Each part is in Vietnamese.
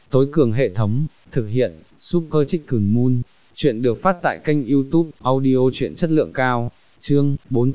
tối cường hệ thống, thực hiện, Super Chicken Moon. Chuyện được phát tại kênh YouTube, audio truyện chất lượng cao, chương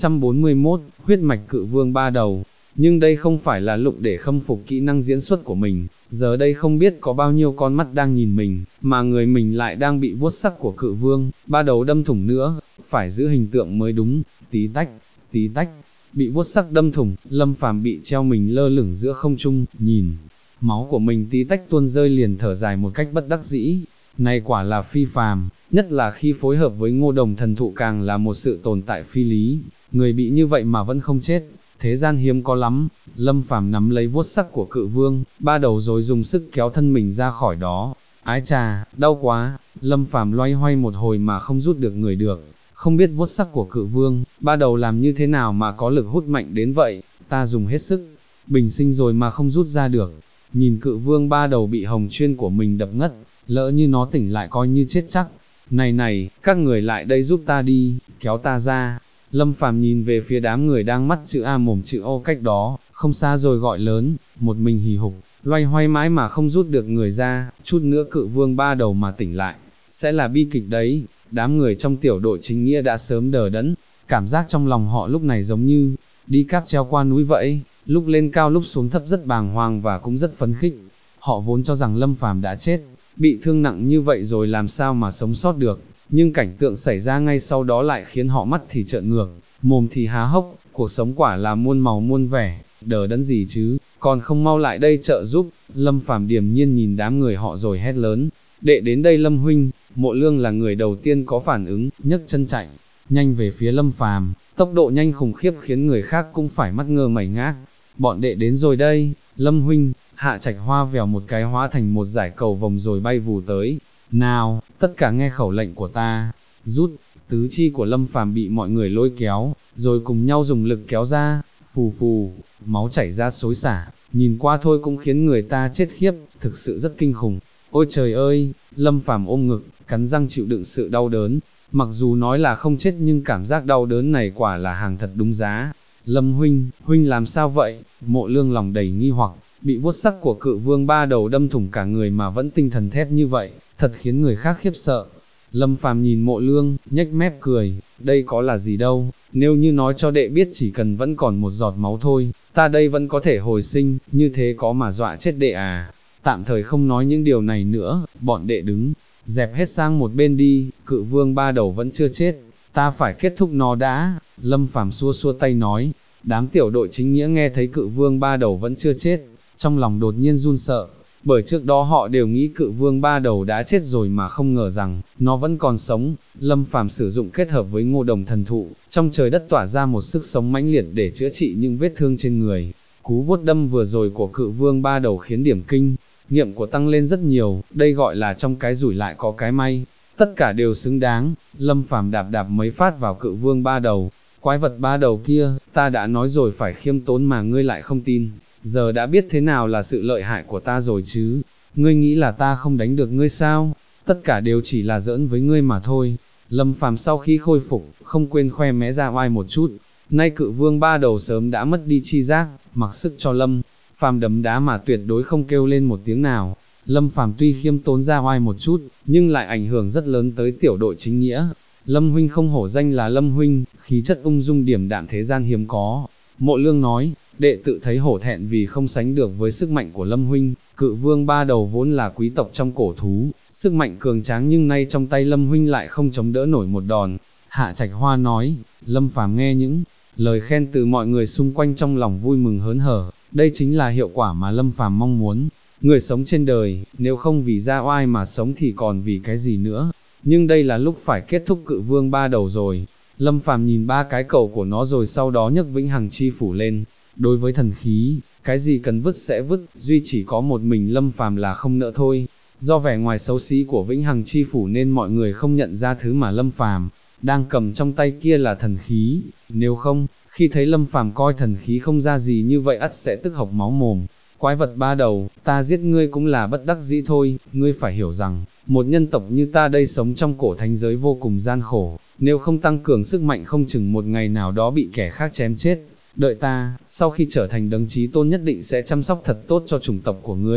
441, huyết mạch cự vương ba đầu. Nhưng đây không phải là lúc để khâm phục kỹ năng diễn xuất của mình, giờ đây không biết có bao nhiêu con mắt đang nhìn mình, mà người mình lại đang bị vuốt sắc của cự vương, ba đầu đâm thủng nữa, phải giữ hình tượng mới đúng, tí tách, bị vuốt sắc đâm thủng, Lâm Phàm bị treo mình lơ lửng giữa không trung, nhìn, máu của mình tí tách tuôn rơi liền thở dài một cách bất đắc dĩ. Này quả là phi phàm, nhất là khi phối hợp với Ngô Đồng thần thụ càng là một sự tồn tại phi lý, người bị như vậy mà vẫn không chết, thế gian hiếm có lắm. Lâm Phàm nắm lấy vuốt sắc của cự vương, ba đầu rồi dùng sức kéo thân mình ra khỏi đó. Ái chà, đau quá, Lâm Phàm loay hoay một hồi mà không rút được người được, không biết vuốt sắc của cự vương, ba đầu làm như thế nào mà có lực hút mạnh đến vậy, ta dùng hết sức, bình sinh rồi mà không rút ra được. Nhìn cự vương ba đầu bị hồng chuyên của mình đập ngất, lỡ như nó tỉnh lại coi như chết chắc. Này, các người lại đây giúp ta đi, kéo ta ra. Lâm Phàm nhìn về phía đám người đang mắt chữ A mồm chữ O cách đó, không xa rồi gọi lớn, một mình hì hục, loay hoay mãi mà không rút được người ra, chút nữa cự vương ba đầu mà tỉnh lại, sẽ là bi kịch đấy. Đám người trong tiểu đội chính nghĩa đã sớm đờ đẫn, cảm giác trong lòng họ lúc này giống như đi cáp treo qua núi vậy, lúc lên cao lúc xuống thấp rất bàng hoàng và cũng rất phấn khích. Họ vốn cho rằng Lâm Phàm đã chết, bị thương nặng như vậy rồi làm sao mà sống sót được, nhưng cảnh tượng xảy ra ngay sau đó lại khiến họ mắt thì trợn ngược, mồm thì há hốc, cuộc sống quả là muôn màu muôn vẻ, đờ đẫn gì chứ, còn không mau lại đây trợ giúp. Lâm Phàm điềm nhiên nhìn đám người họ rồi hét lớn, đệ đến đây Lâm huynh. Mộ Lương là người đầu tiên có phản ứng, nhấc chân chạy nhanh về phía Lâm Phàm, tốc độ nhanh khủng khiếp khiến người khác cũng phải mắt ngơ mày ngác. Bọn đệ đến rồi đây, Lâm huynh. Hạ Trạch Hoa vèo một cái hóa thành một dải cầu vồng rồi bay vù tới. Nào, tất cả nghe khẩu lệnh của ta, rút. Tứ chi của Lâm Phàm bị mọi người lôi kéo, rồi cùng nhau dùng lực kéo ra, phù phù, máu chảy ra xối xả, nhìn qua thôi cũng khiến người ta chết khiếp, thực sự rất kinh khủng. Ôi trời ơi, Lâm Phàm ôm ngực, cắn răng chịu đựng sự đau đớn, mặc dù nói là không chết nhưng cảm giác đau đớn này quả là hàng thật đúng giá. Lâm huynh làm sao vậy? Mộ Lương lòng đầy nghi hoặc, bị vuốt sắc của cự vương ba đầu đâm thủng cả người mà vẫn tinh thần thép như vậy, thật khiến người khác khiếp sợ. Lâm Phàm nhìn Mộ Lương, nhếch mép cười, đây có là gì đâu, nếu như nói cho đệ biết chỉ cần vẫn còn một giọt máu thôi, ta đây vẫn có thể hồi sinh, như thế có mà dọa chết đệ à. Tạm thời không nói những điều này nữa, bọn đệ đứng, dẹp hết sang một bên đi, cự vương ba đầu vẫn chưa chết, ta phải kết thúc nó đã. Lâm Phàm xua xua tay nói. Đám tiểu đội chính nghĩa nghe thấy cự vương ba đầu vẫn chưa chết, trong lòng đột nhiên run sợ, bởi trước đó họ đều nghĩ cự vương ba đầu đã chết rồi mà không ngờ rằng, nó vẫn còn sống. Lâm Phàm sử dụng kết hợp với Ngô Đồng thần thụ, trong trời đất tỏa ra một sức sống mãnh liệt để chữa trị những vết thương trên người. Cú vuốt đâm vừa rồi của cự vương ba đầu khiến điểm kinh nghiệm của tăng lên rất nhiều, đây gọi là trong cái rủi lại có cái may, tất cả đều xứng đáng. Lâm Phàm đạp mấy phát vào cự vương ba đầu, quái vật ba đầu kia, ta đã nói rồi phải khiêm tốn mà ngươi lại không tin, giờ đã biết thế nào là sự lợi hại của ta rồi chứ, ngươi nghĩ là ta không đánh được ngươi sao, tất cả đều chỉ là giỡn với ngươi mà thôi. Lâm Phàm sau khi khôi phục, không quên khoe mẽ ra oai một chút, nay cự vương ba đầu sớm đã mất đi chi giác, mặc sức cho Lâm Phàm đấm đá mà tuyệt đối không kêu lên một tiếng nào. Lâm Phàm tuy khiêm tốn ra oai một chút, nhưng lại ảnh hưởng rất lớn tới tiểu đội chính nghĩa. Lâm huynh không hổ danh là Lâm huynh, khí chất ung dung điềm đạm thế gian hiếm có. Mộ Lương nói, đệ tự thấy hổ thẹn vì không sánh được với sức mạnh của Lâm huynh. Cự vương ba đầu vốn là quý tộc trong cổ thú, sức mạnh cường tráng nhưng nay trong tay Lâm huynh lại không chống đỡ nổi một đòn. Hạ Trạch Hoa nói. Lâm Phàm nghe những lời khen từ mọi người xung quanh trong lòng vui mừng hớn hở, đây chính là hiệu quả mà Lâm Phàm mong muốn. Người sống trên đời, nếu không vì ra oai mà sống thì còn vì cái gì nữa. Nhưng đây là lúc phải kết thúc cự vương ba đầu rồi. Lâm Phàm nhìn ba cái cầu của nó rồi sau đó nhấc vĩnh hằng chi phủ lên. Đối với thần khí, cái gì cần vứt sẽ vứt, duy chỉ có một mình Lâm Phàm là không nỡ thôi. Do vẻ ngoài xấu xí của vĩnh hằng chi phủ nên mọi người không nhận ra thứ mà Lâm Phàm đang cầm trong tay kia là thần khí. Nếu không, khi thấy Lâm Phàm coi thần khí không ra gì như vậy ắt sẽ tức hộc máu mồm. Quái vật ba đầu, ta giết ngươi cũng là bất đắc dĩ thôi, ngươi phải hiểu rằng, một nhân tộc như ta đây sống trong cổ thánh giới vô cùng gian khổ, nếu không tăng cường sức mạnh không chừng một ngày nào đó bị kẻ khác chém chết. Đợi ta, sau khi trở thành đấng chí tôn nhất định sẽ chăm sóc thật tốt cho chủng tộc của ngươi.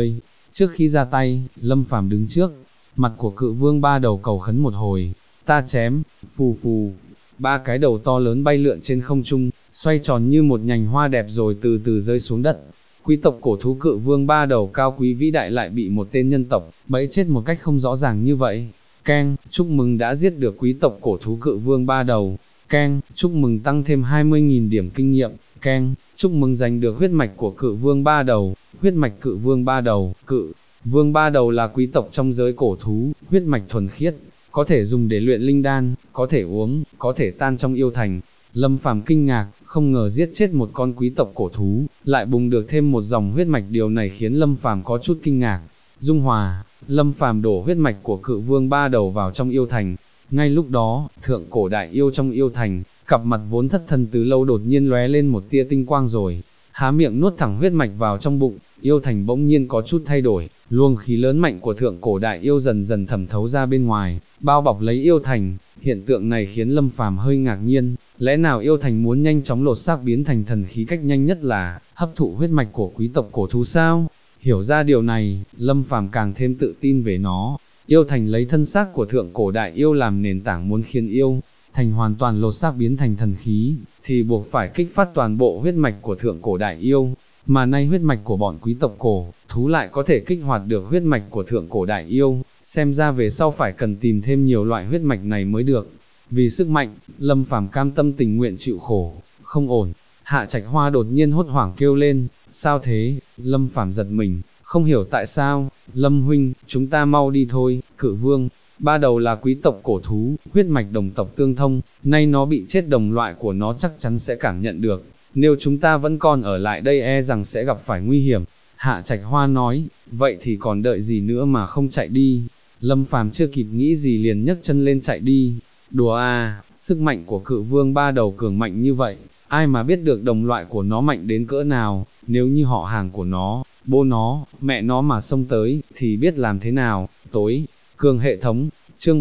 Trước khi ra tay, Lâm Phàm đứng trước, mặt của Cự Vương ba đầu cầu khấn một hồi, ta chém, phù phù, ba cái đầu to lớn bay lượn trên không trung, xoay tròn như một nhành hoa đẹp rồi từ từ rơi xuống đất. Quý tộc cổ thú Cự Vương ba đầu cao quý vĩ đại lại bị một tên nhân tộc bẫy chết một cách không rõ ràng như vậy. Keng, chúc mừng đã giết được quý tộc cổ thú Cự Vương ba đầu. Keng, chúc mừng tăng thêm 20.000 điểm kinh nghiệm. Keng, chúc mừng giành được huyết mạch của Cự Vương ba đầu. Huyết mạch Cự Vương ba đầu. Cự Vương ba đầu là quý tộc trong giới cổ thú, huyết mạch thuần khiết, có thể dùng để luyện linh đan, có thể uống, có thể tan trong yêu thành. Lâm Phàm kinh ngạc, không ngờ giết chết một con quý tộc cổ thú, lại bùng được thêm một dòng huyết mạch, điều này khiến Lâm Phàm có chút kinh ngạc. Dung hòa, Lâm Phàm đổ huyết mạch của Cự Vương ba đầu vào trong yêu thành. Ngay lúc đó, thượng cổ đại yêu trong yêu thành, cặp mặt vốn thất thần từ lâu đột nhiên lóe lên một tia tinh quang rồi há miệng nuốt thẳng huyết mạch vào trong bụng. Yêu thành bỗng nhiên có chút thay đổi, luồng khí lớn mạnh của thượng cổ đại yêu dần dần thẩm thấu ra bên ngoài, bao bọc lấy yêu thành. Hiện tượng này khiến Lâm Phàm hơi ngạc nhiên, lẽ nào yêu thành muốn nhanh chóng lột xác biến thành thần khí, cách nhanh nhất là hấp thụ huyết mạch của quý tộc cổ thú sao? Hiểu ra điều này, Lâm Phàm càng thêm tự tin về nó. Yêu thành lấy thân xác của thượng cổ đại yêu làm nền tảng, muốn khiến yêu thành hoàn toàn lột xác biến thành thần khí, thì buộc phải kích phát toàn bộ huyết mạch của thượng cổ đại yêu, mà nay huyết mạch của bọn quý tộc cổ thú lại có thể kích hoạt được huyết mạch của thượng cổ đại yêu, xem ra về sau phải cần tìm thêm nhiều loại huyết mạch này mới được. Vì sức mạnh, Lâm Phàm cam tâm tình nguyện chịu khổ. Không ổn. Hạ Trạch Hoa đột nhiên hốt hoảng kêu lên, sao thế? Lâm Phàm giật mình, không hiểu tại sao. Lâm huynh, chúng ta mau đi thôi. Cự Vương ba đầu là quý tộc cổ thú, huyết mạch đồng tộc tương thông, nay nó bị chết, đồng loại của nó chắc chắn sẽ cảm nhận được, nếu chúng ta vẫn còn ở lại đây e rằng sẽ gặp phải nguy hiểm. Hạ Trạch Hoa nói, vậy thì còn đợi gì nữa mà không chạy đi? Lâm Phàm chưa kịp nghĩ gì liền nhấc chân lên chạy đi. Đùa à, sức mạnh của Cự Vương ba đầu cường mạnh như vậy, ai mà biết được đồng loại của nó mạnh đến cỡ nào, nếu như họ hàng của nó, bố nó, mẹ nó mà xông tới, thì biết làm thế nào. Tối cường hệ thống, chương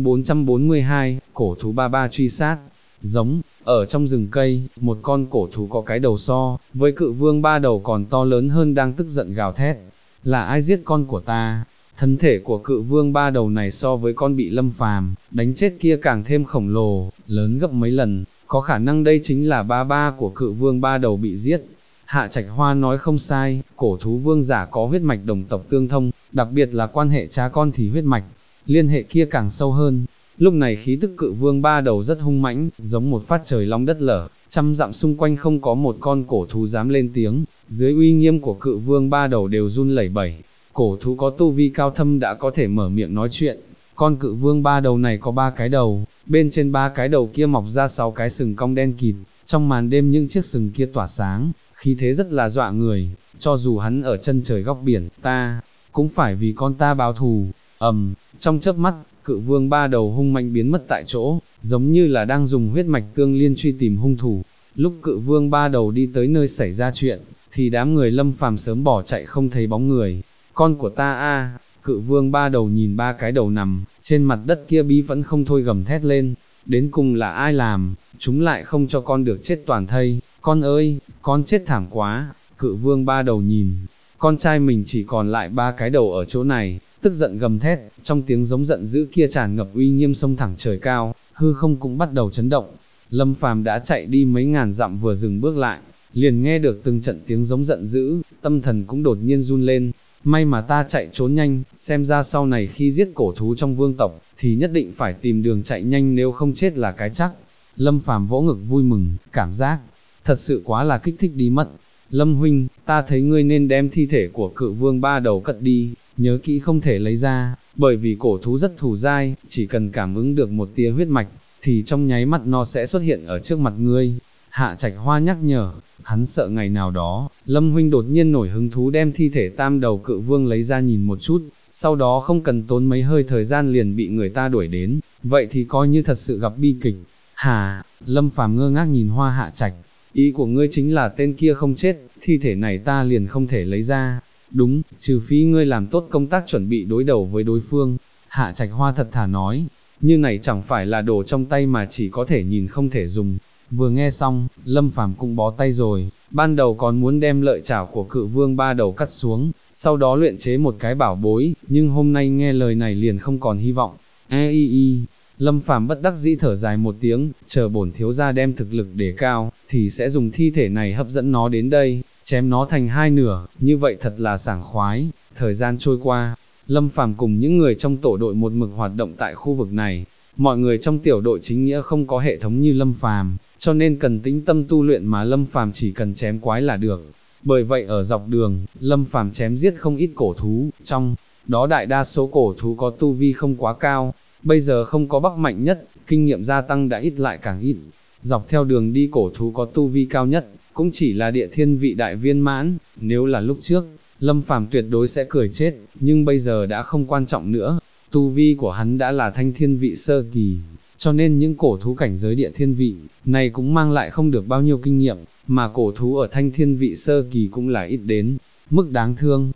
442, cổ thú ba ba truy sát. Giống, ở trong rừng cây, một con cổ thú có cái đầu so với Cự Vương ba đầu còn to lớn hơn đang tức giận gào thét. Là ai giết con của ta? Thân thể của Cự Vương ba đầu này so với con bị Lâm Phàm đánh chết kia càng thêm khổng lồ, lớn gấp mấy lần, có khả năng đây chính là ba ba của Cự Vương ba đầu bị giết. Hạ Trạch Hoa nói không sai, cổ thú vương giả có huyết mạch đồng tộc tương thông, đặc biệt là quan hệ cha con thì huyết mạch liên hệ kia càng sâu hơn. Lúc này khí tức Cự Vương ba đầu rất hung mãnh, giống một phát trời long đất lở, trăm dặm xung quanh không có một con cổ thú dám lên tiếng, dưới uy nghiêm của Cự Vương ba đầu đều run lẩy bẩy. Cổ thú có tu vi cao thâm đã có thể mở miệng nói chuyện. Con Cự Vương ba đầu này có 3 cái đầu, bên trên 3 cái đầu kia mọc ra 6 cái sừng cong đen kịt, trong màn đêm những chiếc sừng kia tỏa sáng, khí thế rất là dọa người, cho dù hắn ở chân trời góc biển, ta cũng phải vì con ta báo thù. Trong chớp mắt, Cự Vương ba đầu hung mạnh biến mất tại chỗ, giống như là đang dùng huyết mạch tương liên truy tìm hung thủ. Lúc Cự Vương ba đầu đi tới nơi xảy ra chuyện, thì đám người Lâm Phàm sớm bỏ chạy không thấy bóng người. Con của ta a! Cự Vương ba đầu nhìn 3 cái đầu nằm trên mặt đất kia bí vẫn không thôi gầm thét lên. Đến cùng là ai làm, chúng lại không cho con được chết toàn thây. Con ơi, con chết thảm quá. Cự Vương ba đầu nhìn con trai mình chỉ còn lại 3 cái đầu ở chỗ này, tức giận gầm thét, trong tiếng giống giận dữ kia tràn ngập uy nghiêm xông thẳng trời cao, hư không cũng bắt đầu chấn động. Lâm Phàm đã chạy đi mấy ngàn dặm vừa dừng bước lại, liền nghe được từng trận tiếng giống giận dữ, tâm thần cũng đột nhiên run lên. May mà ta chạy trốn nhanh, xem ra sau này khi giết cổ thú trong vương tộc, thì nhất định phải tìm đường chạy nhanh, nếu không chết là cái chắc. Lâm Phàm vỗ ngực vui mừng, cảm giác thật sự quá là kích thích đi mất. Lâm huynh, ta thấy ngươi nên đem thi thể của Cự Vương ba đầu cất đi, nhớ kỹ không thể lấy ra, bởi vì cổ thú rất thù dai, chỉ cần cảm ứng được một tia huyết mạch, thì trong nháy mắt nó sẽ xuất hiện ở trước mặt ngươi. Hạ Trạch Hoa nhắc nhở, hắn sợ ngày nào đó, Lâm huynh đột nhiên nổi hứng thú đem thi thể tam đầu Cự Vương lấy ra nhìn một chút, sau đó không cần tốn mấy hơi thời gian liền bị người ta đuổi đến, vậy thì coi như thật sự gặp bi kịch. Hà, Lâm Phàm ngơ ngác nhìn Hoa Hạ Trạch, ý của ngươi chính là tên kia không chết, thi thể này ta liền không thể lấy ra. Đúng, trừ phi ngươi làm tốt công tác chuẩn bị đối đầu với đối phương. Hạ Trạch Hoa thật thà nói, như này chẳng phải là đồ trong tay mà chỉ có thể nhìn không thể dùng. Vừa nghe xong, Lâm Phàm cũng bó tay rồi, ban đầu còn muốn đem lợi chảo của Cự Vương ba đầu cắt xuống, sau đó luyện chế một cái bảo bối, nhưng hôm nay nghe lời này liền không còn hy vọng. Lâm Phàm bất đắc dĩ thở dài một tiếng, chờ bổn thiếu gia đem thực lực đề cao, thì sẽ dùng thi thể này hấp dẫn nó đến đây, chém nó thành hai nửa, như vậy thật là sảng khoái. Thời gian trôi qua, Lâm Phàm cùng những người trong tổ đội một mực hoạt động tại khu vực này. Mọi người trong tiểu đội chính nghĩa không có hệ thống như Lâm Phàm, cho nên cần tĩnh tâm tu luyện mà Lâm Phàm chỉ cần chém quái là được. Bởi vậy ở dọc đường, Lâm Phàm chém giết không ít cổ thú, trong đó đại đa số cổ thú có tu vi không quá cao, bây giờ không có bắc mạnh nhất, kinh nghiệm gia tăng đã ít lại càng ít. Dọc theo đường đi cổ thú có tu vi cao nhất, cũng chỉ là địa thiên vị đại viên mãn, nếu là lúc trước, Lâm Phàm tuyệt đối sẽ cười chết, nhưng bây giờ đã không quan trọng nữa, tu vi của hắn đã là thanh thiên vị sơ kỳ, cho nên những cổ thú cảnh giới địa thiên vị, này cũng mang lại không được bao nhiêu kinh nghiệm, mà cổ thú ở thanh thiên vị sơ kỳ cũng là ít đến, mức đáng thương.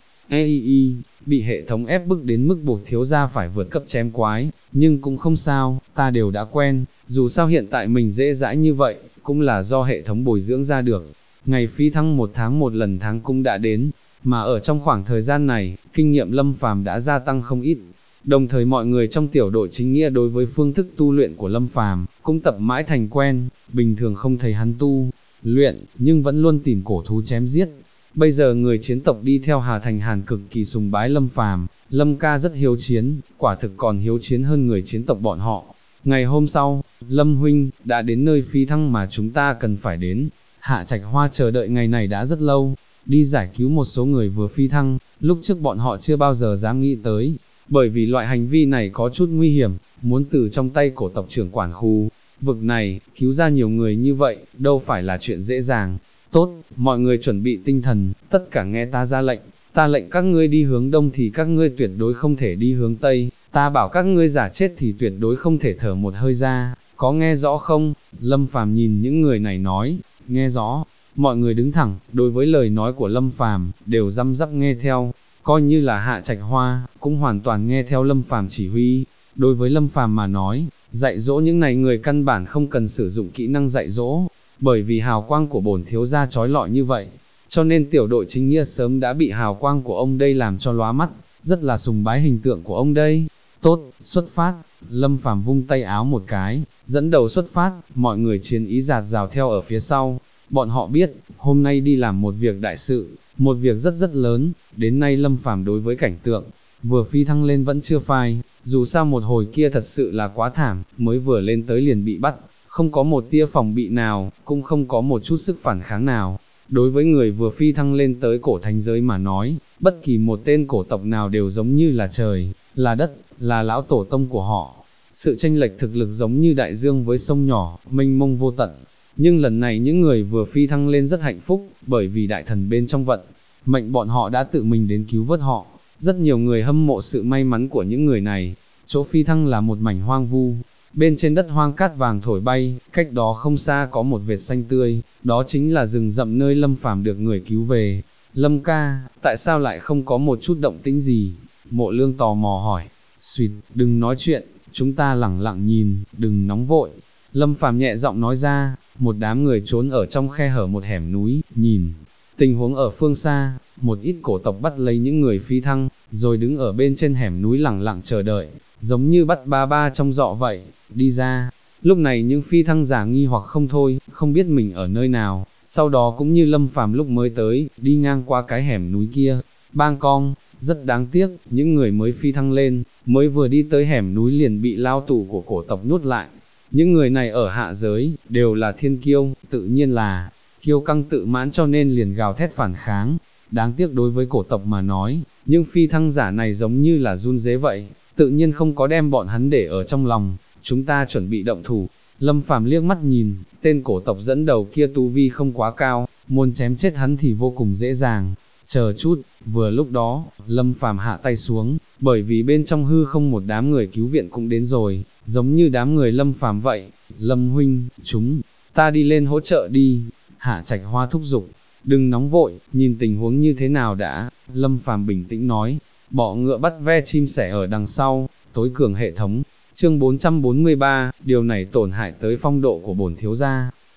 Bị hệ thống ép bức đến mức buộc thiếu gia phải vượt cấp chém quái, nhưng cũng không sao, ta đều đã quen, dù sao hiện tại mình dễ dãi như vậy, cũng là do hệ thống bồi dưỡng ra được. Ngày phi thăng 1 tháng một lần tháng cũng đã đến, mà ở trong khoảng thời gian này, kinh nghiệm Lâm Phàm đã gia tăng không ít. Đồng thời mọi người trong tiểu đội chính nghĩa đối với phương thức tu luyện của Lâm Phàm cũng tập mãi thành quen, bình thường không thấy hắn tu luyện, nhưng vẫn luôn tìm cổ thú chém giết. Bây giờ người chiến tộc đi theo Hà Thành Hàn cực kỳ sùng bái Lâm Phàm, Lâm ca rất hiếu chiến, quả thực còn hiếu chiến hơn người chiến tộc bọn họ. Ngày hôm sau, Lâm huynh đã đến nơi phi thăng mà chúng ta cần phải đến. Hạ Trạch Hoa chờ đợi ngày này đã rất lâu, đi giải cứu một số người vừa phi thăng, lúc trước bọn họ chưa bao giờ dám nghĩ tới, bởi vì loại hành vi này có chút nguy hiểm, muốn từ trong tay cổ tộc trưởng quản khu vực này, cứu ra nhiều người như vậy, đâu phải là chuyện dễ dàng. Tốt, mọi người chuẩn bị tinh thần, tất cả nghe ta ra lệnh, ta lệnh các ngươi đi hướng đông thì các ngươi tuyệt đối không thể đi hướng tây, ta bảo các ngươi giả chết thì tuyệt đối không thể thở một hơi ra, có nghe rõ không? Lâm Phàm nhìn những người này nói, nghe rõ, mọi người đứng thẳng, đối với lời nói của Lâm Phàm đều răm rắp nghe theo, coi như là Hạ Trạch Hoa, cũng hoàn toàn nghe theo Lâm Phàm chỉ huy. Đối với Lâm Phàm mà nói, dạy dỗ những này người căn bản không cần sử dụng kỹ năng dạy dỗ, bởi vì hào quang của bổn thiếu gia chói lọi như vậy, cho nên tiểu đội chính nghĩa sớm đã bị hào quang của ông đây làm cho lóa mắt, rất là sùng bái hình tượng của ông đây. Tốt, xuất phát, Lâm Phàm vung tay áo một cái, dẫn đầu xuất phát, mọi người chiến ý dạt dào theo ở phía sau. Bọn họ biết, hôm nay đi làm một việc đại sự, một việc rất rất lớn, đến nay Lâm Phàm đối với cảnh tượng, vừa phi thăng lên vẫn chưa phai, dù sao một hồi kia thật sự là quá thảm, mới vừa lên tới liền bị bắt, không có một tia phòng bị nào, cũng không có một chút sức phản kháng nào. Đối với người vừa phi thăng lên tới cổ thánh giới mà nói, bất kỳ một tên cổ tộc nào đều giống như là trời, là đất, là lão tổ tông của họ. Sự chênh lệch thực lực giống như đại dương với sông nhỏ, mênh mông vô tận. Nhưng lần này những người vừa phi thăng lên rất hạnh phúc, bởi vì đại thần bên trong vận mệnh bọn họ đã tự mình đến cứu vớt họ. Rất nhiều người hâm mộ sự may mắn của những người này. Chỗ phi thăng là một mảnh hoang vu, bên trên đất hoang cát vàng thổi bay, cách đó không xa có một vệt xanh tươi, đó chính là rừng rậm nơi Lâm Phàm được người cứu về. Lâm ca, tại sao lại không có một chút động tĩnh gì? Mộ Lương tò mò hỏi. Xuyệt, đừng nói chuyện, chúng ta lẳng lặng nhìn, đừng nóng vội. Lâm Phàm nhẹ giọng nói ra, một đám người trốn ở trong khe hở một hẻm núi, nhìn tình huống ở phương xa, một ít cổ tộc bắt lấy những người phi thăng, rồi đứng ở bên trên hẻm núi lẳng lặng chờ đợi, giống như bắt ba ba trong dọ vậy, đi ra. Lúc này những phi thăng giả nghi hoặc không thôi, không biết mình ở nơi nào, sau đó cũng như Lâm Phàm lúc mới tới, đi ngang qua cái hẻm núi kia, bang cong, rất đáng tiếc, những người mới phi thăng lên, mới vừa đi tới hẻm núi liền bị lao tù của cổ tộc nhốt lại. Những người này ở hạ giới, đều là thiên kiêu, tự nhiên là kiêu căng tự mãn cho nên liền gào thét phản kháng. Đáng tiếc đối với cổ tộc mà nói, những phi thăng giả này giống như là run rế vậy, tự nhiên không có đem bọn hắn để ở trong lòng. Chúng ta chuẩn bị động thủ. Lâm Phàm liếc mắt nhìn, tên cổ tộc dẫn đầu kia tu vi không quá cao, muốn chém chết hắn thì vô cùng dễ dàng. Chờ chút, vừa lúc đó, Lâm Phàm hạ tay xuống, bởi vì bên trong hư không một đám người cứu viện cũng đến rồi, giống như đám người Lâm Phàm vậy. Lâm huynh, chúng ta đi lên hỗ trợ đi. Hạ Trạch Hoa thúc giục. Đừng nóng vội, nhìn tình huống như thế nào đã. Lâm Phàm bình tĩnh nói, bọ ngựa bắt ve chim sẻ ở đằng sau, tối cường hệ thống. Chương 443, điều này tổn hại tới phong độ của bổn thiếu gia.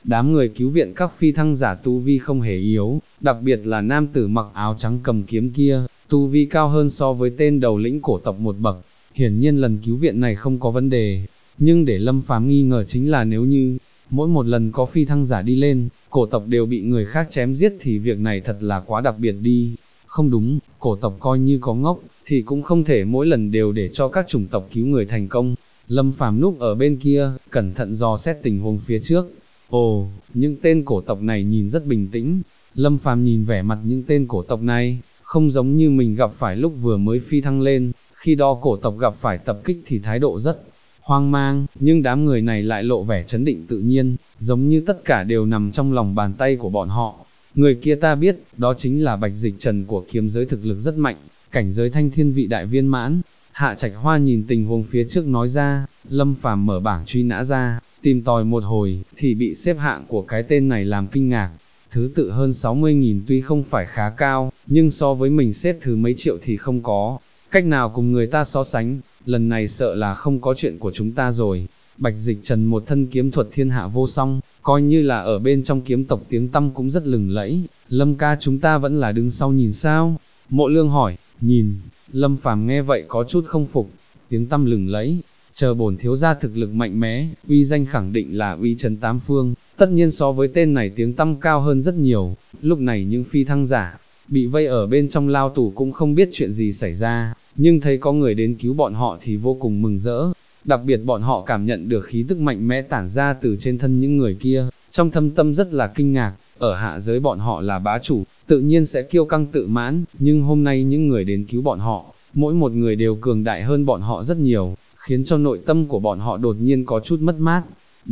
đám người cứu viện các phi thăng giả tu vi không hề yếu, đặc biệt là nam tử mặc áo trắng cầm kiếm kia, tu vi cao hơn so với tên đầu lĩnh cổ tộc một bậc, hiển nhiên lần cứu viện này không có vấn đề, nhưng để Lâm Phàm nghi ngờ chính là nếu như, mỗi một lần có phi thăng giả đi lên, cổ tộc đều bị người khác chém giết thì việc này thật là quá đặc biệt đi. Không đúng, cổ tộc coi như có ngốc, thì cũng không thể mỗi lần đều để cho các chủng tộc cứu người thành công. Lâm Phàm núp ở bên kia, cẩn thận dò xét tình huống phía trước. Ồ, những tên cổ tộc này nhìn rất bình tĩnh. Lâm Phàm nhìn vẻ mặt những tên cổ tộc này, không giống như mình gặp phải lúc vừa mới phi thăng lên, khi đó cổ tộc gặp phải tập kích thì thái độ rất hoang mang, nhưng đám người này lại lộ vẻ trấn định tự nhiên, giống như tất cả đều nằm trong lòng bàn tay của bọn họ. Người kia ta biết, đó chính là Bạch Dịch Trần của kiếm giới, thực lực rất mạnh, cảnh giới thanh thiên vị đại viên mãn. Hạ Trạch Hoa nhìn tình huống phía trước nói ra. Lâm Phàm mở bảng truy nã ra, tìm tòi một hồi, thì bị xếp hạng của cái tên này làm kinh ngạc. Thứ tự hơn 60.000 tuy không phải khá cao, nhưng so với mình xếp thứ mấy triệu thì không có cách nào cùng người ta so sánh, lần này sợ là không có chuyện của chúng ta rồi. Bạch Dịch Trần một thân kiếm thuật thiên hạ vô song, coi như là ở bên trong kiếm tộc tiếng tăm cũng rất lừng lẫy. Lâm ca, chúng ta vẫn là đứng sau nhìn sao? Mộ Lương hỏi. Nhìn. Lâm Phàm nghe vậy có chút không phục. Tiếng tăm lừng lẫy, chờ bổn thiếu gia thực lực mạnh mẽ, uy danh khẳng định là uy chấn tám phương, tất nhiên so với tên này tiếng tăm cao hơn rất nhiều. Lúc này những phi thăng giả bị vây ở bên trong lao tù cũng không biết chuyện gì xảy ra, nhưng thấy có người đến cứu bọn họ thì vô cùng mừng rỡ. Đặc biệt bọn họ cảm nhận được khí tức mạnh mẽ tản ra từ trên thân những người kia, trong thâm tâm rất là kinh ngạc. Ở hạ giới bọn họ là bá chủ, tự nhiên sẽ kiêu căng tự mãn, nhưng hôm nay những người đến cứu bọn họ, mỗi một người đều cường đại hơn bọn họ rất nhiều, khiến cho nội tâm của bọn họ đột nhiên có chút mất mát.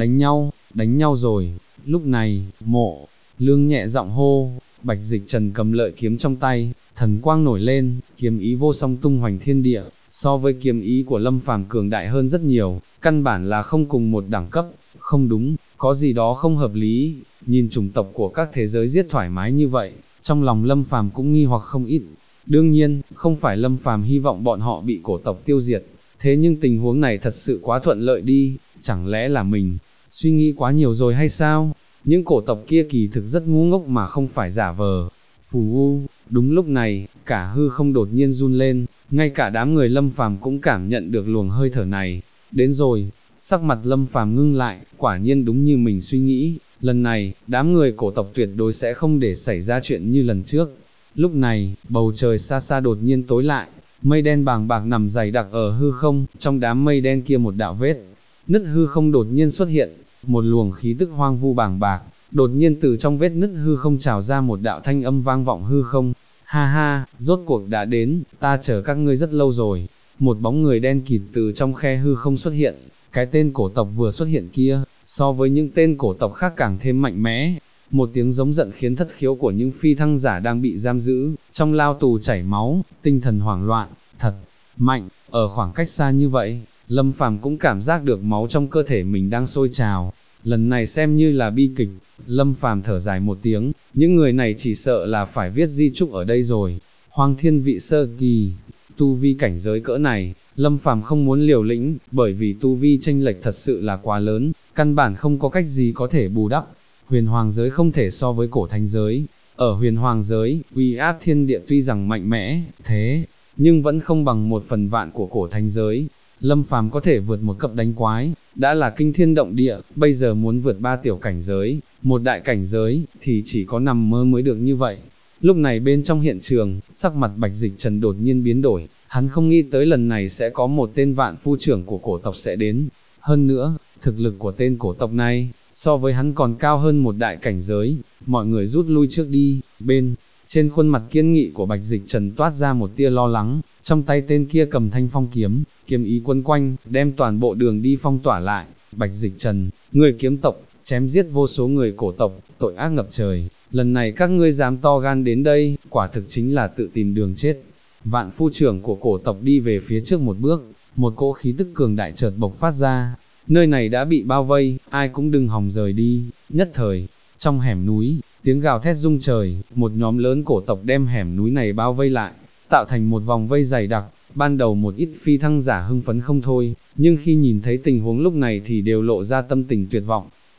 Đánh nhau rồi. Lúc này, Mộ Lương nhẹ giọng hô. Bạch Dịch Trần cầm lợi kiếm trong tay, thần quang nổi lên, kiếm ý vô song tung hoành thiên địa, so với kiếm ý của Lâm Phàm cường đại hơn rất nhiều, căn bản là không cùng một đẳng cấp. Không đúng, có gì đó không hợp lý. Nhìn chủng tộc của các thế giới giết thoải mái như vậy, trong lòng Lâm Phàm cũng nghi hoặc không ít. Đương nhiên, không phải Lâm Phàm hy vọng bọn họ bị cổ tộc tiêu diệt, thế nhưng tình huống này thật sự quá thuận lợi đi, chẳng lẽ là mình suy nghĩ quá nhiều rồi hay sao? Những cổ tộc kia kỳ thực rất ngu ngốc mà không phải giả vờ. Phù u, đúng lúc này, cả hư không đột nhiên run lên, ngay cả đám người Lâm Phàm cũng cảm nhận được luồng hơi thở này. Đến rồi, sắc mặt Lâm Phàm ngưng lại, quả nhiên đúng như mình suy nghĩ, lần này, đám người cổ tộc tuyệt đối sẽ không để xảy ra chuyện như lần trước. Lúc này, bầu trời xa xa đột nhiên tối lại, mây đen bàng bạc nằm dày đặc ở hư không, trong đám mây đen kia một đạo vết nứt hư không đột nhiên xuất hiện, một luồng khí tức hoang vu bàng bạc, đột nhiên từ trong vết nứt hư không trào ra một đạo thanh âm vang vọng hư không. Ha ha, rốt cuộc đã đến, ta chờ các ngươi rất lâu rồi. Một bóng người đen kịt từ trong khe hư không xuất hiện, cái tên cổ tộc vừa xuất hiện kia, so với những tên cổ tộc khác càng thêm mạnh mẽ. Một tiếng giống giận khiến thất khiếu của những phi thăng giả đang bị giam giữ, trong lao tù chảy máu, tinh thần hoảng loạn, thật mạnh. Ở khoảng cách xa như vậy, Lâm Phàm cũng cảm giác được máu trong cơ thể mình đang sôi trào. Lần này xem như là bi kịch. Lâm Phàm thở dài một tiếng, những người này chỉ sợ là phải viết di chúc ở đây rồi. Hoang thiên vị sơ kỳ, tu vi cảnh giới cỡ này, Lâm Phàm không muốn liều lĩnh, bởi vì tu vi chênh lệch thật sự là quá lớn, căn bản không có cách gì có thể bù đắp. Huyền hoàng giới không thể so với cổ thánh giới, ở huyền hoàng giới, uy áp thiên địa tuy rằng mạnh mẽ, thế, nhưng vẫn không bằng 1/1000 của cổ thánh giới. Lâm Phàm có thể vượt một cấp đánh quái, đã là kinh thiên động địa, bây giờ muốn vượt 3 tiểu cảnh giới, một đại cảnh giới, thì chỉ có nằm mơ mới được như vậy. Lúc này bên trong hiện trường, sắc mặt Bạch Dịch Trần đột nhiên biến đổi, hắn không nghĩ tới lần này sẽ có một tên vạn phu trưởng của cổ tộc sẽ đến. Hơn nữa, thực lực của tên cổ tộc này, so với hắn còn cao hơn một đại cảnh giới. Mọi người rút lui trước đi. Trên khuôn mặt kiên nghị của Bạch Dịch Trần toát ra một tia lo lắng, trong tay tên kia cầm thanh phong kiếm, kiếm ý quấn quanh, đem toàn bộ đường đi phong tỏa lại. Bạch Dịch Trần, người kiếm tộc, chém giết vô số người cổ tộc, tội ác ngập trời, lần này các ngươi dám to gan đến đây, quả thực chính là tự tìm đường chết. Vạn phu trưởng của cổ tộc đi về phía trước một bước, một cỗ khí tức cường đại chợt bộc phát ra. Nơi này đã bị bao vây, ai cũng đừng hòng rời đi. Nhất thời, trong hẻm núi, tiếng gào thét rung trời, một nhóm lớn cổ tộc đem hẻm núi này bao vây lại, tạo thành một vòng vây dày đặc. Ban đầu một ít phi thăng giả hưng phấn không thôi, nhưng khi nhìn thấy tình huống lúc này thì đều lộ ra tâm tình tuyệt vọng.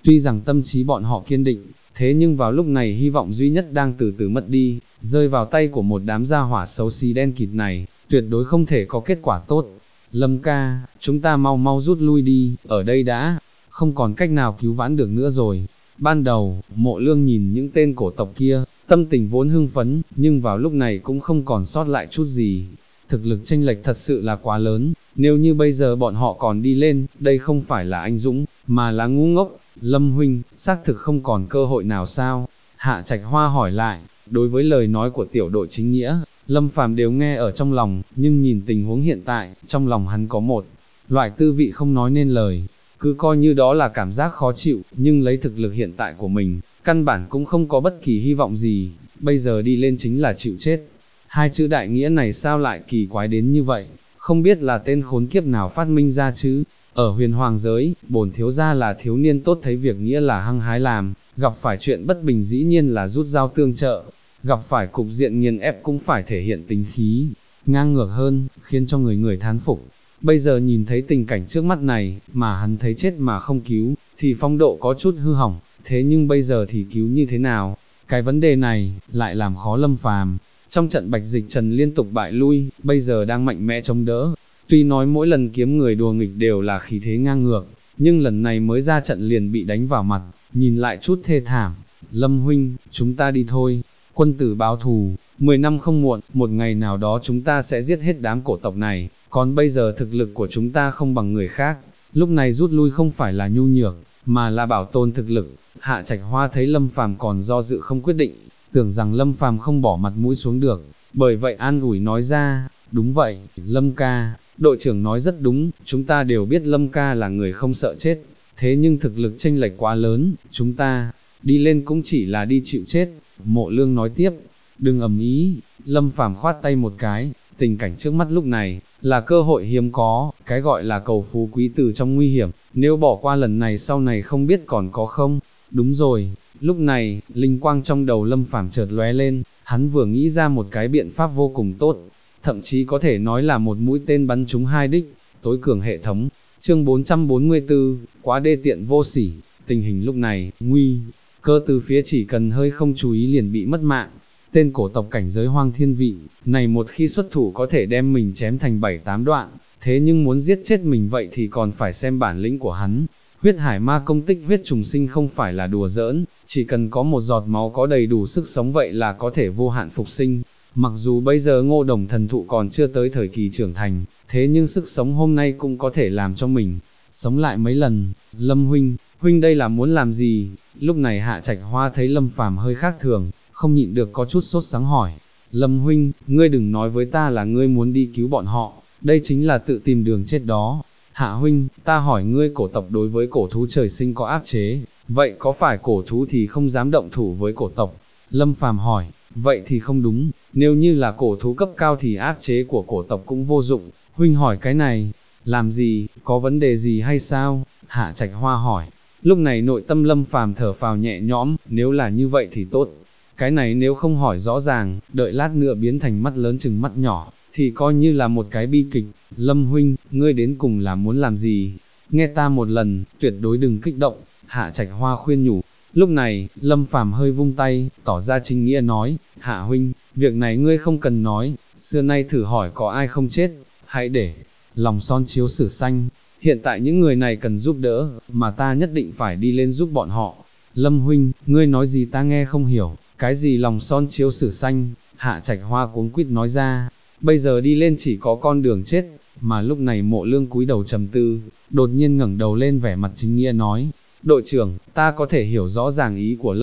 Tuy rằng tâm trí bọn họ kiên định, thế nhưng vào lúc này hy vọng duy nhất đang từ từ mất đi, rơi vào tay của một đám gia hỏa xấu xí đen kịt này, tuyệt đối không thể có kết quả tốt. Lâm ca, chúng ta mau mau rút lui đi, ở đây đã, không còn cách nào cứu vãn được nữa rồi. Ban đầu, Mộ Lương nhìn những tên cổ tộc kia, tâm tình vốn hưng phấn, nhưng vào lúc này cũng không còn sót lại chút gì. Thực lực chênh lệch thật sự là quá lớn, nếu như bây giờ bọn họ còn đi lên, đây không phải là anh dũng, mà là ngu ngốc. Lâm huynh, xác thực không còn cơ hội nào sao? Hạ Trạch Hoa hỏi lại, đối với lời nói của tiểu đội chính nghĩa, Lâm Phàm đều nghe ở trong lòng, nhưng nhìn tình huống hiện tại, trong lòng hắn có một loại tư vị không nói nên lời, cứ coi như đó là cảm giác khó chịu, nhưng lấy thực lực hiện tại của mình, căn bản cũng không có bất kỳ hy vọng gì, bây giờ đi lên chính là chịu chết. Hai chữ đại nghĩa này sao lại kỳ quái đến như vậy, không biết là tên khốn kiếp nào phát minh ra chứ. Ở huyền hoàng giới, bổn thiếu gia là thiếu niên tốt thấy việc nghĩa là hăng hái làm, gặp phải chuyện bất bình dĩ nhiên là rút dao tương trợ, gặp phải cục diện nghiền ép cũng phải thể hiện tính khí, ngang ngược hơn, khiến cho người người thán phục. Bây giờ nhìn thấy tình cảnh trước mắt này, mà hắn thấy chết mà không cứu, thì phong độ có chút hư hỏng, thế nhưng bây giờ thì cứu như thế nào? Cái vấn đề này, lại làm khó Lâm Phàm. Trong trận Bạch Dịch Trần liên tục bại lui, bây giờ đang mạnh mẽ chống đỡ. Tuy nói mỗi lần kiếm người đùa nghịch đều là khí thế ngang ngược, nhưng lần này mới ra trận liền bị đánh vào mặt, nhìn lại chút thê thảm. Lâm huynh, chúng ta đi thôi, quân tử báo thù, 10 năm không muộn, một ngày nào đó chúng ta sẽ giết hết đám cổ tộc này, còn bây giờ thực lực của chúng ta không bằng người khác, lúc này rút lui không phải là nhu nhược, mà là bảo tồn thực lực. Hạ Trạch Hoa thấy Lâm Phàm còn do dự không quyết định, tưởng rằng Lâm Phàm không bỏ mặt mũi xuống được, bởi vậy an ủi nói ra, đúng vậy, Lâm ca, đội trưởng nói rất đúng, chúng ta đều biết Lâm ca là người không sợ chết, thế nhưng thực lực chênh lệch quá lớn, chúng ta đi lên cũng chỉ là đi chịu chết. Mộ Lương nói tiếp, đừng ầm ĩ. Lâm Phàm khoát tay một cái, tình cảnh trước mắt lúc này, là cơ hội hiếm có, cái gọi là cầu phú quý từ trong nguy hiểm, nếu bỏ qua lần này sau này không biết còn có không. Đúng rồi, lúc này, linh quang trong đầu Lâm Phàm chợt lóe lên, hắn vừa nghĩ ra một cái biện pháp vô cùng tốt, thậm chí có thể nói là một mũi tên bắn trúng hai đích, tối cường hệ thống. Chương 444, quá đê tiện vô sỉ, tình hình lúc này, nguy cơ từ phía chỉ cần hơi không chú ý liền bị mất mạng. Tên cổ tộc cảnh giới Hoang Thiên Vị, này một khi xuất thủ có thể đem mình chém thành 7-8 đoạn, thế nhưng muốn giết chết mình vậy thì còn phải xem bản lĩnh của hắn. Huyết hải ma công tích huyết trùng sinh không phải là đùa giỡn, chỉ cần có một giọt máu có đầy đủ sức sống vậy là có thể vô hạn phục sinh. Mặc dù bây giờ Ngô Đồng thần thụ còn chưa tới thời kỳ trưởng thành, thế nhưng sức sống hôm nay cũng có thể làm cho mình sống lại mấy lần. Lâm huynh, huynh đây là muốn làm gì? Lúc này Hạ Trạch Hoa thấy Lâm Phàm hơi khác thường, không nhịn được có chút sốt sắng hỏi. Lâm huynh, ngươi đừng nói với ta là ngươi muốn đi cứu bọn họ, đây chính là tự tìm đường chết đó. Hạ huynh, ta hỏi ngươi, cổ tộc đối với cổ thú trời sinh có áp chế, vậy có phải cổ thú thì không dám động thủ với cổ tộc? Lâm Phàm hỏi, vậy thì không đúng, nếu như là cổ thú cấp cao thì áp chế của cổ tộc cũng vô dụng, huynh hỏi cái này, làm gì, có vấn đề gì hay sao? Hạ Trạch Hoa hỏi. Lúc này nội tâm Lâm Phàm thở phào nhẹ nhõm, nếu là như vậy thì tốt. Cái này nếu không hỏi rõ ràng, đợi lát nữa biến thành mắt lớn chừng mắt nhỏ, thì coi như là một cái bi kịch. Lâm huynh, ngươi đến cùng là muốn làm gì? Nghe ta một lần, tuyệt đối đừng kích động. Hạ Trạch Hoa khuyên nhủ. Lúc này, Lâm Phàm hơi vung tay, tỏ ra chính nghĩa nói, Hạ huynh, việc này ngươi không cần nói, xưa nay thử hỏi có ai không chết, hãy để lòng son chiếu sử xanh. Hiện tại những người này cần giúp đỡ, mà ta nhất định phải đi lên giúp bọn họ. Lâm huynh, ngươi nói gì ta nghe không hiểu, cái gì lòng son chiếu sử xanh? Hạ Trạch Hoa cuống quýt nói ra, bây giờ đi lên chỉ có con đường chết. Mà lúc này Mộ Lương cúi đầu trầm tư, đột nhiên ngẩng đầu lên vẻ mặt chính nghĩa nói, đội trưởng, ta có thể hiểu rõ ràng ý của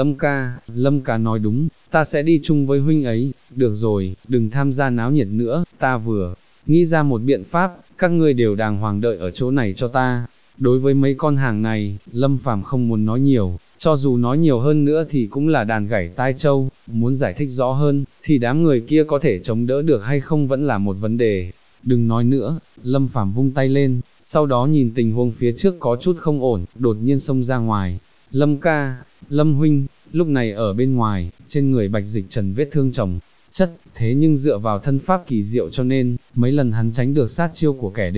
Lâm ca nói đúng, ta sẽ đi chung với huynh ấy. Được rồi, đừng tham gia náo nhiệt nữa, ta vừa nghĩ ra một biện pháp, các ngươi đều đàng hoàng đợi ở chỗ này cho ta. Đối với mấy con hàng này, Lâm Phàm không muốn nói nhiều, cho dù nói nhiều hơn nữa thì cũng là đàn gảy tai trâu, muốn giải thích rõ hơn, thì đám người kia có thể chống đỡ được hay không vẫn là một vấn đề. Đừng nói nữa, Lâm Phàm vung tay lên, sau đó nhìn tình huống phía trước có chút không ổn, đột nhiên xông ra ngoài. Lâm ca, Lâm huynh, lúc này ở bên ngoài, trên người Bạch Dịch Trần vết thương chồng chất, thế nhưng dựa vào thân pháp kỳ diệu cho nên, mấy lần hắn tránh được sát chiêu của kẻ địch.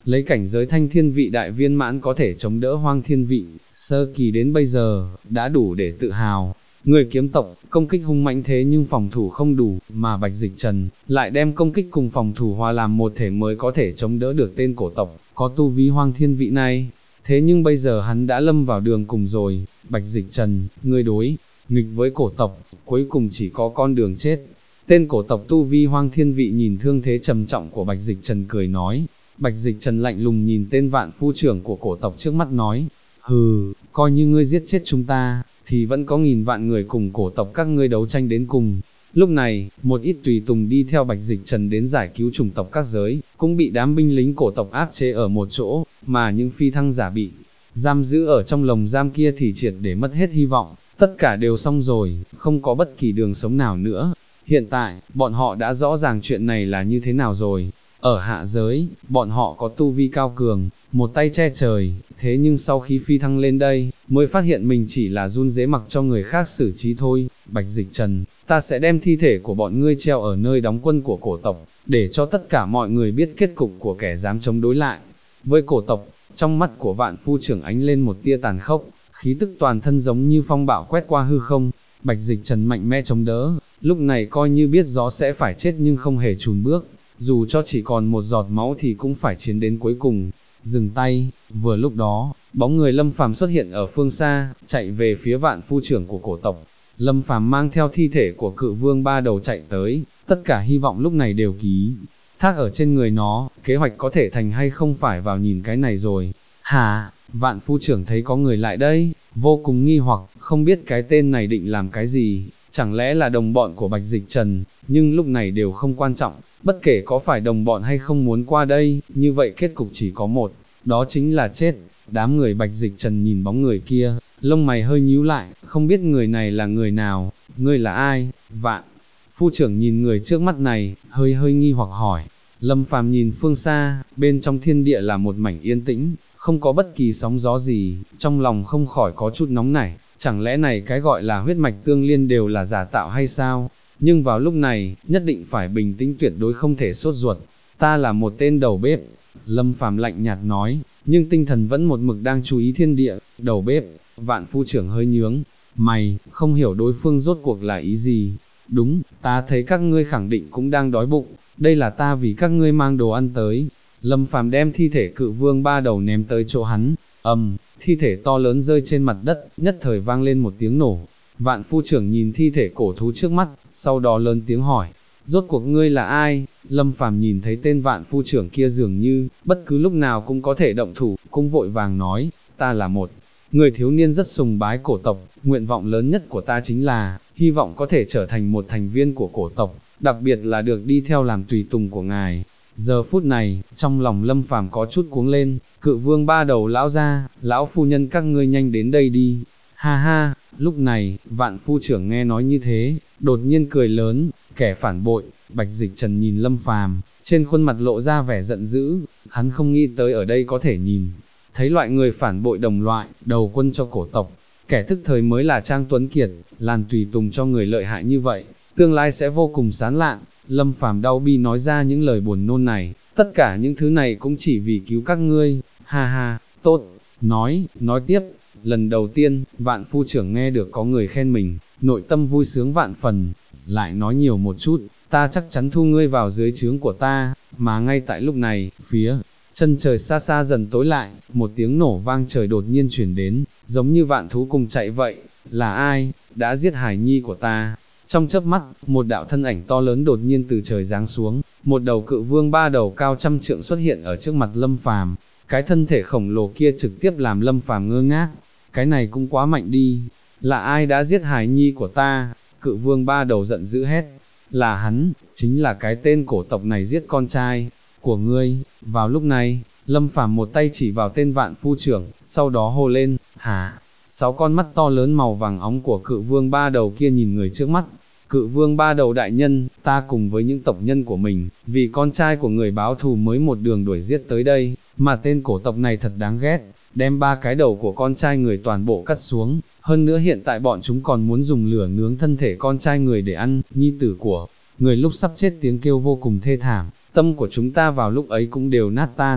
lấy cảnh giới thanh thiên vị đại viên mãn có thể chống đỡ hoang thiên vị, sơ kỳ đến bây giờ, đã đủ để tự hào. Người kiếm tộc, công kích hung mãnh thế nhưng phòng thủ không đủ, mà Bạch Dịch Trần, lại đem công kích cùng phòng thủ hòa làm một thể mới có thể chống đỡ được tên cổ tộc, có tu vi hoang thiên vị này. Thế nhưng bây giờ hắn đã lâm vào đường cùng rồi, Bạch Dịch Trần, ngươi đối nghịch với cổ tộc, cuối cùng chỉ có con đường chết. Tên cổ tộc tu vi hoang thiên vị nhìn thương thế trầm trọng của Bạch Dịch Trần cười nói. Bạch Dịch Trần lạnh lùng nhìn tên vạn phu trưởng của cổ tộc trước mắt nói, hừ, coi như ngươi giết chết chúng ta, thì vẫn có nghìn vạn người cùng cổ tộc các ngươi đấu tranh đến cùng. Lúc này, một ít tùy tùng đi theo Bạch Dịch Trần đến giải cứu chủng tộc các giới, cũng bị đám binh lính cổ tộc áp chế ở một chỗ, mà những phi thăng giả bị giam giữ ở trong lồng giam kia thì triệt để mất hết hy vọng, tất cả đều xong rồi, không có bất kỳ đường sống nào nữa. Hiện tại, bọn họ đã rõ ràng chuyện này là như thế nào rồi. Ở hạ giới, bọn họ có tu vi cao cường, một tay che trời, thế nhưng sau khi phi thăng lên đây, mới phát hiện mình chỉ là run rế mặc cho người khác xử trí thôi. Bạch Dịch Trần, ta sẽ đem thi thể của bọn ngươi treo ở nơi đóng quân của cổ tộc, để cho tất cả mọi người biết kết cục của kẻ dám chống đối lại. Với cổ tộc, trong mắt của vạn phu trưởng ánh lên một tia tàn khốc, khí tức toàn thân giống như phong bạo quét qua hư không. Bạch Dịch Trần mạnh mẽ chống đỡ, lúc này coi như biết rõ sẽ phải chết nhưng không hề chùn bước, dù cho chỉ còn một giọt máu thì cũng phải chiến đến cuối cùng. Dừng tay, vừa lúc đó, bóng người Lâm Phàm xuất hiện ở phương xa, chạy về phía vạn phu trưởng của cổ tộc. Lâm Phàm mang theo thi thể của cự vương ba đầu chạy tới, tất cả hy vọng lúc này đều ký thác ở trên người nó, kế hoạch có thể thành hay không phải vào nhìn cái này rồi. Hả, vạn phu trưởng thấy có người lại đây, vô cùng nghi hoặc, không biết cái tên này định làm cái gì, chẳng lẽ là đồng bọn của Bạch Dịch Trần, nhưng lúc này đều không quan trọng, bất kể có phải đồng bọn hay không muốn qua đây, như vậy kết cục chỉ có một, đó chính là chết. Đám người Bạch Dịch Trần nhìn bóng người kia, lông mày hơi nhíu lại, không biết người này là người nào, ngươi là ai? Vạn phu trưởng nhìn người trước mắt này, hơi nghi hoặc hỏi. Lâm Phàm nhìn phương xa, bên trong thiên địa là một mảnh yên tĩnh, không có bất kỳ sóng gió gì, trong lòng không khỏi có chút nóng nảy, chẳng lẽ này cái gọi là huyết mạch tương liên đều là giả tạo hay sao? Nhưng vào lúc này, nhất định phải bình tĩnh, tuyệt đối không thể sốt ruột. Ta là một tên đầu bếp, Lâm Phàm lạnh nhạt nói, nhưng tinh thần vẫn một mực đang chú ý thiên địa. Đầu bếp, vạn phu trưởng hơi nhướng mày, không hiểu đối phương rốt cuộc là ý gì. Đúng, ta thấy các ngươi khẳng định cũng đang đói bụng, đây là ta vì các ngươi mang đồ ăn tới. Lâm Phàm đem thi thể cự vương ba đầu ném tới chỗ hắn, thi thể to lớn rơi trên mặt đất, nhất thời vang lên một tiếng nổ. Vạn phu trưởng nhìn thi thể cổ thú trước mắt, sau đó lớn tiếng hỏi, rốt cuộc ngươi là ai? Lâm Phàm nhìn thấy tên vạn phu trưởng kia dường như, bất cứ lúc nào cũng có thể động thủ, cũng vội vàng nói, ta là một người thiếu niên rất sùng bái cổ tộc, nguyện vọng lớn nhất của ta chính là, hy vọng có thể trở thành một thành viên của cổ tộc, đặc biệt là được đi theo làm tùy tùng của ngài. Giờ phút này, trong lòng Lâm Phàm có chút cuống lên, cự vương ba đầu lão ra, lão phu nhân các ngươi nhanh đến đây đi. Ha ha, lúc này, vạn phu trưởng nghe nói như thế, đột nhiên cười lớn, kẻ phản bội. Bạch Dịch Trần nhìn Lâm Phàm, trên khuôn mặt lộ ra vẻ giận dữ, hắn không nghĩ tới ở đây có thể nhìn thấy loại người phản bội đồng loại, đầu quân cho cổ tộc, kẻ thức thời mới là Trang Tuấn Kiệt, làn tùy tùng cho người lợi hại như vậy, tương lai sẽ vô cùng sáng lạn. Lâm Phàm đau bi nói ra những lời buồn nôn này, tất cả những thứ này cũng chỉ vì cứu các ngươi. Ha ha, tốt, nói tiếp. Lần đầu tiên, vạn phu trưởng nghe được có người khen mình, nội tâm vui sướng vạn phần, lại nói nhiều một chút, ta chắc chắn thu ngươi vào dưới trướng của ta. Mà ngay tại lúc này, phía chân trời xa xa dần tối lại, một tiếng nổ vang trời đột nhiên chuyển đến, giống như vạn thú cùng chạy vậy. Là ai, đã giết hải nhi của ta? Trong chớp mắt, một đạo thân ảnh to lớn đột nhiên từ trời giáng xuống, một đầu cự vương ba đầu cao trăm trượng xuất hiện ở trước mặt Lâm Phàm. Cái thân thể khổng lồ kia trực tiếp làm Lâm Phàm ngơ ngác, cái này cũng quá mạnh đi, là ai đã giết hài nhi của ta? Cự vương ba đầu giận dữ hét, là hắn, chính là cái tên cổ tộc này giết con trai của ngươi. Vào lúc này, Lâm Phàm một tay chỉ vào tên vạn phu trưởng, sau đó hô lên, hả? 6 con mắt to lớn màu vàng óng của cự vương ba đầu kia nhìn người trước mắt. Cự vương ba đầu đại nhân, ta cùng với những tộc nhân của mình, vì con trai của người báo thù mới một đường đuổi giết tới đây, mà tên cổ tộc này thật đáng ghét, đem 3 cái đầu của con trai người toàn bộ cắt xuống, hơn nữa hiện tại bọn chúng còn muốn dùng lửa nướng thân thể con trai người để ăn. Nhi tử của người lúc sắp chết tiếng kêu vô cùng thê thảm, tâm của chúng ta vào lúc ấy cũng đều nát tan.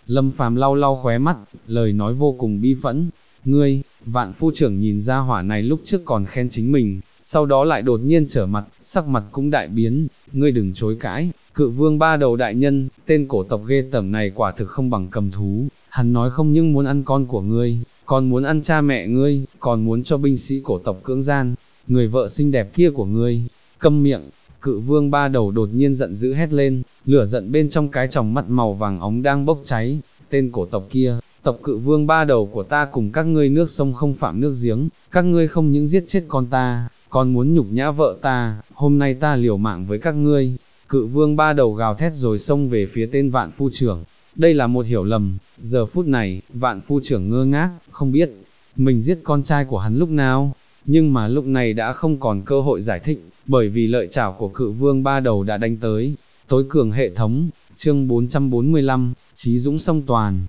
Lâm Phàm lau lau khóe mắt, lời nói vô cùng bi phẫn. Ngươi, Vạn phu trưởng nhìn ra hỏa này lúc trước còn khen chính mình, sau đó lại đột nhiên trở mặt, sắc mặt cũng đại biến. Ngươi đừng chối cãi, Cự Vương ba đầu đại nhân, tên cổ tộc ghê tởm này quả thực không bằng cầm thú. Hắn nói không nhưng muốn ăn con của ngươi, còn muốn ăn cha mẹ ngươi, còn muốn cho binh sĩ cổ tộc cưỡng gian, người vợ xinh đẹp kia của ngươi. Câm miệng. Cự Vương ba đầu đột nhiên giận dữ hét lên, lửa giận bên trong cái tròng mắt màu vàng óng đang bốc cháy. Tên cổ tộc kia, tộc Cự Vương ba đầu của ta cùng các ngươi nước sông không phạm nước giếng, các ngươi không những giết chết con ta, còn muốn nhục nhã vợ ta, hôm nay ta liều mạng với các ngươi. Cự Vương ba đầu gào thét rồi xông về phía tên Vạn phu trưởng. Đây là một hiểu lầm. Giờ phút này, Vạn phu trưởng ngơ ngác, không biết mình giết con trai của hắn lúc nào, nhưng mà lúc này đã không còn cơ hội giải thích, bởi vì lợi chảo của Cự Vương ba đầu đã đánh tới. Tối cường hệ thống, chương 445, Chí Dũng song toàn,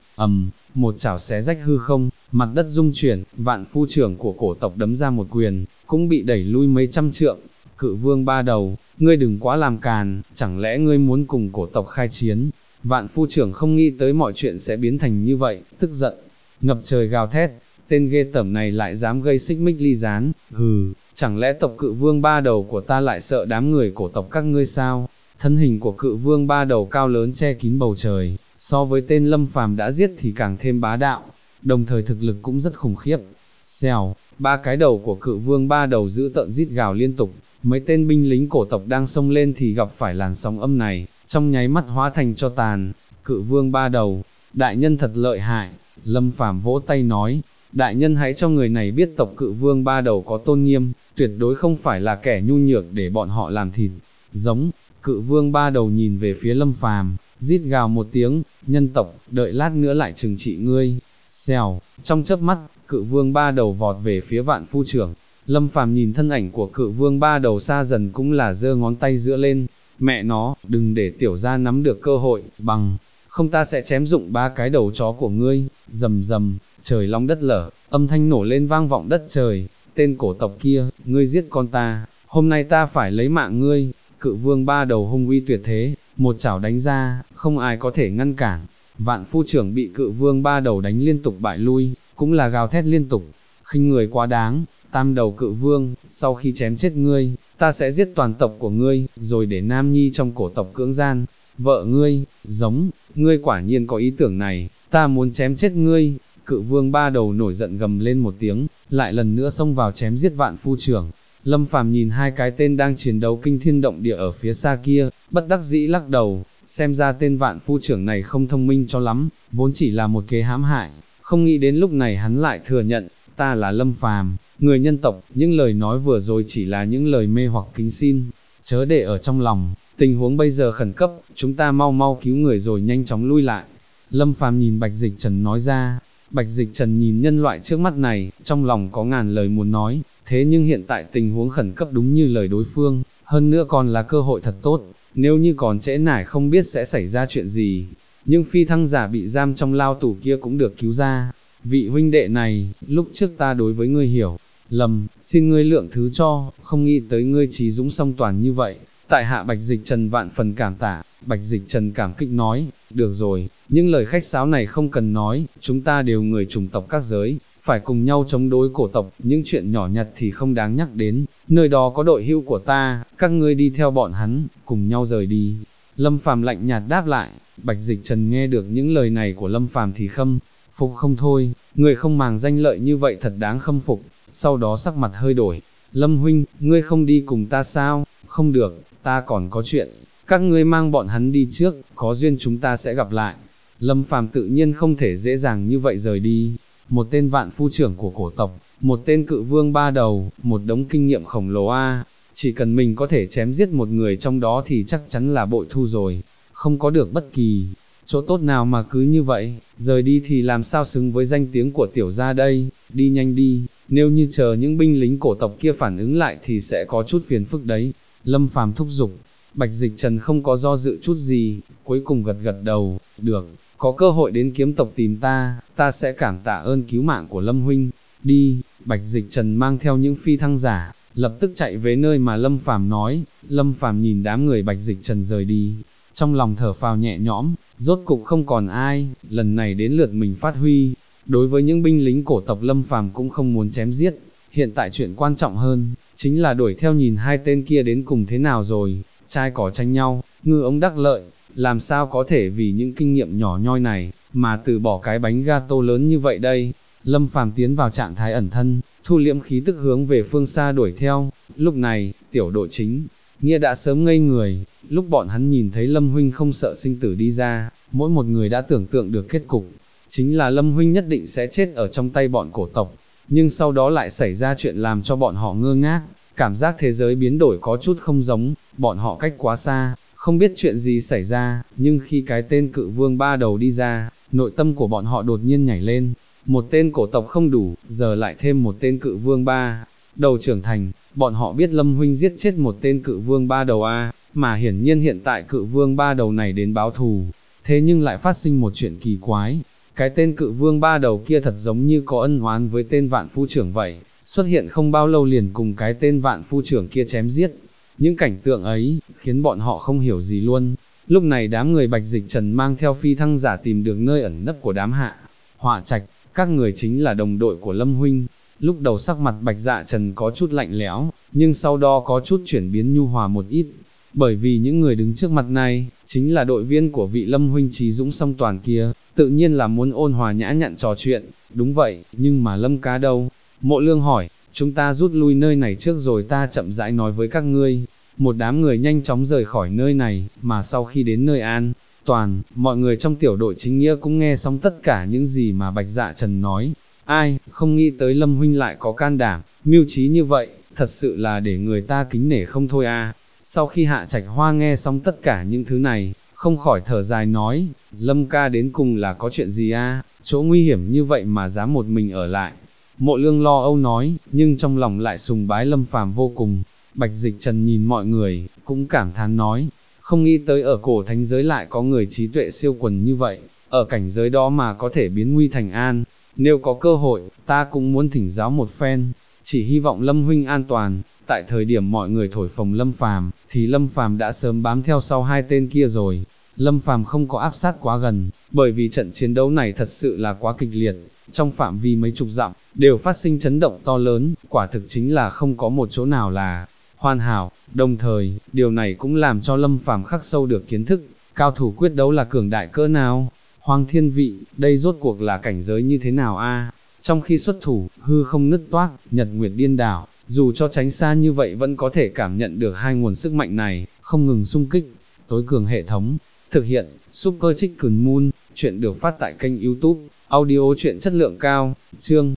một chảo xé rách hư không, mặt đất rung chuyển, Vạn phu trưởng của cổ tộc đấm ra một quyền, cũng bị đẩy lui mấy trăm trượng. Cự Vương ba đầu, ngươi đừng quá làm càn, chẳng lẽ ngươi muốn cùng cổ tộc khai chiến? Vạn phu trưởng không nghĩ tới mọi chuyện sẽ biến thành như vậy, tức giận, ngập trời gào thét, tên ghê tởm này lại dám gây xích mích ly gián, hừ, chẳng lẽ tộc Cự Vương ba đầu của ta lại sợ đám người cổ tộc các ngươi sao? Thân hình của Cự Vương ba đầu cao lớn che kín bầu trời, so với tên Lâm Phàm đã giết thì càng thêm bá đạo, đồng thời thực lực cũng rất khủng khiếp. Xèo, ba cái đầu của Cự Vương ba đầu giữ tợn rít gào liên tục, mấy tên binh lính cổ tộc đang xông lên thì gặp phải làn sóng âm này, trong nháy mắt hóa thành cho tàn. Cự Vương ba đầu, đại nhân thật lợi hại. Lâm Phàm vỗ tay nói, đại nhân hãy cho người này biết tộc Cự Vương ba đầu có tôn nghiêm, tuyệt đối không phải là kẻ nhu nhược để bọn họ làm thịt. Giống. Cự Vương ba đầu nhìn về phía Lâm Phàm, rít gào một tiếng, nhân tộc, đợi lát nữa lại trừng trị ngươi. Xèo, trong chớp mắt, Cự Vương ba đầu vọt về phía Vạn phu trưởng. Lâm Phàm nhìn thân ảnh của Cự Vương ba đầu xa dần cũng là giơ ngón tay giữa lên, mẹ nó, đừng để tiểu gia nắm được cơ hội, bằng không ta sẽ chém dụng ba cái đầu chó của ngươi. Rầm rầm, trời long đất lở, âm thanh nổ lên vang vọng đất trời. Tên cổ tộc kia, ngươi giết con ta, hôm nay ta phải lấy mạng ngươi. Cự Vương ba đầu hung uy tuyệt thế, một chảo đánh ra, không ai có thể ngăn cản. Vạn phu trưởng bị Cự Vương ba đầu đánh liên tục bại lui, cũng là gào thét liên tục, khinh người quá đáng. Tam đầu Cự Vương, sau khi chém chết ngươi, ta sẽ giết toàn tộc của ngươi, rồi để nam nhi trong cổ tộc cưỡng gian vợ ngươi. Giống, ngươi quả nhiên có ý tưởng này, ta muốn chém chết ngươi. Cự Vương ba đầu nổi giận gầm lên một tiếng, lại lần nữa xông vào chém giết Vạn phu trưởng. Lâm Phàm nhìn hai cái tên đang chiến đấu kinh thiên động địa ở phía xa kia, bất đắc dĩ lắc đầu, xem ra tên Vạn phu trưởng này không thông minh cho lắm, vốn chỉ là một kế hãm hại, không nghĩ đến lúc này hắn lại thừa nhận, ta là Lâm Phàm, người nhân tộc, những lời nói vừa rồi chỉ là những lời mê hoặc kính xin, chớ để ở trong lòng, tình huống bây giờ khẩn cấp, chúng ta mau mau cứu người rồi nhanh chóng lui lại. Lâm Phàm nhìn Bạch Dịch Trần nói ra. Bạch Dịch Trần nhìn nhân loại trước mắt này, trong lòng có ngàn lời muốn nói, thế nhưng hiện tại tình huống khẩn cấp đúng như lời đối phương, hơn nữa còn là cơ hội thật tốt, nếu như còn trễ nải không biết sẽ xảy ra chuyện gì. Nhưng phi thăng giả bị giam trong lao tù kia cũng được cứu ra. Vị huynh đệ này, lúc trước ta đối với ngươi hiểu lầm, xin ngươi lượng thứ cho, không nghĩ tới ngươi trí dũng song toàn như vậy. Tại hạ Bạch Dịch Trần vạn phần cảm tạ. Bạch Dịch Trần cảm kích nói, được rồi, những lời khách sáo này không cần nói, chúng ta đều người chủng tộc các giới, phải cùng nhau chống đối cổ tộc, những chuyện nhỏ nhặt thì không đáng nhắc đến, nơi đó có đội hưu của ta, các ngươi đi theo bọn hắn, cùng nhau rời đi. Lâm Phàm lạnh nhạt đáp lại. Bạch Dịch Trần nghe được những lời này của Lâm Phàm thì khâm phục không thôi, người không màng danh lợi như vậy thật đáng khâm phục. Sau đó sắc mặt hơi đổi, Lâm huynh, ngươi không đi cùng ta sao? Không được, ta còn có chuyện, các ngươi mang bọn hắn đi trước, có duyên chúng ta sẽ gặp lại. Lâm Phàm tự nhiên không thể dễ dàng như vậy rời đi. Một tên Vạn phu trưởng của cổ tộc, một tên Cự Vương ba đầu, một đống kinh nghiệm khổng lồ a. Chỉ cần mình có thể chém giết một người trong đó thì chắc chắn là bội thu rồi, không có được bất kỳ chỗ tốt nào mà cứ như vậy, rời đi thì làm sao xứng với danh tiếng của tiểu gia đây. Đi nhanh đi, nếu như chờ những binh lính cổ tộc kia phản ứng lại thì sẽ có chút phiền phức đấy. Lâm Phàm thúc giục. Bạch Dịch Trần không có do dự chút gì, cuối cùng gật gật đầu, được, có cơ hội đến kiếm tộc tìm ta, ta sẽ cảm tạ ơn cứu mạng của Lâm huynh. Đi. Bạch Dịch Trần mang theo những phi thăng giả, lập tức chạy về nơi mà Lâm Phàm nói. Lâm Phàm nhìn đám người Bạch Dịch Trần rời đi, trong lòng thở phào nhẹ nhõm, rốt cục không còn ai, lần này đến lượt mình phát huy. Đối với những binh lính cổ tộc Lâm Phàm cũng không muốn chém giết, hiện tại chuyện quan trọng hơn, chính là đuổi theo nhìn hai tên kia đến cùng thế nào rồi, trai cỏ tranh nhau, ngư ông đắc lợi, làm sao có thể vì những kinh nghiệm nhỏ nhoi này, mà từ bỏ cái bánh gato lớn như vậy đây. Lâm Phàm tiến vào trạng thái ẩn thân, thu liễm khí tức hướng về phương xa đuổi theo, lúc này, tiểu đội chính, Nghĩa đã sớm ngây người, lúc bọn hắn nhìn thấy Lâm Huynh không sợ sinh tử đi ra, mỗi một người đã tưởng tượng được kết cục, chính là Lâm Huynh nhất định sẽ chết ở trong tay bọn cổ tộc, nhưng sau đó lại xảy ra chuyện làm cho bọn họ ngơ ngác, cảm giác thế giới biến đổi có chút không giống, bọn họ cách quá xa, không biết chuyện gì xảy ra, nhưng khi cái tên cự vương ba đầu đi ra, nội tâm của bọn họ đột nhiên nhảy lên, một tên cổ tộc không đủ, giờ lại thêm một tên cự vương ba đầu trưởng thành, bọn họ biết Lâm Huynh giết chết một tên cự vương ba đầu mà hiển nhiên hiện tại cự vương ba đầu này đến báo thù, thế nhưng lại phát sinh một chuyện kỳ quái, cái tên cự vương ba đầu kia thật giống như có ân oán với tên vạn phu trưởng vậy, xuất hiện không bao lâu liền cùng cái tên vạn phu trưởng kia chém giết, những cảnh tượng ấy, khiến bọn họ không hiểu gì luôn. Lúc này đám người Bạch Dịch Trần mang theo phi thăng giả tìm được nơi ẩn nấp của đám Hạ Họa Trạch, các người chính là đồng đội của Lâm Huynh. Lúc đầu sắc mặt Bạch Dạ Trần có chút lạnh lẽo, nhưng sau đó có chút chuyển biến nhu hòa một ít, bởi vì những người đứng trước mặt này, chính là đội viên của vị Lâm Huynh trí dũng song toàn kia, tự nhiên là muốn ôn hòa nhã nhặn trò chuyện, đúng vậy, nhưng mà Lâm ca đâu? Mộ Lương hỏi, chúng ta rút lui nơi này trước rồi ta chậm rãi nói với các ngươi. Một đám người nhanh chóng rời khỏi nơi này, mà sau khi đến nơi an toàn, mọi người trong tiểu đội chính nghĩa cũng nghe xong tất cả những gì mà Bạch Dạ Trần nói. Ai, không nghĩ tới Lâm Huynh lại có can đảm, mưu trí như vậy, thật sự là để người ta kính nể không thôi Sau khi Hạ Trạch Hoa nghe xong tất cả những thứ này, không khỏi thở dài nói, Lâm ca đến cùng là có chuyện gì chỗ nguy hiểm như vậy mà dám một mình ở lại. Mộ Lương lo âu nói, nhưng trong lòng lại sùng bái Lâm Phàm vô cùng. Bạch Dịch Trần nhìn mọi người, cũng cảm thán nói, không nghĩ tới ở cổ thánh giới lại có người trí tuệ siêu quần như vậy, ở cảnh giới đó mà có thể biến nguy thành an, nếu có cơ hội, ta cũng muốn thỉnh giáo một phen, chỉ hy vọng Lâm Huynh an toàn. Tại thời điểm mọi người thổi phồng Lâm Phàm, thì Lâm Phàm đã sớm bám theo sau hai tên kia rồi. Lâm Phàm không có áp sát quá gần, bởi vì trận chiến đấu này thật sự là quá kịch liệt, trong phạm vi mấy chục dặm, đều phát sinh chấn động to lớn, quả thực chính là không có một chỗ nào là hoàn hảo, đồng thời, điều này cũng làm cho Lâm Phàm khắc sâu được kiến thức, cao thủ quyết đấu là cường đại cỡ nào. Hoàng thiên vị, đây rốt cuộc là cảnh giới như thế nào Trong khi xuất thủ, hư không nứt toác, nhật nguyệt điên đảo, dù cho tránh xa như vậy vẫn có thể cảm nhận được hai nguồn sức mạnh này, không ngừng xung kích. Tối cường hệ thống, thực hiện, Super Chicken Moon, chuyện được phát tại kênh YouTube, audio chuyện chất lượng cao, chương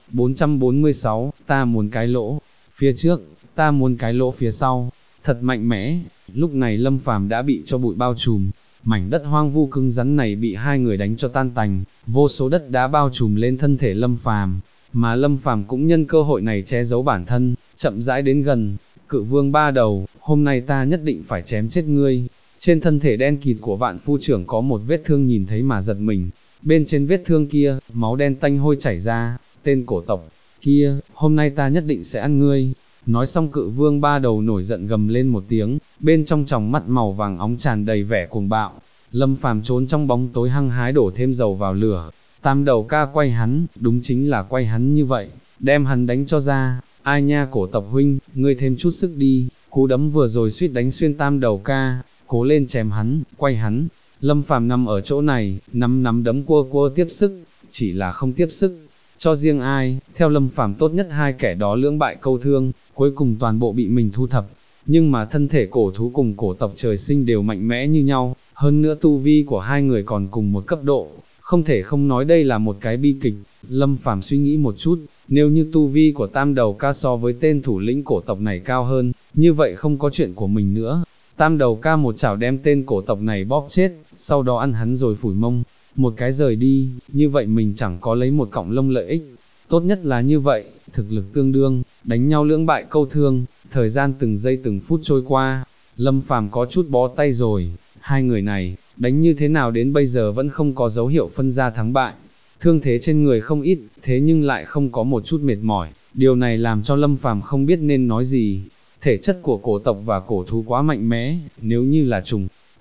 446, ta muốn cái lỗ, phía trước, ta muốn cái lỗ phía sau, thật mạnh mẽ. Lúc này Lâm Phàm đã bị cho bụi bao trùm, mảnh đất hoang vu cứng rắn này bị hai người đánh cho tan tành, vô số đất đá bao trùm lên thân thể Lâm Phàm, mà Lâm Phàm cũng nhân cơ hội này che giấu bản thân, chậm rãi đến gần. Cự vương ba đầu, hôm nay ta nhất định phải chém chết ngươi. Trên thân thể đen kịt của vạn phu trưởng có một vết thương nhìn thấy mà giật mình, bên trên vết thương kia, máu đen tanh hôi chảy ra, tên cổ tộc kia, hôm nay ta nhất định sẽ ăn ngươi. Nói xong cự vương ba đầu nổi giận gầm lên một tiếng, bên trong tròng mắt màu vàng óng tràn đầy vẻ cuồng bạo. Lâm Phàm trốn trong bóng tối hăng hái đổ thêm dầu vào lửa, tam đầu ca quay hắn, đúng chính là quay hắn như vậy, đem hắn đánh cho ra. Ai nha cổ tộc huynh, ngươi thêm chút sức đi, cú đấm vừa rồi suýt đánh xuyên tam đầu ca, cố lên chém hắn, quay hắn. Lâm Phàm nằm ở chỗ này, nắm đấm cua tiếp sức, chỉ là không tiếp sức. Cho riêng ai, theo Lâm Phàm tốt nhất hai kẻ đó lưỡng bại câu thương, cuối cùng toàn bộ bị mình thu thập. Nhưng mà thân thể cổ thú cùng cổ tộc trời sinh đều mạnh mẽ như nhau, hơn nữa tu vi của hai người còn cùng một cấp độ, không thể không nói đây là một cái bi kịch. Lâm Phàm suy nghĩ một chút, nếu như tu vi của tam đầu ca so với tên thủ lĩnh cổ tộc này cao hơn, như vậy không có chuyện của mình nữa. Tam đầu ca một chảo đem tên cổ tộc này bóp chết, sau đó ăn hắn rồi phủi mông, một cái rời đi, như vậy mình chẳng có lấy một cọng lông lợi ích. Tốt nhất là như vậy, thực lực tương đương, đánh nhau lưỡng bại câu thương. Thời gian từng giây từng phút trôi qua, Lâm Phàm có chút bó tay rồi, hai người này, đánh như thế nào đến bây giờ vẫn không có dấu hiệu phân ra thắng bại. Thương thế trên người không ít, thế nhưng lại không có một chút mệt mỏi, điều này làm cho Lâm Phàm không biết nên nói gì. Thể chất của cổ tộc và cổ thú quá mạnh mẽ, nếu như là trùng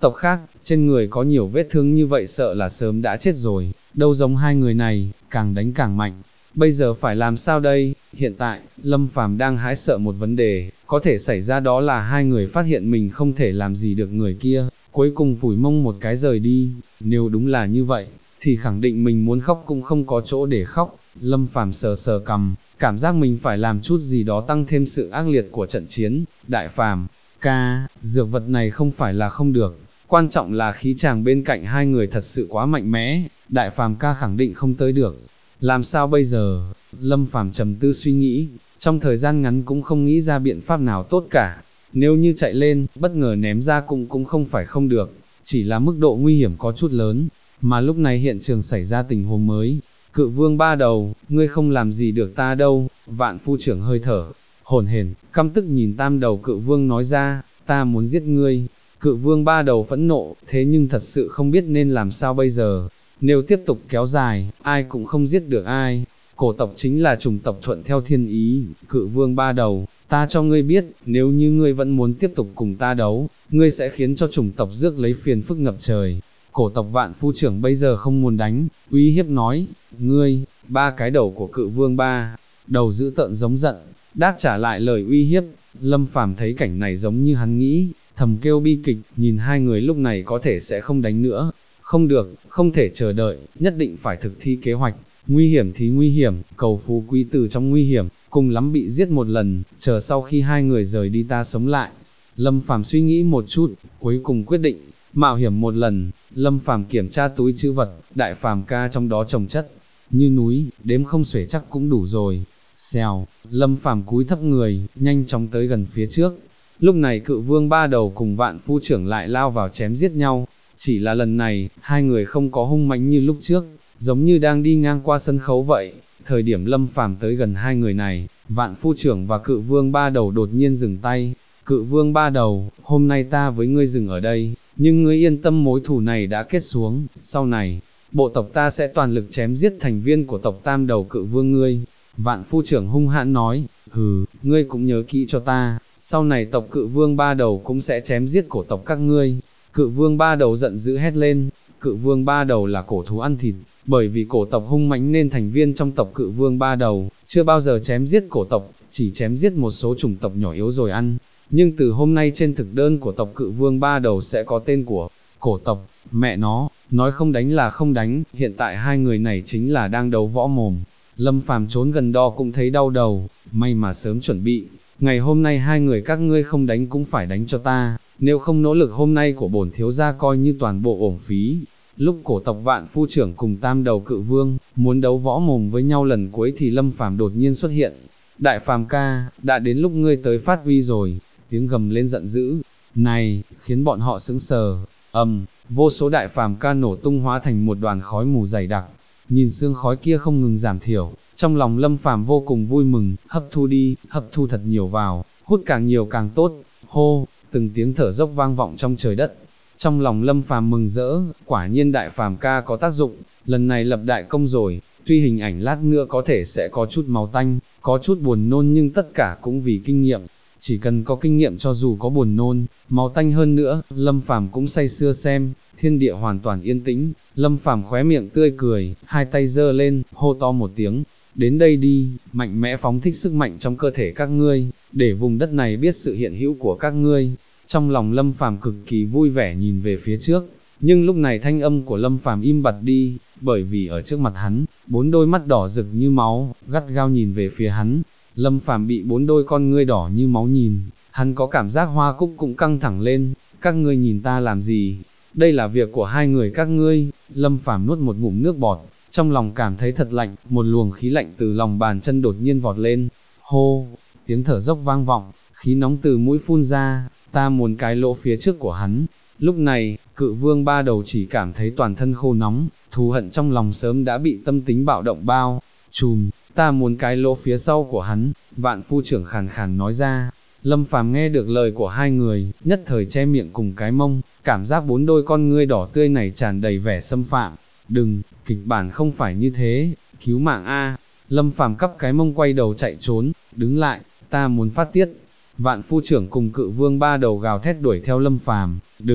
tộc khác, trên người có nhiều vết thương như vậy sợ là sớm đã chết rồi, đâu giống hai người này, càng đánh càng mạnh. Bây giờ phải làm sao đây? Hiện tại, Lâm Phàm đang hãi sợ một vấn đề, có thể xảy ra đó là hai người phát hiện mình không thể làm gì được người kia, cuối cùng phủi mông một cái rời đi. Nếu đúng là như vậy, thì khẳng định mình muốn khóc cũng không có chỗ để khóc. Lâm Phàm sờ sờ cằm, cảm giác mình phải làm chút gì đó tăng thêm sự ác liệt của trận chiến. Đại Phàm ca, dược vật này không phải là không được, quan trọng là khí chàng bên cạnh hai người thật sự quá mạnh mẽ, Đại Phàm ca khẳng định không tới được. Làm sao bây giờ? Lâm Phàm trầm tư suy nghĩ, trong thời gian ngắn cũng không nghĩ ra biện pháp nào tốt cả. Nếu như chạy lên, bất ngờ ném ra cũng không phải không được, chỉ là mức độ nguy hiểm có chút lớn, mà lúc này hiện trường xảy ra tình huống mới. Cự vương ba đầu, ngươi không làm gì được ta đâu, Vạn phu trưởng hơi thở, hổn hển, căm tức nhìn tam đầu cự vương nói ra, ta muốn giết ngươi. Cự vương ba đầu phẫn nộ, thế nhưng thật sự không biết nên làm sao bây giờ. Nếu tiếp tục kéo dài, ai cũng không giết được ai. Cổ tộc chính là chủng tộc thuận theo thiên ý, cự vương ba đầu, ta cho ngươi biết, nếu như ngươi vẫn muốn tiếp tục cùng ta đấu, ngươi sẽ khiến cho chủng tộc rước lấy phiền phức ngập trời. Cổ tộc Vạn phu trưởng bây giờ không muốn đánh, uy hiếp nói, ngươi, ba cái đầu của cự vương ba đầu dữ tợn giống giận, đáp trả lại lời uy hiếp. Lâm Phàm thấy cảnh này giống như hắn nghĩ, thầm kêu bi kịch, nhìn hai người lúc này có thể sẽ không đánh nữa. Không được, không thể chờ đợi, nhất định phải thực thi kế hoạch. Nguy hiểm thì nguy hiểm, cầu phú quý từ trong nguy hiểm, cùng lắm bị giết một lần, chờ sau khi hai người rời đi ta sống lại. Lâm Phàm suy nghĩ một chút, cuối cùng quyết định, mạo hiểm một lần. Lâm Phàm kiểm tra túi trữ vật, Đại Phàm ca trong đó trồng chất như núi, đếm không xuể chắc cũng đủ rồi. Xèo, Lâm Phàm cúi thấp người, nhanh chóng tới gần phía trước. Lúc này cự vương ba đầu cùng Vạn phu trưởng lại lao vào chém giết nhau. Chỉ là lần này, hai người không có hung mãnh như lúc trước, giống như đang đi ngang qua sân khấu vậy. Thời điểm Lâm Phàm tới gần hai người này, Vạn phu trưởng và cự vương ba đầu đột nhiên dừng tay. Cự vương ba đầu, hôm nay ta với ngươi dừng ở đây, nhưng ngươi yên tâm mối thù này đã kết xuống, sau này, bộ tộc ta sẽ toàn lực chém giết thành viên của tộc tam đầu cự vương ngươi. Vạn phu trưởng hung hãn nói, hừ, ngươi cũng nhớ kỹ cho ta, sau này tộc cự vương ba đầu cũng sẽ chém giết cổ tộc các ngươi. Cự vương ba đầu giận dữ hét lên, cự vương ba đầu là cổ thú ăn thịt, bởi vì cổ tộc hung mãnh nên thành viên trong tộc cự vương ba đầu, chưa bao giờ chém giết cổ tộc, chỉ chém giết một số chủng tộc nhỏ yếu rồi ăn. Nhưng từ hôm nay trên thực đơn của tộc cự vương ba đầu sẽ có tên của cổ tộc, mẹ nó, nói không đánh là không đánh, hiện tại hai người này chính là đang đấu võ mồm. Lâm Phàm trốn gần đó cũng thấy đau đầu, may mà sớm chuẩn bị, ngày hôm nay hai người các ngươi không đánh cũng phải đánh cho ta, nếu không nỗ lực hôm nay của bổn thiếu gia coi như toàn bộ uổng phí. Lúc cổ tộc Vạn phu trưởng cùng tam đầu cự vương, muốn đấu võ mồm với nhau lần cuối thì Lâm Phàm đột nhiên xuất hiện. Đại Phàm ca, đã đến lúc ngươi tới phát uy rồi, tiếng gầm lên giận dữ, này, khiến bọn họ sững sờ, vô số Đại Phàm ca nổ tung hóa thành một đoàn khói mù dày đặc, nhìn sương khói kia không ngừng giảm thiểu, trong lòng Lâm Phàm vô cùng vui mừng, hấp thu đi, hấp thu thật nhiều vào, hút càng nhiều càng tốt, hô, từng tiếng thở dốc vang vọng trong trời đất. Trong lòng Lâm Phàm mừng rỡ, quả nhiên Đại Phàm ca có tác dụng, lần này lập đại công rồi, tuy hình ảnh lát nữa có thể sẽ có chút máu tanh, có chút buồn nôn nhưng tất cả cũng vì kinh nghiệm. Chỉ cần có kinh nghiệm cho dù có buồn nôn, máu tanh hơn nữa, Lâm Phàm cũng say sưa xem. Thiên địa hoàn toàn yên tĩnh, Lâm Phàm khóe miệng tươi cười, hai tay giơ lên, hô to một tiếng, đến đây đi, mạnh mẽ phóng thích sức mạnh trong cơ thể các ngươi, để vùng đất này biết sự hiện hữu của các ngươi. Trong lòng Lâm Phàm cực kỳ vui vẻ nhìn về phía trước, nhưng lúc này thanh âm của Lâm Phàm im bặt đi, bởi vì ở trước mặt hắn, bốn đôi mắt đỏ rực như máu, gắt gao nhìn về phía hắn. Lâm Phàm bị bốn đôi con ngươi đỏ như máu nhìn, hắn có cảm giác hoa cúc cũng căng thẳng lên, các ngươi nhìn ta làm gì? Đây là việc của hai người các ngươi. Lâm Phàm nuốt một ngụm nước bọt, trong lòng cảm thấy thật lạnh, một luồng khí lạnh từ lòng bàn chân đột nhiên vọt lên, hô, tiếng thở dốc vang vọng, khí nóng từ mũi phun ra, ta muốn cái lỗ phía trước của hắn. Lúc này, cự vương ba đầu chỉ cảm thấy toàn thân khô nóng, thù hận trong lòng sớm đã bị tâm tính bạo động bao trùm, ta muốn cái lỗ phía sau của hắn, Vạn phu trưởng khàn khàn nói ra. Lâm Phàm nghe được lời của hai người, nhất thời che miệng cùng cái mông, cảm giác bốn đôi con ngươi đỏ tươi này tràn đầy vẻ xâm phạm. Đừng, kịch bản không phải như thế, cứu mạng a! Lâm Phàm cắp cái mông quay đầu chạy trốn, đứng lại, ta muốn phát tiết. Vạn phu trưởng cùng cự vương ba đầu gào thét đuổi theo Lâm Phàm, đừng,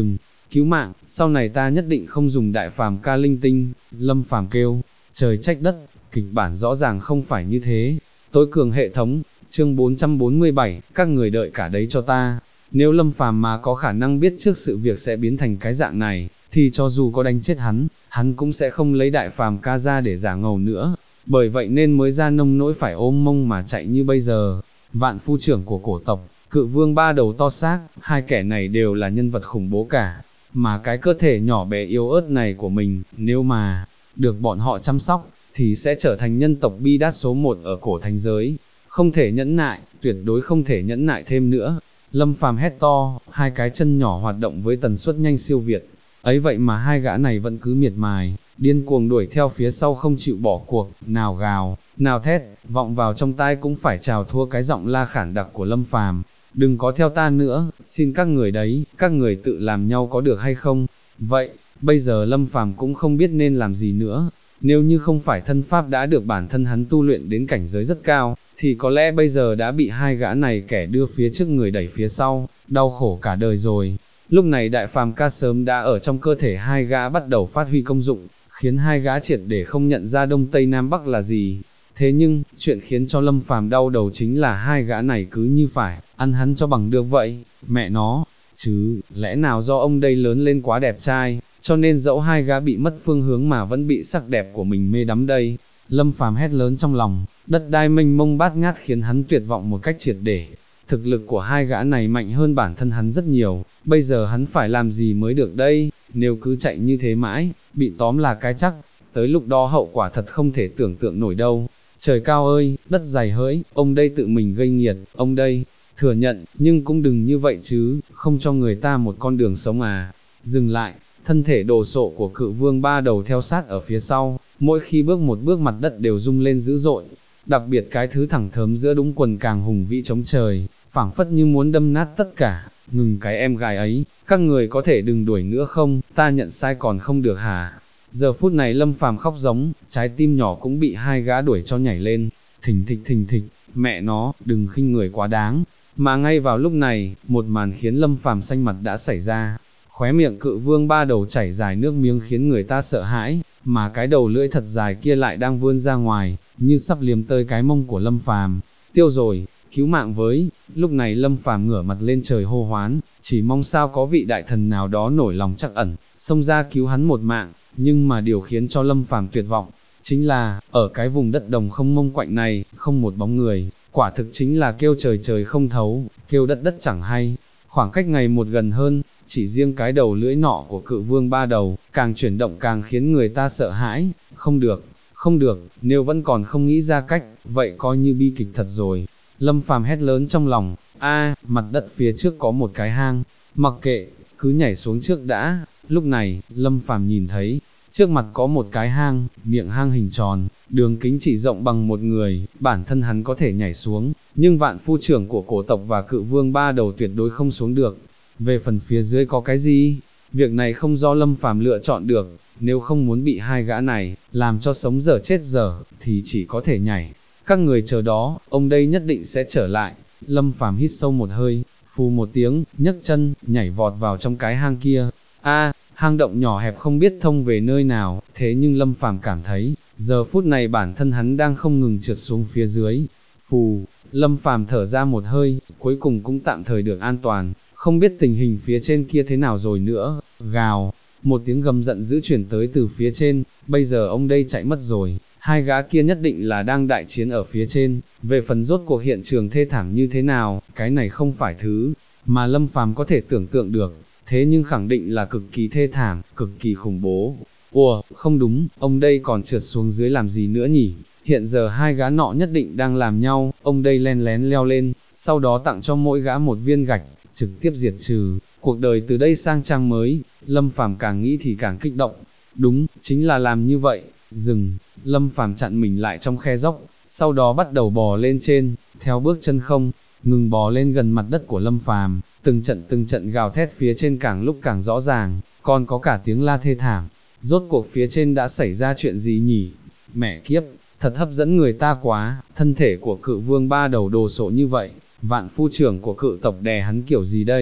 cứu mạng, sau này ta nhất định không dùng đại phàm ca linh tinh, Lâm Phàm kêu, trời trách đất, kịch bản rõ ràng không phải như thế, tối cường hệ thống, chương 447, các người đợi cả đấy cho ta, nếu Lâm Phàm mà có khả năng biết trước sự việc sẽ biến thành cái dạng này, thì cho dù có đánh chết hắn cũng sẽ không lấy đại phàm ca ra để giả ngầu nữa, bởi vậy nên mới ra nông nỗi phải ôm mông mà chạy như bây giờ. Vạn phu trưởng của cổ tộc, Cự Vương ba đầu to xác, hai kẻ này đều là nhân vật khủng bố cả, mà cái cơ thể nhỏ bé yếu ớt này của mình, nếu mà được bọn họ chăm sóc, thì sẽ trở thành nhân tộc bi đát số 1 ở cổ thành giới, không thể nhẫn nại, tuyệt đối không thể nhẫn nại thêm nữa. Lâm Phàm hét to, hai cái chân nhỏ hoạt động với tần suất nhanh siêu việt, ấy vậy mà hai gã này vẫn cứ miệt mài, điên cuồng đuổi theo phía sau không chịu bỏ cuộc, nào gào, nào thét, vọng vào trong tai cũng phải chào thua cái giọng la khản đặc của Lâm Phàm. Đừng có theo ta nữa, xin các người đấy, các người tự làm nhau có được hay không? Vậy, bây giờ Lâm Phàm cũng không biết nên làm gì nữa, nếu như không phải thân pháp đã được bản thân hắn tu luyện đến cảnh giới rất cao, thì có lẽ bây giờ đã bị hai gã này kẻ đưa phía trước người đẩy phía sau, đau khổ cả đời rồi. Lúc này đại phàm ca sớm đã ở trong cơ thể hai gã bắt đầu phát huy công dụng, khiến hai gã triệt để không nhận ra Đông Tây Nam Bắc là gì. Thế nhưng, chuyện khiến cho Lâm Phàm đau đầu chính là hai gã này cứ như phải ăn hắn cho bằng được vậy, mẹ nó, chứ, lẽ nào do ông đây lớn lên quá đẹp trai, cho nên dẫu hai gã bị mất phương hướng mà vẫn bị sắc đẹp của mình mê đắm đây. Lâm Phàm hét lớn trong lòng, đất đai mênh mông bát ngát khiến hắn tuyệt vọng một cách triệt để. Thực lực của hai gã này mạnh hơn bản thân hắn rất nhiều, bây giờ hắn phải làm gì mới được đây, nếu cứ chạy như thế mãi, bị tóm là cái chắc, tới lúc đó hậu quả thật không thể tưởng tượng nổi đâu. Trời cao ơi, đất dày hỡi, ông đây tự mình gây nghiệt, ông đây, thừa nhận, nhưng cũng đừng như vậy chứ, không cho người ta một con đường sống à. Dừng lại, thân thể đồ sộ của Cự Vương ba đầu theo sát ở phía sau, mỗi khi bước một bước mặt đất đều rung lên dữ dội, đặc biệt cái thứ thẳng thớm giữa đũng quần càng hùng vĩ chống trời, phảng phất như muốn đâm nát tất cả. Ngừng cái em gái ấy, các người có thể đừng đuổi nữa không, ta nhận sai còn không được hả? Giờ phút này Lâm Phàm khóc giống, trái tim nhỏ cũng bị hai gã đuổi cho nhảy lên, thình thịch, mẹ nó, đừng khinh người quá đáng. Mà ngay vào lúc này, một màn khiến Lâm Phàm xanh mặt đã xảy ra, khóe miệng Cự Vương ba đầu chảy dài nước miếng khiến người ta sợ hãi, mà cái đầu lưỡi thật dài kia lại đang vươn ra ngoài, như sắp liếm tới cái mông của Lâm Phàm. Tiêu rồi, cứu mạng với. Lúc này Lâm Phàm ngửa mặt lên trời hô hoán, chỉ mong sao có vị đại thần nào đó nổi lòng trắc ẩn, xông ra cứu hắn một mạng. Nhưng mà điều khiến cho Lâm Phàm tuyệt vọng, chính là, ở cái vùng đất đồng không mông quạnh này, không một bóng người, quả thực chính là kêu trời trời không thấu, kêu đất đất chẳng hay. Khoảng cách ngày một gần hơn, chỉ riêng cái đầu lưỡi nọ của Cự Vương ba đầu, càng chuyển động càng khiến người ta sợ hãi. Không được, nếu vẫn còn không nghĩ ra cách, vậy coi như bi kịch thật rồi. Lâm Phàm hét lớn trong lòng, mặt đất phía trước có một cái hang, mặc kệ, cứ nhảy xuống trước đã. Lúc này, Lâm Phàm nhìn thấy, trước mặt có một cái hang, miệng hang hình tròn, đường kính chỉ rộng bằng một người, bản thân hắn có thể nhảy xuống, nhưng vạn phu trưởng của cổ tộc và Cự Vương ba đầu tuyệt đối không xuống được. Về phần phía dưới có cái gì? Việc này không do Lâm Phàm lựa chọn được, nếu không muốn bị hai gã này làm cho sống dở chết dở, thì chỉ có thể nhảy. Các người chờ đó, ông đây nhất định sẽ trở lại. Lâm Phàm hít sâu một hơi, phù một tiếng, nhấc chân, nhảy vọt vào trong cái hang kia. Hang động nhỏ hẹp không biết thông về nơi nào, thế nhưng Lâm Phàm cảm thấy, giờ phút này bản thân hắn đang không ngừng trượt xuống phía dưới. Phù, Lâm Phàm thở ra một hơi, cuối cùng cũng tạm thời được an toàn, không biết tình hình phía trên kia thế nào rồi nữa. Gào, một tiếng gầm giận dữ chuyển tới từ phía trên, bây giờ ông đây chạy mất rồi, hai gã kia nhất định là đang đại chiến ở phía trên. Về phần rốt cuộc hiện trường thê thảm như thế nào, cái này không phải thứ mà Lâm Phàm có thể tưởng tượng được, thế nhưng khẳng định là cực kỳ thê thảm, cực kỳ khủng bố. Ủa, không đúng, ông đây còn trượt xuống dưới làm gì nữa nhỉ? Hiện giờ hai gã nọ nhất định đang làm nhau, ông đây len lén leo lên, sau đó tặng cho mỗi gã một viên gạch, trực tiếp diệt trừ, cuộc đời từ đây sang trang mới. Lâm Phàm càng nghĩ thì càng kích động, đúng, chính là làm như vậy. Dừng, Lâm Phàm chặn mình lại trong khe dốc, sau đó bắt đầu bò lên trên, theo bước chân không ngừng bò lên gần mặt đất của Lâm Phàm, từng trận gào thét phía trên càng lúc càng rõ ràng, còn có cả tiếng la thê thảm. Rốt cuộc phía trên đã xảy ra chuyện gì nhỉ? Mẹ kiếp, thật hấp dẫn người ta quá, thân thể của Cự Vương ba đầu đồ sộ như vậy, vạn phu trưởng của Cự tộc đè hắn kiểu gì đây?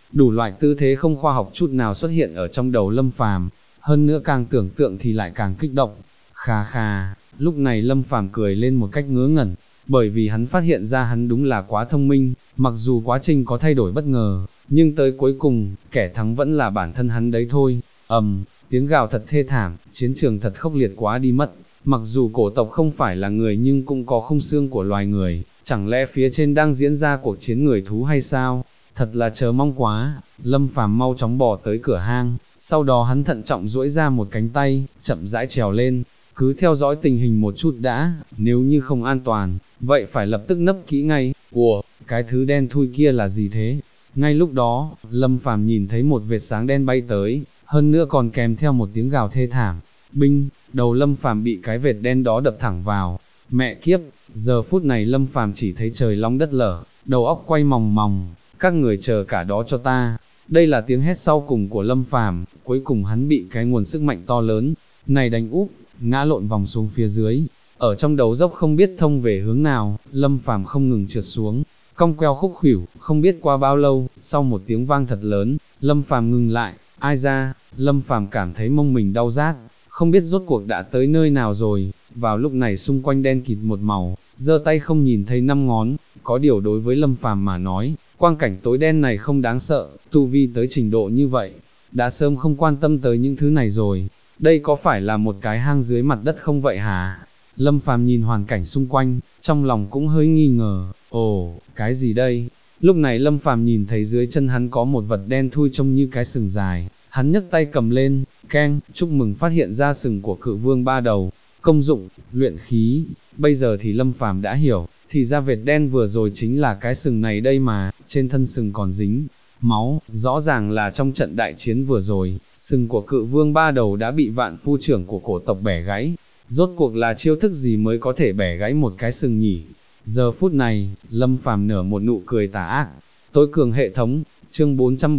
đủ loại tư thế không khoa học chút nào xuất hiện ở trong đầu Lâm Phàm, hơn nữa càng tưởng tượng thì lại càng kích động. Khà khà, lúc này Lâm Phàm cười lên một cách ngớ ngẩn, bởi vì hắn phát hiện ra hắn đúng là quá thông minh, mặc dù quá trình có thay đổi bất ngờ, nhưng tới cuối cùng, kẻ thắng vẫn là bản thân hắn đấy thôi. Tiếng gào thật thê thảm, chiến trường thật khốc liệt quá đi mất, mặc dù cổ tộc không phải là người nhưng cũng có khung xương của loài người, chẳng lẽ phía trên đang diễn ra cuộc chiến người thú hay sao? Thật là chờ mong quá. Lâm Phàm mau chóng bò tới cửa hang, sau đó hắn thận trọng duỗi ra một cánh tay, chậm rãi trèo lên, cứ theo dõi tình hình một chút đã, nếu như không an toàn, vậy phải lập tức nấp kỹ ngay. Ủa, cái thứ đen thui kia là gì thế? Ngay lúc đó, Lâm Phàm nhìn thấy một vệt sáng đen bay tới, hơn nữa còn kèm theo một tiếng gào thê thảm. Binh, đầu Lâm Phàm bị cái vệt đen đó đập thẳng vào. Mẹ kiếp, giờ phút này Lâm Phàm chỉ thấy trời long đất lở, đầu óc quay mòng mòng, các người chờ cả đó cho ta. Đây là tiếng hét sau cùng của Lâm Phàm, cuối cùng hắn bị cái nguồn sức mạnh to lớn này đánh úp, ngã lộn vòng xuống phía dưới. Ở trong đầu dốc không biết thông về hướng nào, Lâm Phàm không ngừng trượt xuống, cong queo khúc khuỷu, không biết qua bao lâu, sau một tiếng vang thật lớn, Lâm Phàm ngừng lại. Ai ra? Lâm Phàm cảm thấy mông mình đau rát, không biết rốt cuộc đã tới nơi nào rồi. Vào lúc này xung quanh đen kịt một màu, giơ tay không nhìn thấy năm ngón, có điều đối với Lâm Phàm mà nói, quang cảnh tối đen này không đáng sợ, tu vi tới trình độ như vậy, đã sớm không quan tâm tới những thứ này rồi. Đây có phải là một cái hang dưới mặt đất không vậy hả? Lâm Phàm nhìn hoàn cảnh xung quanh, trong lòng cũng hơi nghi ngờ, ồ, cái gì đây? Lúc này Lâm Phàm nhìn thấy dưới chân hắn có một vật đen thui trông như cái sừng dài, hắn nhấc tay cầm lên, keng, chúc mừng phát hiện ra sừng của Cự Vương ba đầu. Công dụng, luyện khí. Bây giờ thì Lâm Phàm đã hiểu, thì ra vệt đen vừa rồi chính là cái sừng này đây mà, trên thân sừng còn dính máu, rõ ràng là trong trận đại chiến vừa rồi, sừng của Cự Vương ba đầu đã bị Vạn Phu trưởng của cổ tộc bẻ gãy. Rốt cuộc là chiêu thức gì mới có thể bẻ gãy một cái sừng nhỉ? Giờ phút này, Lâm Phàm nở một nụ cười tà ác. Tối cường hệ thống, chương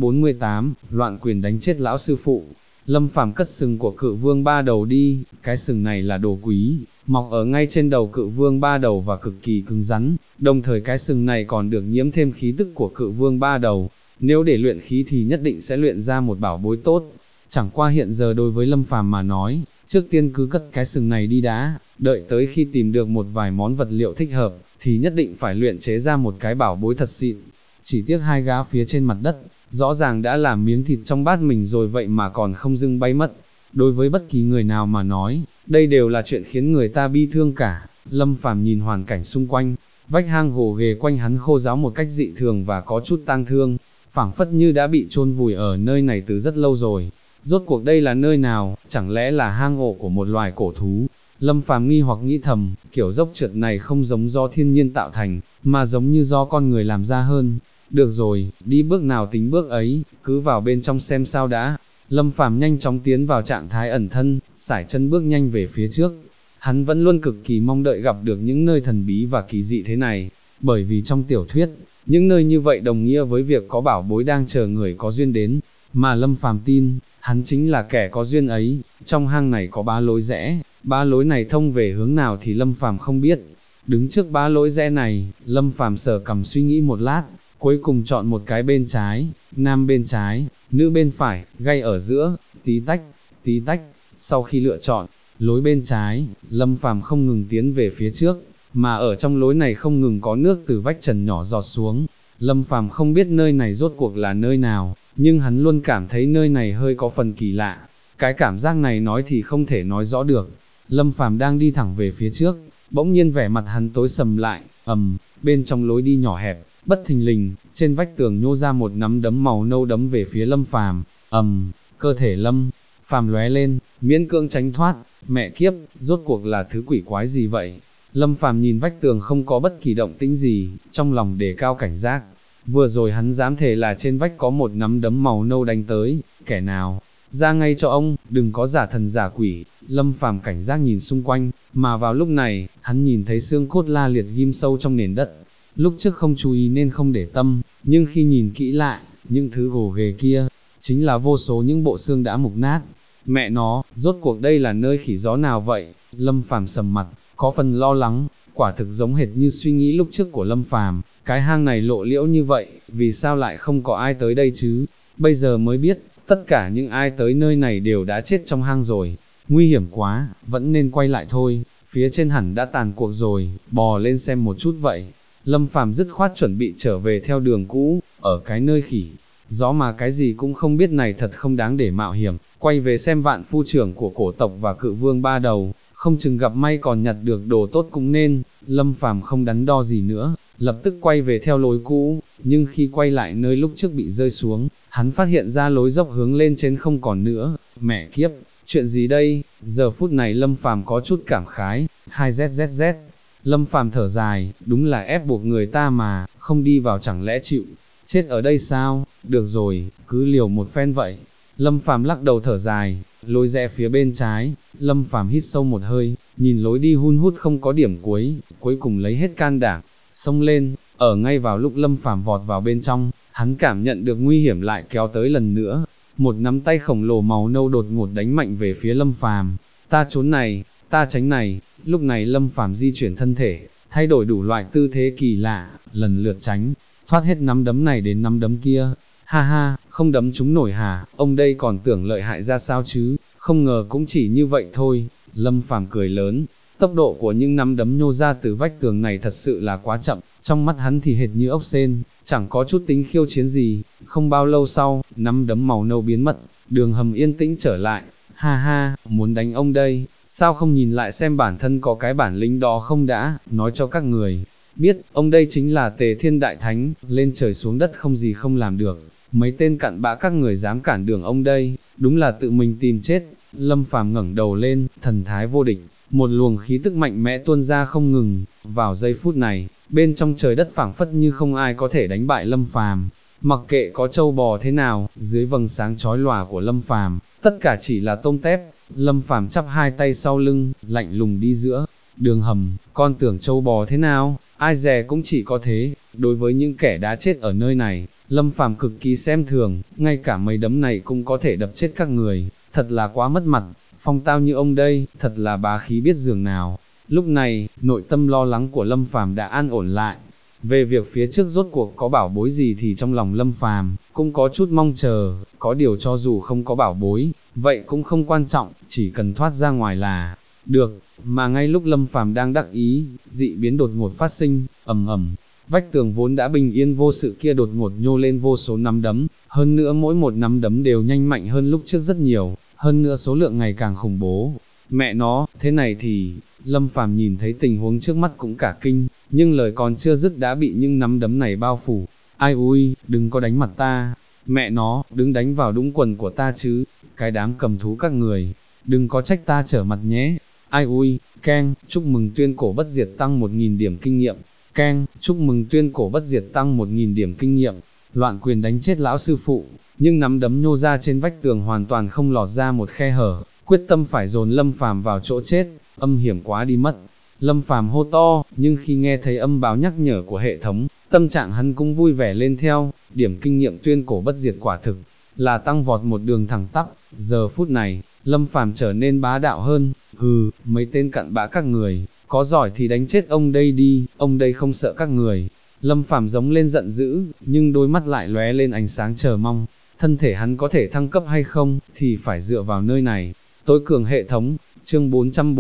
448, loạn quyền đánh chết lão sư phụ. Lâm Phàm cất sừng của Cự Vương ba đầu đi, cái sừng này là đồ quý, mọc ở ngay trên đầu Cự Vương ba đầu và cực kỳ cứng rắn, đồng thời cái sừng này còn được nhiễm thêm khí tức của Cự Vương ba đầu, nếu để luyện khí thì nhất định sẽ luyện ra một bảo bối tốt. Chẳng qua hiện giờ đối với Lâm Phàm mà nói, trước tiên cứ cất cái sừng này đi đã, đợi tới khi tìm được một vài món vật liệu thích hợp, thì nhất định phải luyện chế ra một cái bảo bối thật xịn. Chỉ tiếc hai gã phía trên mặt đất, rõ ràng đã làm miếng thịt trong bát mình rồi vậy mà còn không dưng bay mất. Đối với bất kỳ người nào mà nói, đây đều là chuyện khiến người ta bi thương cả. Lâm Phàm nhìn hoàn cảnh xung quanh, vách hang gồ ghề quanh hắn khô ráo một cách dị thường và có chút tang thương, phảng phất như đã bị chôn vùi ở nơi này từ rất lâu rồi. Rốt cuộc đây là nơi nào, chẳng lẽ là hang ổ của một loài cổ thú? Lâm Phàm nghi hoặc nghĩ thầm, kiểu dốc trượt này không giống do thiên nhiên tạo thành, mà giống như do con người làm ra hơn. Được rồi, đi bước nào tính bước ấy, cứ vào bên trong xem sao đã. Lâm Phàm nhanh chóng tiến vào trạng thái ẩn thân, sải chân bước nhanh về phía trước. Hắn vẫn luôn cực kỳ mong đợi gặp được những nơi thần bí và kỳ dị thế này, bởi vì trong tiểu thuyết, những nơi như vậy đồng nghĩa với việc có bảo bối đang chờ người có duyên đến, mà Lâm Phàm tin, hắn chính là kẻ có duyên ấy. Trong hang này có 3 lối rẽ, 3 lối này thông về hướng nào thì Lâm Phàm không biết. Đứng trước 3 lối rẽ này, Lâm Phàm sờ cằm suy nghĩ một lát, cuối cùng chọn một cái bên trái, nam bên trái, nữ bên phải, gai ở giữa, tí tách, tí tách. Sau khi lựa chọn lối bên trái, Lâm Phàm không ngừng tiến về phía trước, mà ở trong lối này không ngừng có nước từ vách trần nhỏ giọt xuống. Lâm Phàm không biết nơi này rốt cuộc là nơi nào, nhưng hắn luôn cảm thấy nơi này hơi có phần kỳ lạ. Cái cảm giác này nói thì không thể nói rõ được. Lâm Phàm đang đi thẳng về phía trước, bỗng nhiên vẻ mặt hắn tối sầm lại, bên trong lối đi nhỏ hẹp, bất thình lình, trên vách tường nhô ra một nắm đấm màu nâu đấm về phía Lâm Phàm. Cơ thể Lâm Phàm lóe lên, miễn cưỡng tránh thoát. Mẹ kiếp, rốt cuộc là thứ quỷ quái gì vậy? Lâm Phàm nhìn vách tường không có bất kỳ động tĩnh gì, trong lòng đề cao cảnh giác. Vừa rồi hắn dám thề là trên vách có một nắm đấm màu nâu đánh tới, kẻ nào? Ra ngay cho ông, đừng có giả thần giả quỷ. Lâm Phàm cảnh giác nhìn xung quanh, mà vào lúc này, hắn nhìn thấy xương cốt la liệt ghim sâu trong nền đất. Lúc trước không chú ý nên không để tâm, nhưng khi nhìn kỹ lại, những thứ gồ ghề kia, chính là vô số những bộ xương đã mục nát. Mẹ nó, rốt cuộc đây là nơi khỉ gió nào vậy? Lâm Phàm sầm mặt, có phần lo lắng, quả thực giống hệt như suy nghĩ lúc trước của Lâm Phàm, cái hang này lộ liễu như vậy, vì sao lại không có ai tới đây chứ, bây giờ mới biết, tất cả những ai tới nơi này đều đã chết trong hang rồi, nguy hiểm quá, vẫn nên quay lại thôi, phía trên hẳn đã tàn cuộc rồi, bò lên xem một chút vậy. Lâm Phàm dứt khoát chuẩn bị trở về theo đường cũ, ở cái nơi khỉ gió mà cái gì cũng không biết này thật không đáng để mạo hiểm, quay về xem vạn phu trưởng của cổ tộc và cự vương ba đầu, không chừng gặp may còn nhặt được đồ tốt cũng nên. Lâm Phàm không đắn đo gì nữa, lập tức quay về theo lối cũ, nhưng khi quay lại nơi lúc trước bị rơi xuống, hắn phát hiện ra lối dốc hướng lên trên không còn nữa. Mẹ kiếp, chuyện gì đây? Giờ phút này Lâm Phàm có chút cảm khái, 2ZZZ. Lâm Phàm thở dài, đúng là ép buộc người ta mà, không đi vào chẳng lẽ chịu chết ở đây sao? Được rồi, cứ liều một phen vậy. Lâm Phàm lắc đầu thở dài, lối rẽ phía bên trái. Lâm Phàm hít sâu một hơi, nhìn lối đi hun hút không có điểm cuối, cuối cùng lấy hết can đảm, xông lên. Ở ngay vào lúc Lâm Phàm vọt vào bên trong, hắn cảm nhận được nguy hiểm lại kéo tới lần nữa. Một nắm tay khổng lồ màu nâu đột ngột đánh mạnh về phía Lâm Phàm. Ta trốn này, ta tránh này. Lúc này Lâm Phàm di chuyển thân thể, thay đổi đủ loại tư thế kỳ lạ, lần lượt tránh, thoát hết nắm đấm này đến nắm đấm kia. Ha ha, không đấm chúng nổi hả, ông đây còn tưởng lợi hại ra sao chứ, không ngờ cũng chỉ như vậy thôi. Lâm Phàm cười lớn, tốc độ của những nắm đấm nhô ra từ vách tường này thật sự là quá chậm, trong mắt hắn thì hệt như ốc sên, chẳng có chút tính khiêu chiến gì. Không bao lâu sau, nắm đấm màu nâu biến mất, đường hầm yên tĩnh trở lại. Ha ha, muốn đánh ông đây, sao không nhìn lại xem bản thân có cái bản lĩnh đó không đã, nói cho các người biết, ông đây chính là Tề Thiên Đại Thánh, lên trời xuống đất không gì không làm được, mấy tên cặn bã các người dám cản đường ông đây, đúng là tự mình tìm chết. Lâm Phàm ngẩng đầu lên, thần thái vô địch, một luồng khí tức mạnh mẽ tuôn ra không ngừng. Vào giây phút này, bên trong trời đất phảng phất như không ai có thể đánh bại Lâm Phàm. Mặc kệ có trâu bò thế nào, dưới vầng sáng chói lòa của Lâm Phàm, tất cả chỉ là tôm tép. Lâm Phàm chắp hai tay sau lưng, lạnh lùng đi giữa đường hầm. Con tưởng trâu bò thế nào, ai dè cũng chỉ có thế. Đối với những kẻ đã chết ở nơi này, Lâm Phàm cực kỳ xem thường, ngay cả mấy đấm này cũng có thể đập chết các người, thật là quá mất mặt. Phong tao như ông đây, thật là bá khí biết giường nào. Lúc này, nội tâm lo lắng của Lâm Phàm đã an ổn lại. Về việc phía trước rốt cuộc có bảo bối gì thì trong lòng Lâm Phàm cũng có chút mong chờ, có điều cho dù không có bảo bối, vậy cũng không quan trọng, chỉ cần thoát ra ngoài là được. Mà ngay lúc Lâm Phàm đang đắc ý, dị biến đột ngột phát sinh, ầm ầm, vách tường vốn đã bình yên vô sự kia đột ngột nhô lên vô số nắm đấm, hơn nữa mỗi một nắm đấm đều nhanh mạnh hơn lúc trước rất nhiều, hơn nữa số lượng ngày càng khủng bố. Mẹ nó, thế này thì, Lâm Phàm nhìn thấy tình huống trước mắt cũng cả kinh, nhưng lời còn chưa dứt đã bị những nắm đấm này bao phủ. Ai ui, đừng có đánh mặt ta, mẹ nó, đừng đánh vào đũng quần của ta chứ, cái đám cầm thú các người, đừng có trách ta trở mặt nhé. Ai ui, keng, chúc mừng tuyên cổ bất diệt tăng 1000 điểm kinh nghiệm, keng, chúc mừng tuyên cổ bất diệt tăng 1000 điểm kinh nghiệm. Loạn quyền đánh chết lão sư phụ, nhưng nắm đấm nhô ra trên vách tường hoàn toàn không lọt ra một khe hở, quyết tâm phải dồn Lâm Phàm vào chỗ chết, âm hiểm quá đi mất. Lâm Phàm hô to, nhưng khi nghe thấy âm báo nhắc nhở của hệ thống, tâm trạng hắn cũng vui vẻ lên theo. Điểm kinh nghiệm tuyên cổ bất diệt quả thực là tăng vọt một đường thẳng tắp. Giờ phút này, Lâm Phàm trở nên bá đạo hơn. Hừ, mấy tên cặn bã các người, có giỏi thì đánh chết ông đây đi, ông đây không sợ các người. Lâm Phàm giống lên giận dữ, nhưng đôi mắt lại lóe lên ánh sáng chờ mong. Thân thể hắn có thể thăng cấp hay không, thì phải dựa vào nơi này. Tối cường hệ thống, chương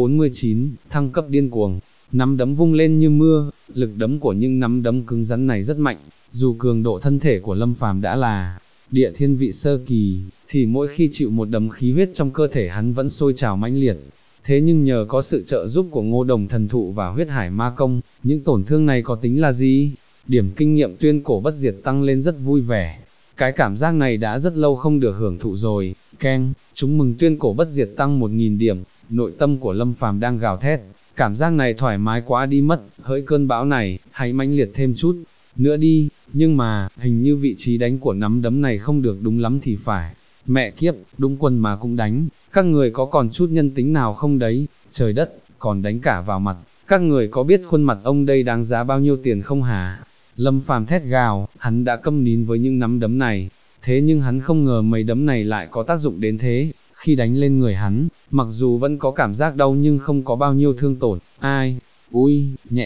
449, thăng cấp điên cuồng. Nắm đấm vung lên như mưa, lực đấm của những nắm đấm cứng rắn này rất mạnh. Dù cường độ thân thể của Lâm Phàm đã là địa thiên vị sơ kỳ, thì mỗi khi chịu một đấm khí huyết trong cơ thể hắn vẫn sôi trào mãnh liệt. Thế nhưng nhờ có sự trợ giúp của Ngô Đồng thần thụ và huyết hải ma công, những tổn thương này có tính là gì? Điểm kinh nghiệm tuyên cổ bất diệt tăng lên rất vui vẻ. Cái cảm giác này đã rất lâu không được hưởng thụ rồi. Keng, chúng mừng tuyên cổ bất diệt tăng 1000 điểm. Nội tâm của Lâm Phàm đang gào thét, cảm giác này thoải mái quá đi mất, hỡi cơn bão này, hãy mãnh liệt thêm chút nữa đi. Nhưng mà, hình như vị trí đánh của nắm đấm này không được đúng lắm thì phải. Mẹ kiếp, đúng quần mà cũng đánh, các người có còn chút nhân tính nào không đấy? Trời đất, còn đánh cả vào mặt, các người có biết khuôn mặt ông đây đáng giá bao nhiêu tiền không hả? Lâm Phàm thét gào, hắn đã câm nín với những nắm đấm này, thế nhưng hắn không ngờ mấy đấm này lại có tác dụng đến thế. Khi đánh lên người hắn, mặc dù vẫn có cảm giác đau nhưng không có bao nhiêu thương tổn. Ai? ui,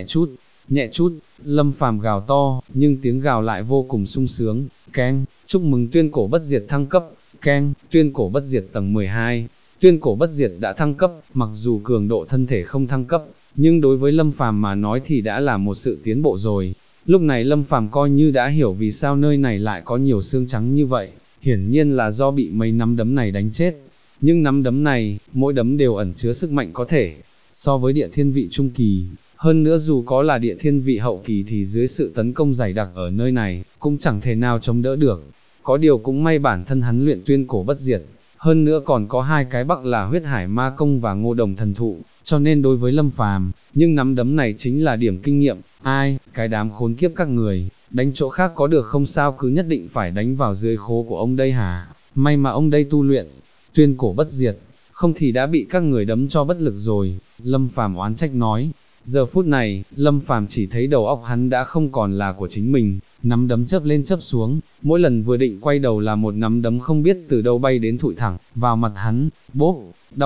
nhẹ chút, Lâm Phàm gào to, nhưng tiếng gào lại vô cùng sung sướng, keng, chúc mừng tuyên cổ bất diệt thăng cấp, keng, tuyên cổ bất diệt tầng 12, tuyên cổ bất diệt đã thăng cấp, mặc dù cường độ thân thể không thăng cấp, nhưng đối với Lâm Phàm mà nói thì đã là một sự tiến bộ rồi. Lúc này Lâm Phàm coi như đã hiểu vì sao nơi này lại có nhiều xương trắng như vậy, hiển nhiên là do bị mấy nắm đấm này đánh chết. Nhưng nắm đấm này, mỗi đấm đều ẩn chứa sức mạnh có thể so với địa thiên vị trung kỳ, hơn nữa dù có là địa thiên vị hậu kỳ thì dưới sự tấn công dày đặc ở nơi này, cũng chẳng thể nào chống đỡ được. Có điều cũng may bản thân hắn luyện tuyên cổ bất diệt, hơn nữa còn có hai cái bắc là huyết hải ma công và ngô đồng thần thụ, cho nên đối với Lâm Phàm, nhưng nắm đấm này chính là điểm kinh nghiệm. Ai, cái đám khốn kiếp các người, đánh chỗ khác có được không sao cứ nhất định phải đánh vào dưới khố của ông đây hả? May mà ông đây tu luyện tuyên cổ bất diệt, không thì đã bị các người đấm cho bất lực rồi. Lâm Phàm oán trách nói. Giờ phút này, Lâm Phàm chỉ thấy đầu óc hắn đã không còn là của chính mình, nắm đấm chớp lên chớp xuống, mỗi lần vừa định quay đầu là một nắm đấm không biết từ đâu bay đến thụi thẳng vào mặt hắn, bốp,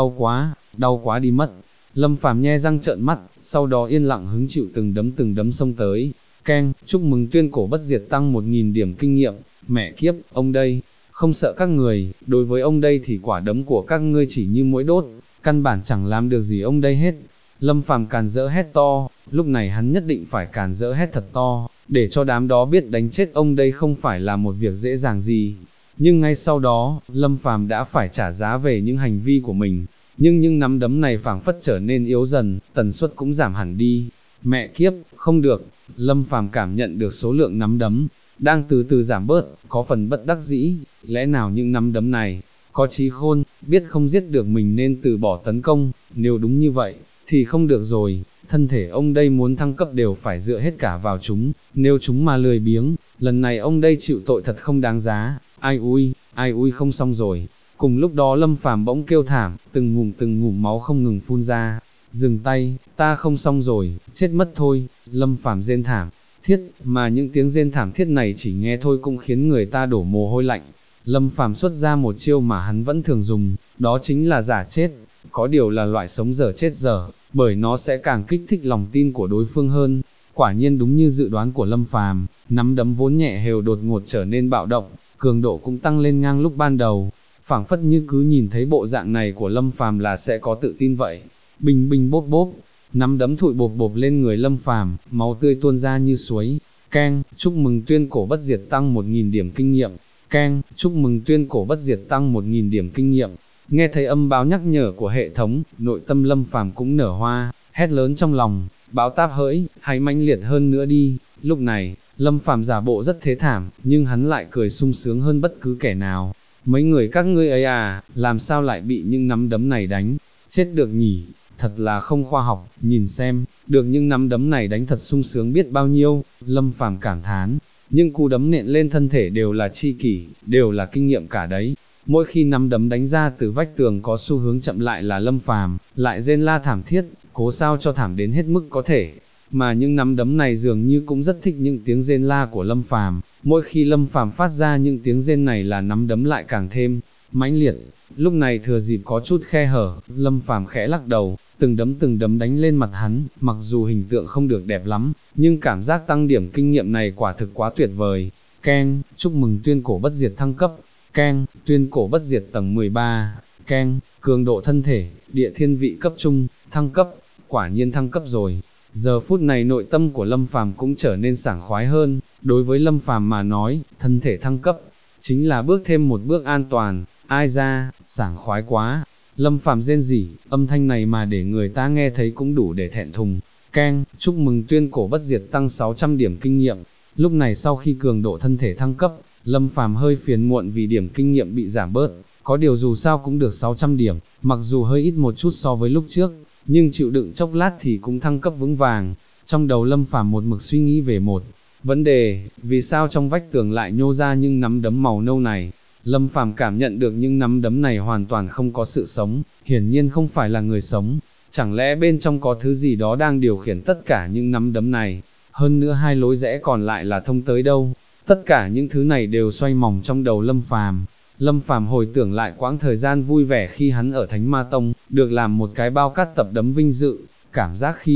đau quá đi mất. Lâm Phàm nhe răng trợn mắt, sau đó yên lặng hứng chịu từng đấm xông tới. Keng, chúc mừng tuyên cổ bất diệt tăng 1000 điểm kinh nghiệm. Mẹ kiếp, ông đây, không sợ các người, đối với ông đây thì quả đấm của các ngươi chỉ như muỗi đốt, căn bản chẳng làm được gì ông đây hết. Lâm Phàm càn rỡ hét to, lúc này hắn nhất định phải càn rỡ hét thật to, để cho đám đó biết đánh chết ông đây không phải là một việc dễ dàng gì. Nhưng ngay sau đó, Lâm Phàm đã phải trả giá về những hành vi của mình, nhưng những nắm đấm này phảng phất trở nên yếu dần, tần suất cũng giảm hẳn đi. Mẹ kiếp, không được, Lâm Phàm cảm nhận được số lượng nắm đấm đang từ từ giảm bớt, có phần bất đắc dĩ, lẽ nào những nắm đấm này có trí khôn, biết không giết được mình nên từ bỏ tấn công, nếu đúng như vậy thì không được rồi, thân thể ông đây muốn thăng cấp đều phải dựa hết cả vào chúng, nếu chúng mà lười biếng, lần này ông đây chịu tội thật không đáng giá. Ai ui không xong rồi. Cùng lúc đó Lâm Phàm bỗng kêu thảm, từng ngụm máu không ngừng phun ra. Dừng tay, ta không xong rồi, chết mất thôi. Lâm Phàm rên thảm thiết, mà những tiếng rên thảm thiết này chỉ nghe thôi cũng khiến người ta đổ mồ hôi lạnh. Lâm Phàm xuất ra một chiêu mà hắn vẫn thường dùng, đó chính là giả chết. Có điều là loại sống dở chết dở, bởi nó sẽ càng kích thích lòng tin của đối phương hơn. Quả nhiên đúng như dự đoán của Lâm Phàm, nắm đấm vốn nhẹ hều đột ngột trở nên bạo động, cường độ cũng tăng lên ngang lúc ban đầu. Phảng phất như cứ nhìn thấy bộ dạng này của Lâm Phàm là sẽ có tự tin vậy. Bình bình bốp bốp, nắm đấm thụi bộp bộp lên người Lâm Phàm, máu tươi tuôn ra như suối. Keng, chúc mừng tuyên cổ bất diệt tăng 1000 điểm kinh nghiệm. Keng, chúc mừng tuyên cổ bất diệt tăng 1000 điểm kinh nghiệm. Nghe thấy âm báo nhắc nhở của hệ thống, nội tâm Lâm Phàm cũng nở hoa, hét lớn trong lòng, báo táp hỡi, hãy mãnh liệt hơn nữa đi. Lúc này, Lâm Phàm giả bộ rất thế thảm, nhưng hắn lại cười sung sướng hơn bất cứ kẻ nào. Mấy người các ngươi ấy à, làm sao lại bị những nắm đấm này đánh, chết được nhỉ, thật là không khoa học, nhìn xem, được những nắm đấm này đánh thật sung sướng biết bao nhiêu. Lâm Phàm cảm thán, nhưng cú đấm nện lên thân thể đều là chi kỷ, đều là kinh nghiệm cả đấy. Mỗi khi nắm đấm đánh ra từ vách tường có xu hướng chậm lại là Lâm Phàm lại rên la thảm thiết, cố sao cho thảm đến hết mức có thể. Mà những nắm đấm này dường như cũng rất thích những tiếng rên la của Lâm Phàm. Mỗi khi Lâm Phàm phát ra những tiếng rên này là nắm đấm lại càng thêm mãnh liệt. Lúc này thừa dịp có chút khe hở, Lâm Phàm khẽ lắc đầu, từng đấm đánh lên mặt hắn, mặc dù hình tượng không được đẹp lắm, nhưng cảm giác tăng điểm kinh nghiệm này quả thực quá tuyệt vời. Keng, chúc mừng tuyên cổ bất diệt thăng cấp. Keng, tuyên cổ bất diệt tầng 13. Keng, cường độ thân thể, địa thiên vị cấp trung, thăng cấp, quả nhiên thăng cấp rồi. Giờ phút này nội tâm của Lâm Phàm cũng trở nên sảng khoái hơn, đối với Lâm Phàm mà nói, thân thể thăng cấp, chính là bước thêm một bước an toàn, ai ra, sảng khoái quá. Lâm Phàm rên rỉ, âm thanh này mà để người ta nghe thấy cũng đủ để thẹn thùng. Keng, chúc mừng tuyên cổ bất diệt tăng 600 điểm kinh nghiệm. Lúc này sau khi cường độ thân thể thăng cấp, Lâm Phàm hơi phiền muộn vì điểm kinh nghiệm bị giảm bớt, có điều dù sao cũng được 600 điểm, mặc dù hơi ít một chút so với lúc trước, nhưng chịu đựng chốc lát thì cũng thăng cấp vững vàng. Trong đầu Lâm Phàm một mực suy nghĩ về một vấn đề, vì sao trong vách tường lại nhô ra những nắm đấm màu nâu này. Lâm Phàm cảm nhận được những nắm đấm này hoàn toàn không có sự sống, hiển nhiên không phải là người sống, chẳng lẽ bên trong có thứ gì đó đang điều khiển tất cả những nắm đấm này, hơn nữa hai lối rẽ còn lại là thông tới đâu. Tất cả những thứ này đều xoay vòng trong đầu Lâm Phàm. Lâm Phàm hồi tưởng lại quãng thời gian vui vẻ khi hắn ở Thánh Ma Tông, được làm một cái bao cát tập đấm vinh dự, cảm giác khi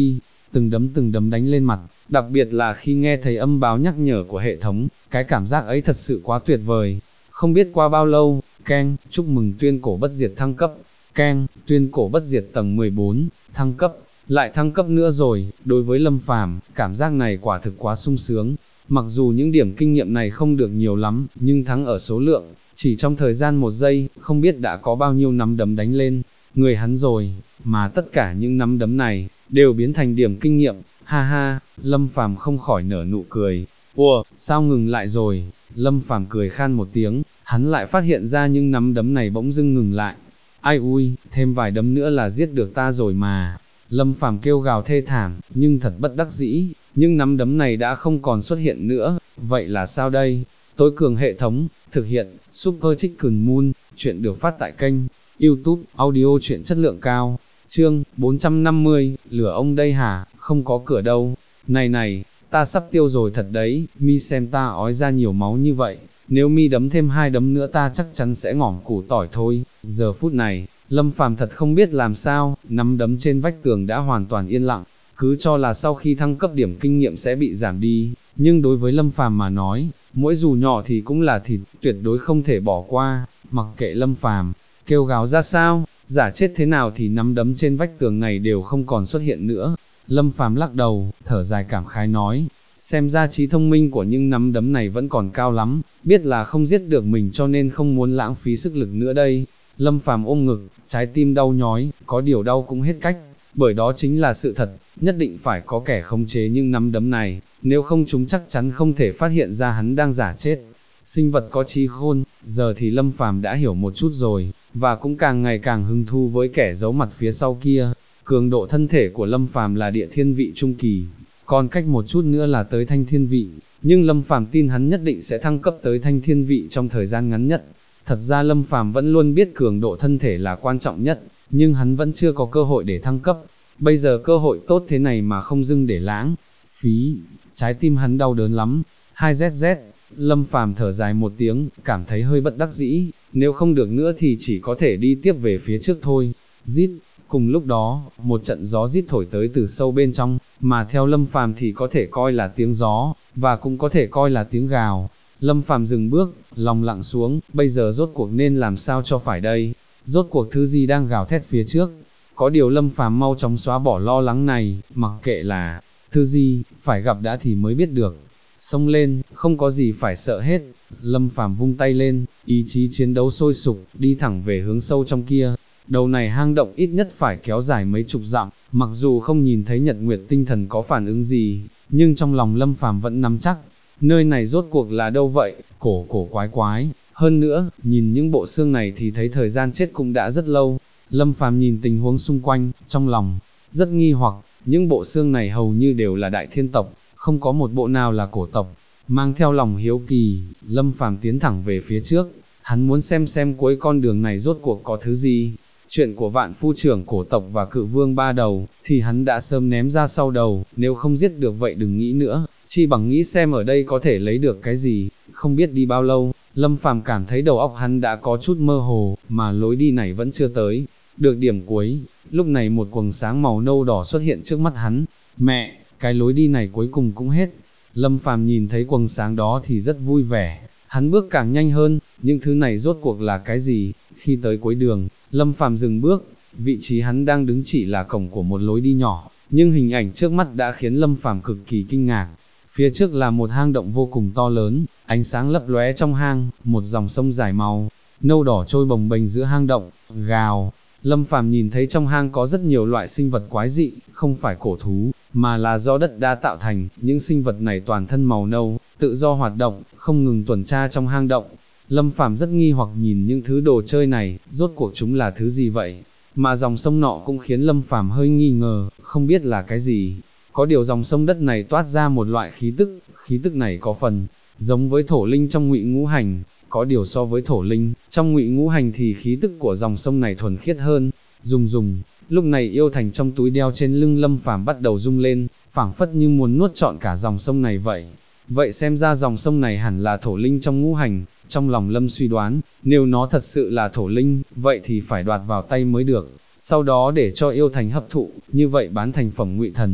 từng đấm đánh lên mặt, đặc biệt là khi nghe thấy âm báo nhắc nhở của hệ thống, cái cảm giác ấy thật sự quá tuyệt vời. Không biết qua bao lâu, keng, chúc mừng tuyên cổ bất diệt thăng cấp, keng, tuyên cổ bất diệt tầng 14, thăng cấp, lại thăng cấp nữa rồi. Đối với Lâm Phàm, cảm giác này quả thực quá sung sướng. Mặc dù những điểm kinh nghiệm này không được nhiều lắm, nhưng thắng ở số lượng, chỉ trong thời gian 1 giây, không biết đã có bao nhiêu nắm đấm đánh lên người hắn rồi, mà tất cả những nắm đấm này, đều biến thành điểm kinh nghiệm, ha ha. Lâm Phàm không khỏi nở nụ cười. Ủa, sao ngừng lại rồi? Lâm Phàm cười khan một tiếng, hắn lại phát hiện ra những nắm đấm này bỗng dưng ngừng lại. Ai ui, thêm vài đấm nữa là giết được ta rồi mà. Lâm Phàm kêu gào thê thảm, nhưng thật bất đắc dĩ, nhưng nắm đấm này đã không còn xuất hiện nữa, vậy là sao đây? Tối cường hệ thống, thực hiện, Super Chicken Moon, chuyện được phát tại kênh YouTube, audio truyện chất lượng cao, chương 450, lửa ông đây hả, không có cửa đâu, này, ta sắp tiêu rồi thật đấy, mi xem ta ói ra nhiều máu như vậy, nếu mi đấm thêm 2 đấm nữa ta chắc chắn sẽ ngỏm củ tỏi thôi. Giờ phút này, Lâm Phàm thật không biết làm sao, nắm đấm trên vách tường đã hoàn toàn yên lặng, cứ cho là sau khi thăng cấp điểm kinh nghiệm sẽ bị giảm đi, nhưng đối với Lâm Phàm mà nói, mỗi dù nhỏ thì cũng là thịt, tuyệt đối không thể bỏ qua. Mặc kệ Lâm Phàm kêu gào ra sao, giả chết thế nào thì nắm đấm trên vách tường này đều không còn xuất hiện nữa. Lâm Phàm lắc đầu, thở dài cảm khái nói, xem ra trí thông minh của những nắm đấm này vẫn còn cao lắm, biết là không giết được mình cho nên không muốn lãng phí sức lực nữa đây. Lâm Phàm ôm ngực, trái tim đau nhói, có điều đau cũng hết cách, bởi đó chính là sự thật, nhất định phải có kẻ khống chế những nắm đấm này, nếu không chúng chắc chắn không thể phát hiện ra hắn đang giả chết. Sinh vật có trí khôn, giờ thì Lâm Phàm đã hiểu một chút rồi, và cũng càng ngày càng hứng thú với kẻ giấu mặt phía sau kia. Cường độ thân thể của Lâm Phàm là địa thiên vị trung kỳ, còn cách một chút nữa là tới thanh thiên vị, nhưng Lâm Phàm tin hắn nhất định sẽ thăng cấp tới thanh thiên vị trong thời gian ngắn nhất. Thật ra Lâm Phàm vẫn luôn biết cường độ thân thể là quan trọng nhất, nhưng hắn vẫn chưa có cơ hội để thăng cấp. Bây giờ cơ hội tốt thế này mà không dưng để lãng phí, trái tim hắn đau đớn lắm. 2ZZ, Lâm Phàm thở dài một tiếng, cảm thấy hơi bất đắc dĩ, nếu không được nữa thì chỉ có thể đi tiếp về phía trước thôi. Rít, cùng lúc đó, một trận gió rít thổi tới từ sâu bên trong, mà theo Lâm Phàm thì có thể coi là tiếng gió, và cũng có thể coi là tiếng gào. Lâm Phàm dừng bước, lòng lặng xuống, bây giờ rốt cuộc nên làm sao cho phải đây? Rốt cuộc thứ gì đang gào thét phía trước? Có điều Lâm Phàm mau chóng xóa bỏ lo lắng này, mặc kệ là thứ gì, phải gặp đã thì mới biết được. Xông lên, không có gì phải sợ hết. Lâm Phàm vung tay lên, ý chí chiến đấu sôi sục, đi thẳng về hướng sâu trong kia. Đầu này hang động ít nhất phải kéo dài mấy chục dặm, mặc dù không nhìn thấy Nhật Nguyệt tinh thần có phản ứng gì, nhưng trong lòng Lâm Phàm vẫn nắm chắc. Nơi này rốt cuộc là đâu vậy, cổ quái, hơn nữa, nhìn những bộ xương này thì thấy thời gian chết cũng đã rất lâu. Lâm Phàm nhìn tình huống xung quanh, trong lòng rất nghi hoặc, những bộ xương này hầu như đều là đại thiên tộc, không có một bộ nào là cổ tộc. Mang theo lòng hiếu kỳ, Lâm Phàm tiến thẳng về phía trước, hắn muốn xem cuối con đường này rốt cuộc có thứ gì. Chuyện của vạn phu trưởng cổ tộc và cự vương ba đầu, thì hắn đã sớm ném ra sau đầu, nếu không giết được vậy đừng nghĩ nữa, chi bằng nghĩ xem ở đây có thể lấy được cái gì. Không biết đi bao lâu, Lâm Phàm cảm thấy đầu óc hắn đã có chút mơ hồ, mà lối đi này vẫn chưa tới được điểm cuối. Lúc này một quầng sáng màu nâu đỏ xuất hiện trước mắt hắn. Mẹ, cái lối đi này cuối cùng cũng hết. Lâm Phàm nhìn thấy quầng sáng đó thì rất vui vẻ, hắn bước càng nhanh hơn, những thứ này rốt cuộc là cái gì? Khi tới cuối đường, Lâm Phàm dừng bước, vị trí hắn đang đứng chỉ là cổng của một lối đi nhỏ, nhưng hình ảnh trước mắt đã khiến Lâm Phàm cực kỳ kinh ngạc. Phía trước là một hang động vô cùng to lớn, ánh sáng lấp lóe trong hang, một dòng sông dài màu nâu đỏ trôi bồng bềnh giữa hang động. Gào, Lâm Phàm nhìn thấy trong hang có rất nhiều loại sinh vật quái dị, không phải cổ thú, mà là do đất đá tạo thành. Những sinh vật này toàn thân màu nâu, tự do hoạt động, không ngừng tuần tra trong hang động. Lâm Phàm rất nghi hoặc nhìn những thứ đồ chơi này, rốt cuộc chúng là thứ gì vậy? Mà dòng sông nọ cũng khiến Lâm Phàm hơi nghi ngờ, không biết là cái gì. Có điều dòng sông đất này toát ra một loại khí tức này có phần giống với thổ linh trong Ngụy Ngũ Hành, có điều so với thổ linh trong Ngụy Ngũ Hành thì khí tức của dòng sông này thuần khiết hơn. Rùng, lúc này yêu thành trong túi đeo trên lưng Lâm Phàm bắt đầu rung lên, phảng phất như muốn nuốt trọn cả dòng sông này vậy. Vậy xem ra dòng sông này hẳn là thổ linh trong Ngũ Hành. Trong lòng Lâm suy đoán, nếu nó thật sự là thổ linh, vậy thì phải đoạt vào tay mới được, sau đó để cho yêu thành hấp thụ, như vậy bán thành phẩm ngụy thần.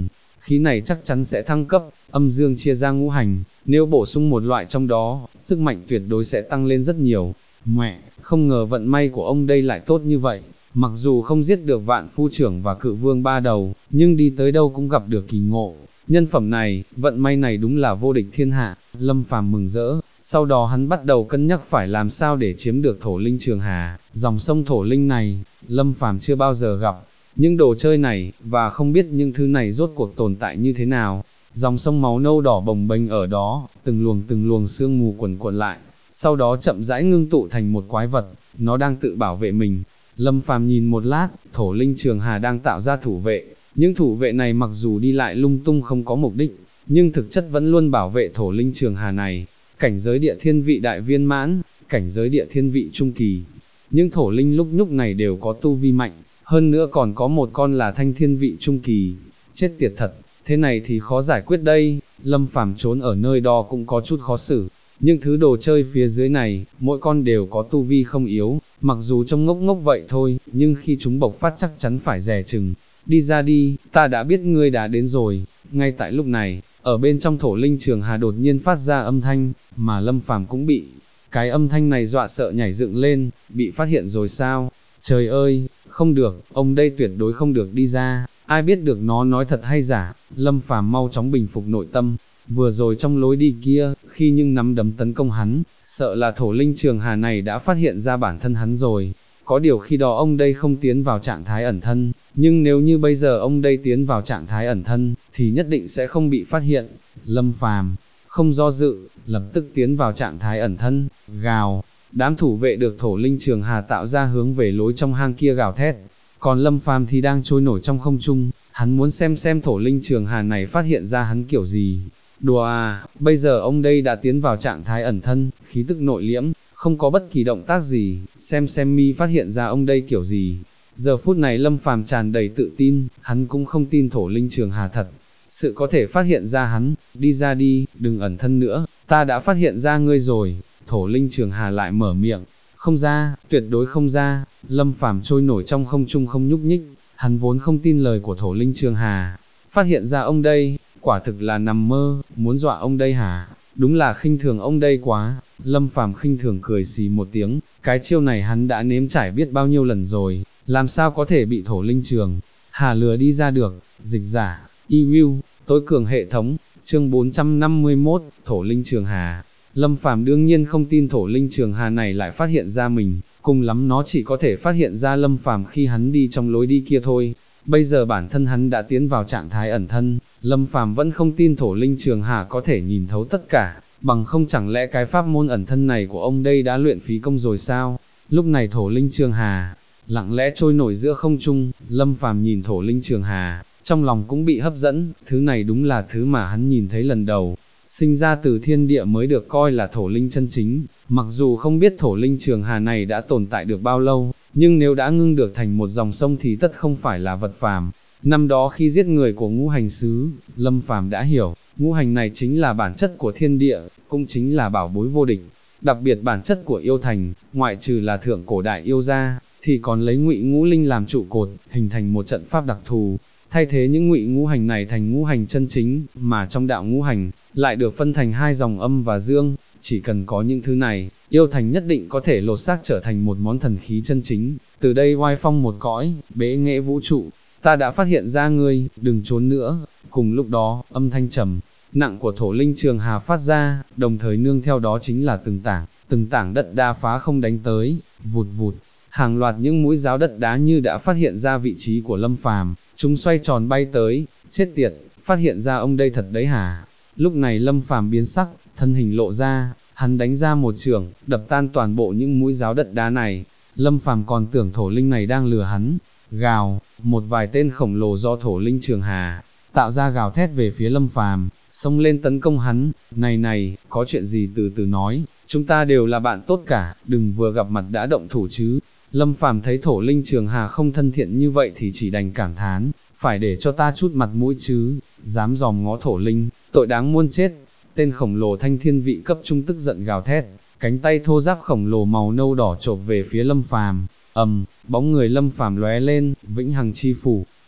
khí này chắc chắn sẽ thăng cấp, âm dương chia ra ngũ hành, nếu bổ sung một loại trong đó, sức mạnh tuyệt đối sẽ tăng lên rất nhiều. Mẹ, không ngờ vận may của ông đây lại tốt như vậy, mặc dù không giết được Vạn Phu Trưởng và Cự Vương ba đầu, nhưng đi tới đâu cũng gặp được kỳ ngộ. Nhân phẩm này, vận may này đúng là vô địch thiên hạ. Lâm Phàm mừng rỡ, sau đó hắn bắt đầu cân nhắc phải làm sao để chiếm được Thổ Linh Trường Hà. Dòng sông Thổ Linh này, Lâm Phàm chưa bao giờ gặp những đồ chơi này, và không biết những thứ này rốt cuộc tồn tại như thế nào. Dòng sông máu nâu đỏ bồng bềnh ở đó, từng luồng sương mù quần cuộn lại, sau đó chậm rãi ngưng tụ thành một quái vật, nó đang tự bảo vệ mình. Lâm Phàm nhìn một lát, Thổ Linh Trường Hà đang tạo ra thủ vệ, những thủ vệ này mặc dù đi lại lung tung không có mục đích, nhưng thực chất vẫn luôn bảo vệ Thổ Linh Trường Hà này. Cảnh giới địa thiên vị đại viên mãn, cảnh giới địa thiên vị trung kỳ. Những thổ linh lúc nhúc này đều có tu vi mạnh, hơn nữa còn có một con là thanh thiên vị trung kỳ. Chết tiệt thật, thế này thì khó giải quyết đây. Lâm Phàm trốn ở nơi đó cũng có chút khó xử. Những thứ đồ chơi phía dưới này, mỗi con đều có tu vi không yếu, mặc dù trông ngốc ngốc vậy thôi, nhưng khi chúng bộc phát chắc chắn phải dè chừng. Đi ra đi, ta đã biết ngươi đã đến rồi. Ngay tại lúc này, ở bên trong Thổ Linh Trường Hà đột nhiên phát ra âm thanh, mà Lâm Phàm cũng bị cái âm thanh này dọa sợ nhảy dựng lên. Bị phát hiện rồi sao? Trời ơi, không được, ông đây tuyệt đối không được đi ra, ai biết được nó nói thật hay giả. Lâm Phàm mau chóng bình phục nội tâm. Vừa rồi trong lối đi kia, khi những nắm đấm tấn công hắn, sợ là Thổ Linh Trường Hà này đã phát hiện ra bản thân hắn rồi. Có điều khi đó ông đây không tiến vào trạng thái ẩn thân, nhưng nếu như bây giờ ông đây tiến vào trạng thái ẩn thân, thì nhất định sẽ không bị phát hiện. Lâm Phàm không do dự, lập tức tiến vào trạng thái ẩn thân, gào. Đám thủ vệ được Thổ Linh Trường Hà tạo ra hướng về lối trong hang kia gào thét. Còn Lâm Phàm thì đang trôi nổi trong không trung, hắn muốn xem Thổ Linh Trường Hà này phát hiện ra hắn kiểu gì. Đùa à, bây giờ ông đây đã tiến vào trạng thái ẩn thân, khí tức nội liễm, không có bất kỳ động tác gì, xem mi phát hiện ra ông đây kiểu gì. Giờ phút này Lâm Phàm tràn đầy tự tin, hắn cũng không tin Thổ Linh Trường Hà thật sự có thể phát hiện ra hắn. Đi ra đi, đừng ẩn thân nữa, ta đã phát hiện ra ngươi rồi. Thổ Linh Trường Hà lại mở miệng. Không ra, tuyệt đối không ra. Lâm Phàm trôi nổi trong không trung không nhúc nhích, hắn vốn không tin lời của Thổ Linh Trường Hà. Phát hiện ra ông đây, quả thực là nằm mơ, muốn dọa ông đây hả? Đúng là khinh thường ông đây quá. Lâm Phàm khinh thường cười xì một tiếng, cái chiêu này hắn đã nếm trải biết bao nhiêu lần rồi, làm sao có thể bị Thổ Linh Trường Hà lừa đi ra được. Dịch giả, eWill, tối cường hệ thống, chương 451, Thổ Linh Trường Hà. Lâm Phàm đương nhiên không tin Thổ Linh Trường Hà này lại phát hiện ra mình, cùng lắm nó chỉ có thể phát hiện ra Lâm Phàm khi hắn đi trong lối đi kia thôi. Bây giờ bản thân hắn đã tiến vào trạng thái ẩn thân, Lâm Phàm vẫn không tin Thổ Linh Trường Hà có thể nhìn thấu tất cả, bằng không chẳng lẽ cái pháp môn ẩn thân này của ông đây đã luyện phí công rồi sao? Lúc này Thổ Linh Trường Hà lặng lẽ trôi nổi giữa không trung, Lâm Phàm nhìn Thổ Linh Trường Hà, trong lòng cũng bị hấp dẫn, thứ này đúng là thứ mà hắn nhìn thấy lần đầu. Sinh ra từ thiên địa mới được coi là thổ linh chân chính, mặc dù không biết Thổ Linh Trường Hà này đã tồn tại được bao lâu, nhưng nếu đã ngưng được thành một dòng sông thì tất không phải là vật phàm. Năm đó khi giết người của ngũ hành sứ, Lâm Phàm đã hiểu, ngũ hành này chính là bản chất của thiên địa, cũng chính là bảo bối vô địch. Đặc biệt bản chất của yêu thành, ngoại trừ là thượng cổ đại yêu ra, thì còn lấy ngụy ngũ linh làm trụ cột, hình thành một trận pháp đặc thù, thay thế những ngụy ngũ hành này thành ngũ hành chân chính, mà trong đạo ngũ hành, lại được phân thành hai dòng âm và dương. Chỉ cần có những thứ này, yêu thành nhất định có thể lột xác trở thành một món thần khí chân chính, từ đây oai phong một cõi, bế nghệ vũ trụ. Ta đã phát hiện ra ngươi, đừng trốn nữa. Cùng lúc đó, âm thanh trầm nặng của Thổ Linh Trường Hà phát ra, đồng thời nương theo đó chính là từng tảng đất đá phá không đánh tới, vụt vụt. Hàng loạt những mũi giáo đất đá như đã phát hiện ra vị trí của Lâm Phàm, chúng xoay tròn bay tới. Chết tiệt, phát hiện ra ông đây thật đấy hả? Lúc này Lâm Phàm biến sắc, thân hình lộ ra, hắn đánh ra một chưởng, đập tan toàn bộ những mũi giáo đất đá này. Lâm Phàm còn tưởng Thổ Linh này đang lừa hắn. Gào, một vài tên khổng lồ do Thổ Linh Trường Hà tạo ra gào thét về phía Lâm Phàm, xông lên tấn công hắn. Này, có chuyện gì từ từ nói, chúng ta đều là bạn tốt cả, đừng vừa gặp mặt đã động thủ chứ. Lâm Phàm thấy Thổ Linh Trường Hà không thân thiện như vậy thì chỉ đành cảm thán, phải để cho ta chút mặt mũi chứ, dám dòm ngó Thổ Linh, tội đáng muôn chết. Tên khổng lồ thanh thiên vị cấp trung tức giận gào thét, cánh tay thô ráp khổng lồ màu nâu đỏ chộp về phía Lâm Phàm. Bóng người Lâm Phàm lóe lên, vĩnh hằng chi phủ,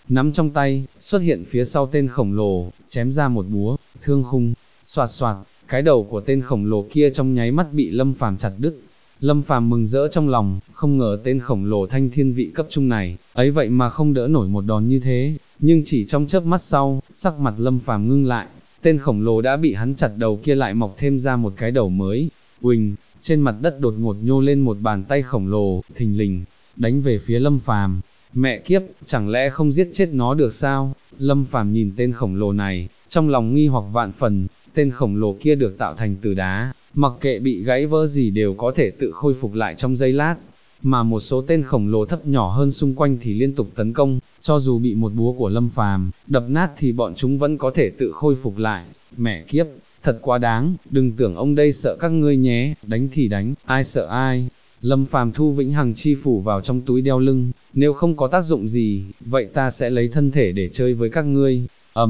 nắm trong tay, xuất hiện phía sau tên khổng lồ, chém ra một búa, thương khung, xoạt xoạt, cái đầu của tên khổng lồ kia trong nháy mắt bị Lâm Phàm chặt đứt. Lâm Phàm mừng rỡ trong lòng, không ngờ tên khổng lồ thanh thiên vị cấp trung này, ấy vậy mà không đỡ nổi một đòn như thế, nhưng chỉ trong chớp mắt sau, sắc mặt Lâm Phàm ngưng lại, tên khổng lồ đã bị hắn chặt đầu kia lại mọc thêm ra một cái đầu mới. Uỳnh, trên mặt đất đột ngột nhô lên một bàn tay khổng lồ, thình lình, đánh về phía Lâm Phàm. Mẹ kiếp, chẳng lẽ không giết chết nó được sao? Lâm Phàm nhìn tên khổng lồ này, trong lòng nghi hoặc vạn phần, tên khổng lồ kia được tạo thành từ đá, mặc kệ bị gãy vỡ gì đều có thể tự khôi phục lại trong giây lát, mà một số tên khổng lồ thấp nhỏ hơn xung quanh thì liên tục tấn công, cho dù bị một búa của Lâm Phàm đập nát thì bọn chúng vẫn có thể tự khôi phục lại. Mẹ kiếp, thật quá đáng, đừng tưởng ông đây sợ các ngươi nhé, đánh thì đánh, ai sợ ai. Lâm Phàm thu Vĩnh Hằng chi phủ vào trong túi đeo lưng, nếu không có tác dụng gì, vậy ta sẽ lấy thân thể để chơi với các ngươi.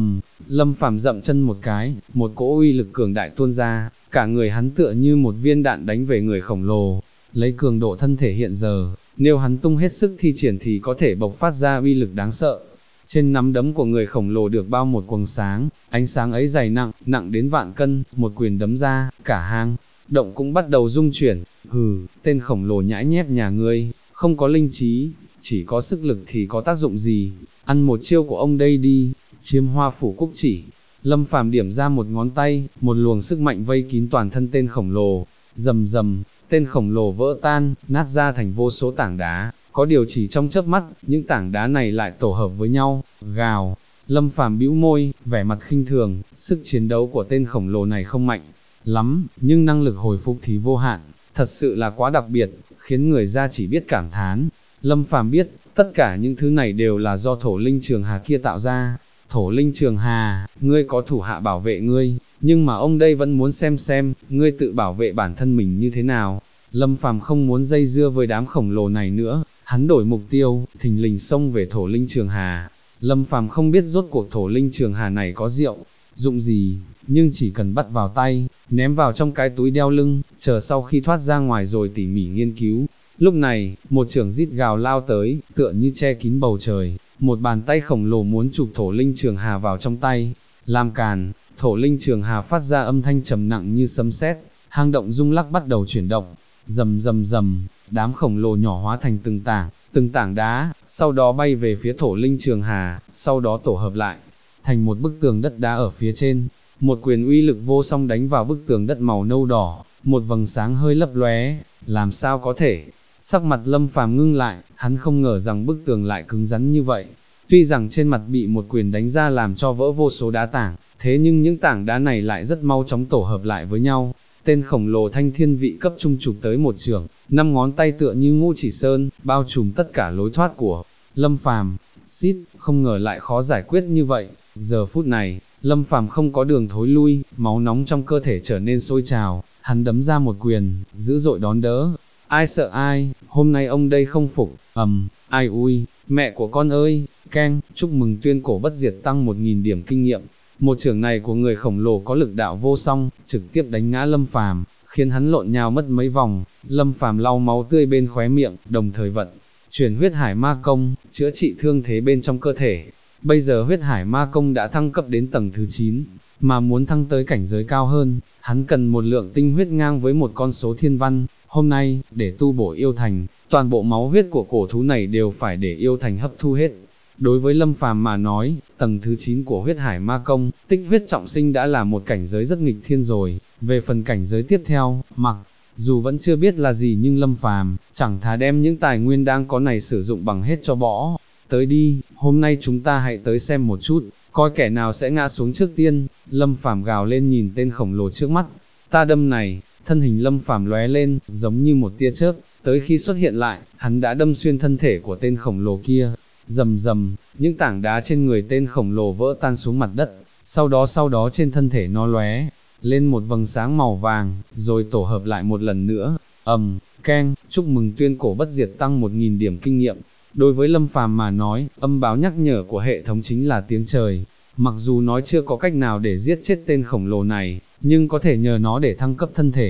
Lâm Phàm dậm chân một cái, một cỗ uy lực cường đại tuôn ra, cả người hắn tựa như một viên đạn đánh về người khổng lồ. Lấy cường độ thân thể hiện giờ, nếu hắn tung hết sức thi triển thì có thể bộc phát ra uy lực đáng sợ. Trên nắm đấm của người khổng lồ được bao một quầng sáng, ánh sáng ấy dày nặng, nặng đến vạn cân, một quyền đấm ra, cả hang động cũng bắt đầu rung chuyển. Hừ, tên khổng lồ nhãi nhép nhà ngươi, không có linh trí, chỉ có sức lực thì có tác dụng gì, ăn một chiêu của ông đây đi. Chiêm Hoa Phủ Cúc Chỉ. Lâm Phàm điểm ra một ngón tay, một luồng sức mạnh vây kín toàn thân tên khổng lồ, rầm rầm, tên khổng lồ vỡ tan, nát ra thành vô số tảng đá, có điều chỉ trong chớp mắt, những tảng đá này lại tổ hợp với nhau, gào. Lâm Phàm bĩu môi, vẻ mặt khinh thường, sức chiến đấu của tên khổng lồ này không mạnh lắm, nhưng năng lực hồi phục thì vô hạn, thật sự là quá đặc biệt, khiến người ra chỉ biết cảm thán. Lâm Phàm biết, tất cả những thứ này đều là do Thổ Linh Trường Hà kia tạo ra. Thổ Linh Trường Hà, ngươi có thủ hạ bảo vệ ngươi, nhưng mà ông đây vẫn muốn xem, ngươi tự bảo vệ bản thân mình như thế nào. Lâm Phàm không muốn dây dưa với đám khổng lồ này nữa, hắn đổi mục tiêu, thình lình xông về Thổ Linh Trường Hà. Lâm Phàm không biết rốt cuộc Thổ Linh Trường Hà này có dụng gì, nhưng chỉ cần bắt vào tay, ném vào trong cái túi đeo lưng, chờ sau khi thoát ra ngoài rồi tỉ mỉ nghiên cứu. Lúc này, một chưởng rít gào lao tới, tựa như che kín bầu trời, một bàn tay khổng lồ muốn chụp Thổ Linh Trường Hà vào trong tay. Làm càn, Thổ Linh Trường Hà phát ra âm thanh trầm nặng như sấm sét, hang động rung lắc bắt đầu chuyển động, rầm rầm rầm, đám khổng lồ nhỏ hóa thành từng tảng đá, sau đó bay về phía Thổ Linh Trường Hà, sau đó tổ hợp lại, thành một bức tường đất đá ở phía trên. Một quyền uy lực vô song đánh vào bức tường đất màu nâu đỏ, một vầng sáng hơi lấp lóe, làm sao có thể? Sắc mặt Lâm Phàm ngưng lại, hắn không ngờ rằng bức tường lại cứng rắn như vậy. Tuy rằng trên mặt bị một quyền đánh ra làm cho vỡ vô số đá tảng, thế nhưng những tảng đá này lại rất mau chóng tổ hợp lại với nhau. Tên khổng lồ thanh thiên vị cấp trung chụp tới một chưởng, 5 ngón tay tựa như Ngũ Chỉ Sơn, bao trùm tất cả lối thoát của Lâm Phàm. Xít, không ngờ lại khó giải quyết như vậy. Giờ phút này, Lâm Phàm không có đường thối lui, máu nóng trong cơ thể trở nên sôi trào, hắn đấm ra một quyền, dữ dội đón đỡ. Ai sợ ai, hôm nay ông đây không phục, ai ui, mẹ của con ơi, keng, chúc mừng tuyên cổ bất diệt tăng 1000 điểm kinh nghiệm. Một chưởng này của người khổng lồ có lực đạo vô song, trực tiếp đánh ngã Lâm Phàm, khiến hắn lộn nhào mất mấy vòng. Lâm Phàm lau máu tươi bên khóe miệng, đồng thời vận chuyển huyết hải ma công, chữa trị thương thế bên trong cơ thể. Bây giờ huyết hải ma công đã thăng cấp đến tầng thứ 9, mà muốn thăng tới cảnh giới cao hơn, hắn cần một lượng tinh huyết ngang với một con số thiên văn. Hôm nay, để tu bổ yêu thành, toàn bộ máu huyết của cổ thú này đều phải để yêu thành hấp thu hết. Đối với Lâm Phàm mà nói, tầng thứ 9 của huyết hải ma công, tích huyết trọng sinh đã là một cảnh giới rất nghịch thiên rồi. Về phần cảnh giới tiếp theo, mặc dù vẫn chưa biết là gì nhưng Lâm Phàm chẳng thà đem những tài nguyên đang có này sử dụng bằng hết cho bỏ. Tới đi, hôm nay chúng ta hãy tới xem một chút, coi kẻ nào sẽ ngã xuống trước tiên. Lâm Phàm gào lên nhìn tên khổng lồ trước mắt. Ta đâm này, thân hình Lâm Phàm lóe lên, giống như một tia chớp, tới khi xuất hiện lại, hắn đã đâm xuyên thân thể của tên khổng lồ kia. Rầm rầm, những tảng đá trên người tên khổng lồ vỡ tan xuống mặt đất, sau đó trên thân thể nó lóe lên một vầng sáng màu vàng, rồi tổ hợp lại một lần nữa. Keng, chúc mừng tuyên cổ bất diệt tăng 1000 điểm kinh nghiệm. Đối với Lâm Phàm mà nói, âm báo nhắc nhở của hệ thống chính là tiếng trời. Mặc dù nói chưa có cách nào để giết chết tên khổng lồ này, nhưng có thể nhờ nó để thăng cấp thân thể.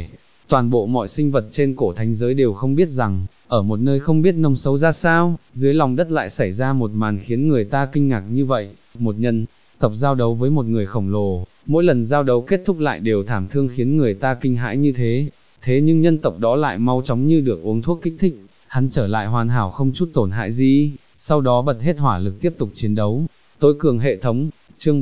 Toàn bộ mọi sinh vật trên cổ thánh giới đều không biết rằng, ở một nơi không biết nông xấu ra sao, dưới lòng đất lại xảy ra một màn khiến người ta kinh ngạc như vậy. Một nhân tộc giao đấu với một người khổng lồ, mỗi lần giao đấu kết thúc lại đều thảm thương khiến người ta kinh hãi như thế. Thế nhưng nhân tộc đó lại mau chóng như được uống thuốc kích thích, hắn trở lại hoàn hảo không chút tổn hại gì, sau đó bật hết hỏa lực tiếp tục chiến đấu. Tối cường hệ thống, chương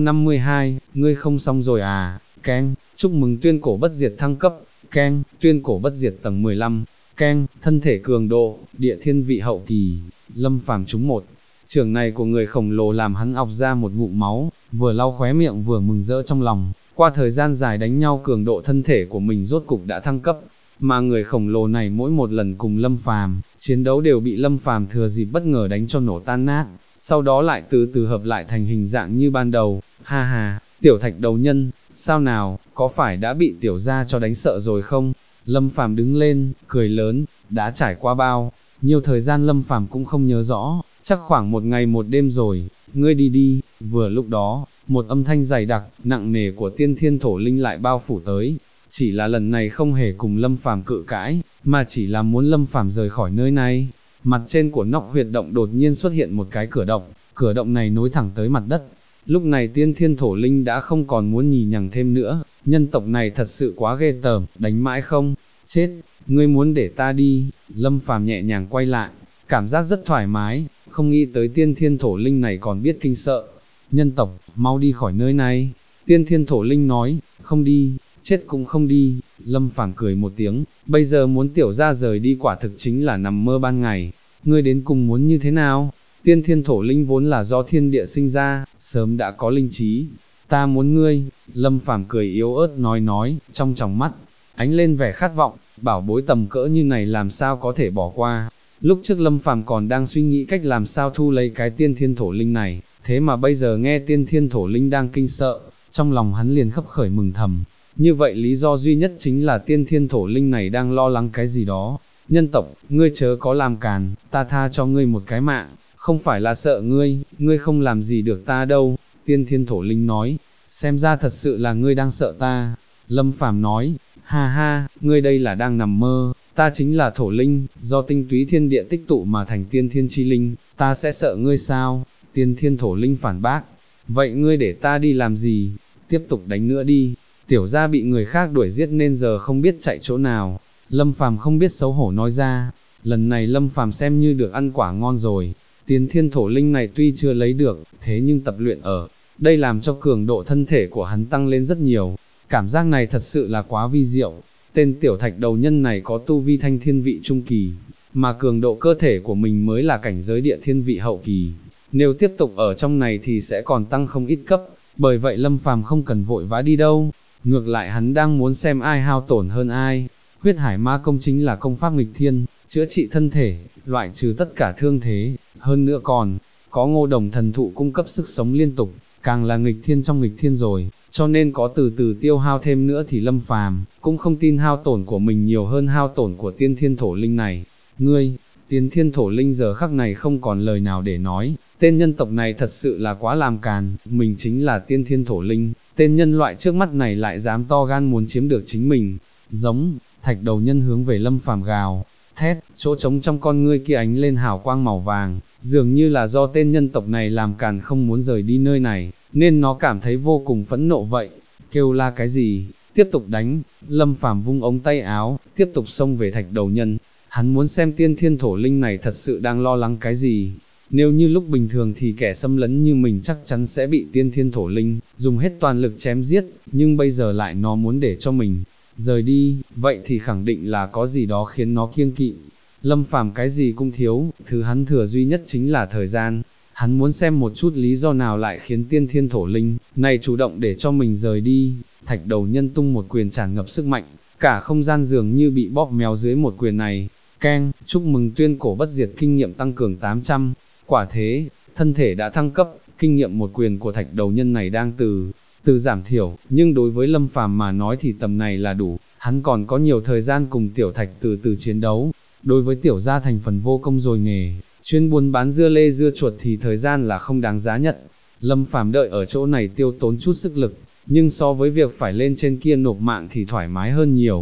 452, ngươi không xong rồi à, keng, chúc mừng tuyên cổ bất diệt thăng cấp, keng, tuyên cổ bất diệt tầng 15, keng, thân thể cường độ, địa thiên vị hậu kỳ, Lâm Phàm trúng một. Trường này của người khổng lồ làm hắn ọc ra một ngụm máu, vừa lau khóe miệng vừa mừng rỡ trong lòng, qua thời gian dài đánh nhau cường độ thân thể của mình rốt cục đã thăng cấp, mà người khổng lồ này mỗi một lần cùng Lâm Phàm chiến đấu đều bị Lâm Phàm thừa dịp bất ngờ đánh cho nổ tan nát, sau đó lại từ từ hợp lại thành hình dạng như ban đầu. Ha ha, tiểu thạch đầu nhân, sao nào, có phải đã bị tiểu gia cho đánh sợ rồi không? Lâm Phàm đứng lên, cười lớn, đã trải qua bao nhiều thời gian Lâm Phàm cũng không nhớ rõ, chắc khoảng một ngày một đêm rồi, ngươi đi đi. Vừa lúc đó, một âm thanh dày đặc, nặng nề của tiên thiên thổ linh lại bao phủ tới, chỉ là lần này không hề cùng Lâm Phàm cự cãi, mà chỉ là muốn Lâm Phàm rời khỏi nơi này. Mặt trên của nóc huyệt động đột nhiên xuất hiện một cái cửa động này nối thẳng tới mặt đất. Lúc này tiên thiên thổ linh đã không còn muốn nhì nhằng thêm nữa, nhân tộc này thật sự quá ghê tởm, đánh mãi không chết, ngươi muốn để ta đi. Lâm Phàm nhẹ nhàng quay lại, cảm giác rất thoải mái, không nghĩ tới tiên thiên thổ linh này còn biết kinh sợ. Nhân tộc, mau đi khỏi nơi này. Tiên thiên thổ linh nói, không đi, chết cũng không đi. Lâm Phàm cười một tiếng, bây giờ muốn tiểu gia rời đi quả thực chính là nằm mơ ban ngày. Ngươi đến cùng muốn như thế nào? Tiên thiên thổ linh vốn là do thiên địa sinh ra, sớm đã có linh trí. Ta muốn ngươi. Lâm Phàm cười yếu ớt nói, trong tròng mắt ánh lên vẻ khát vọng, bảo bối tầm cỡ như này làm sao có thể bỏ qua. Lúc trước Lâm Phàm còn đang suy nghĩ cách làm sao thu lấy cái tiên thiên thổ linh này, thế mà bây giờ nghe tiên thiên thổ linh đang kinh sợ, trong lòng hắn liền khấp khởi mừng thầm. Như vậy lý do duy nhất chính là tiên thiên thổ linh này đang lo lắng cái gì đó. Nhân tộc, ngươi chớ có làm càn, ta tha cho ngươi một cái mạng, không phải là sợ ngươi không làm gì được ta đâu. Tiên thiên thổ linh nói, xem ra thật sự là ngươi đang sợ ta. Lâm Phàm nói, ha ha, ngươi đây là đang nằm mơ, ta chính là thổ linh, do tinh túy thiên địa tích tụ mà thành tiên thiên chi linh, ta sẽ sợ ngươi sao? Tiên thiên thổ linh phản bác, vậy ngươi để ta đi làm gì? Tiếp tục đánh nữa đi, tiểu gia bị người khác đuổi giết nên giờ không biết chạy chỗ nào. Lâm Phàm không biết xấu hổ nói ra, lần này Lâm Phàm xem như được ăn quả ngon rồi. Tiên thiên thổ linh này tuy chưa lấy được, thế nhưng tập luyện ở đây làm cho cường độ thân thể của hắn tăng lên rất nhiều. Cảm giác này thật sự là quá vi diệu. Tên tiểu thạch đầu nhân này có tu vi thanh thiên vị trung kỳ, mà cường độ cơ thể của mình mới là cảnh giới địa thiên vị hậu kỳ. Nếu tiếp tục ở trong này thì sẽ còn tăng không ít cấp, bởi vậy Lâm Phàm không cần vội vã đi đâu. Ngược lại hắn đang muốn xem ai hao tổn hơn ai. Huyết hải ma công chính là công pháp nghịch thiên, chữa trị thân thể, loại trừ tất cả thương thế, hơn nữa còn có Ngô Đồng thần thụ cung cấp sức sống liên tục, càng là nghịch thiên trong nghịch thiên rồi, cho nên có từ từ tiêu hao thêm nữa thì Lâm Phàm cũng không tin hao tổn của mình nhiều hơn hao tổn của tiên thiên thổ linh này. Ngươi, tiên thiên thổ linh giờ khắc này không còn lời nào để nói, tên nhân tộc này thật sự là quá làm càn, mình chính là tiên thiên thổ linh, tên nhân loại trước mắt này lại dám to gan muốn chiếm được chính mình. Giống, thạch đầu nhân hướng về Lâm Phàm gào thét, chỗ trống trong con ngươi kia ánh lên hào quang màu vàng, dường như là do tên nhân tộc này làm càn không muốn rời đi nơi này, nên nó cảm thấy vô cùng phẫn nộ vậy. Kêu la cái gì, tiếp tục đánh. Lâm Phàm vung ống tay áo, tiếp tục xông về thạch đầu nhân. Hắn muốn xem tiên thiên thổ linh này thật sự đang lo lắng cái gì. Nếu như lúc bình thường thì kẻ xâm lấn như mình chắc chắn sẽ bị tiên thiên thổ linh dùng hết toàn lực chém giết, nhưng bây giờ lại nó muốn để cho mình rời đi, vậy thì khẳng định là có gì đó khiến nó kiêng kỵ. Lâm Phàm cái gì cũng thiếu, thứ hắn thừa duy nhất chính là thời gian. Hắn muốn xem một chút lý do nào lại khiến tiên thiên thổ linh này chủ động để cho mình rời đi. Thạch đầu nhân tung một quyền tràn ngập sức mạnh, cả không gian dường như bị bóp méo dưới một quyền này. Keng, chúc mừng tuyên cổ bất diệt kinh nghiệm tăng cường 800. Quả thế, thân thể đã thăng cấp, kinh nghiệm một quyền của thạch đầu nhân này đang từ giảm thiểu, nhưng đối với Lâm Phàm mà nói thì tầm này là đủ, hắn còn có nhiều thời gian cùng tiểu thạch từ từ chiến đấu. Đối với tiểu gia thành phần vô công rồi nghề, chuyên buôn bán dưa lê dưa chuột thì thời gian là không đáng giá nhận. Lâm Phàm đợi ở chỗ này tiêu tốn chút sức lực, nhưng so với việc phải lên trên kia nộp mạng thì thoải mái hơn nhiều.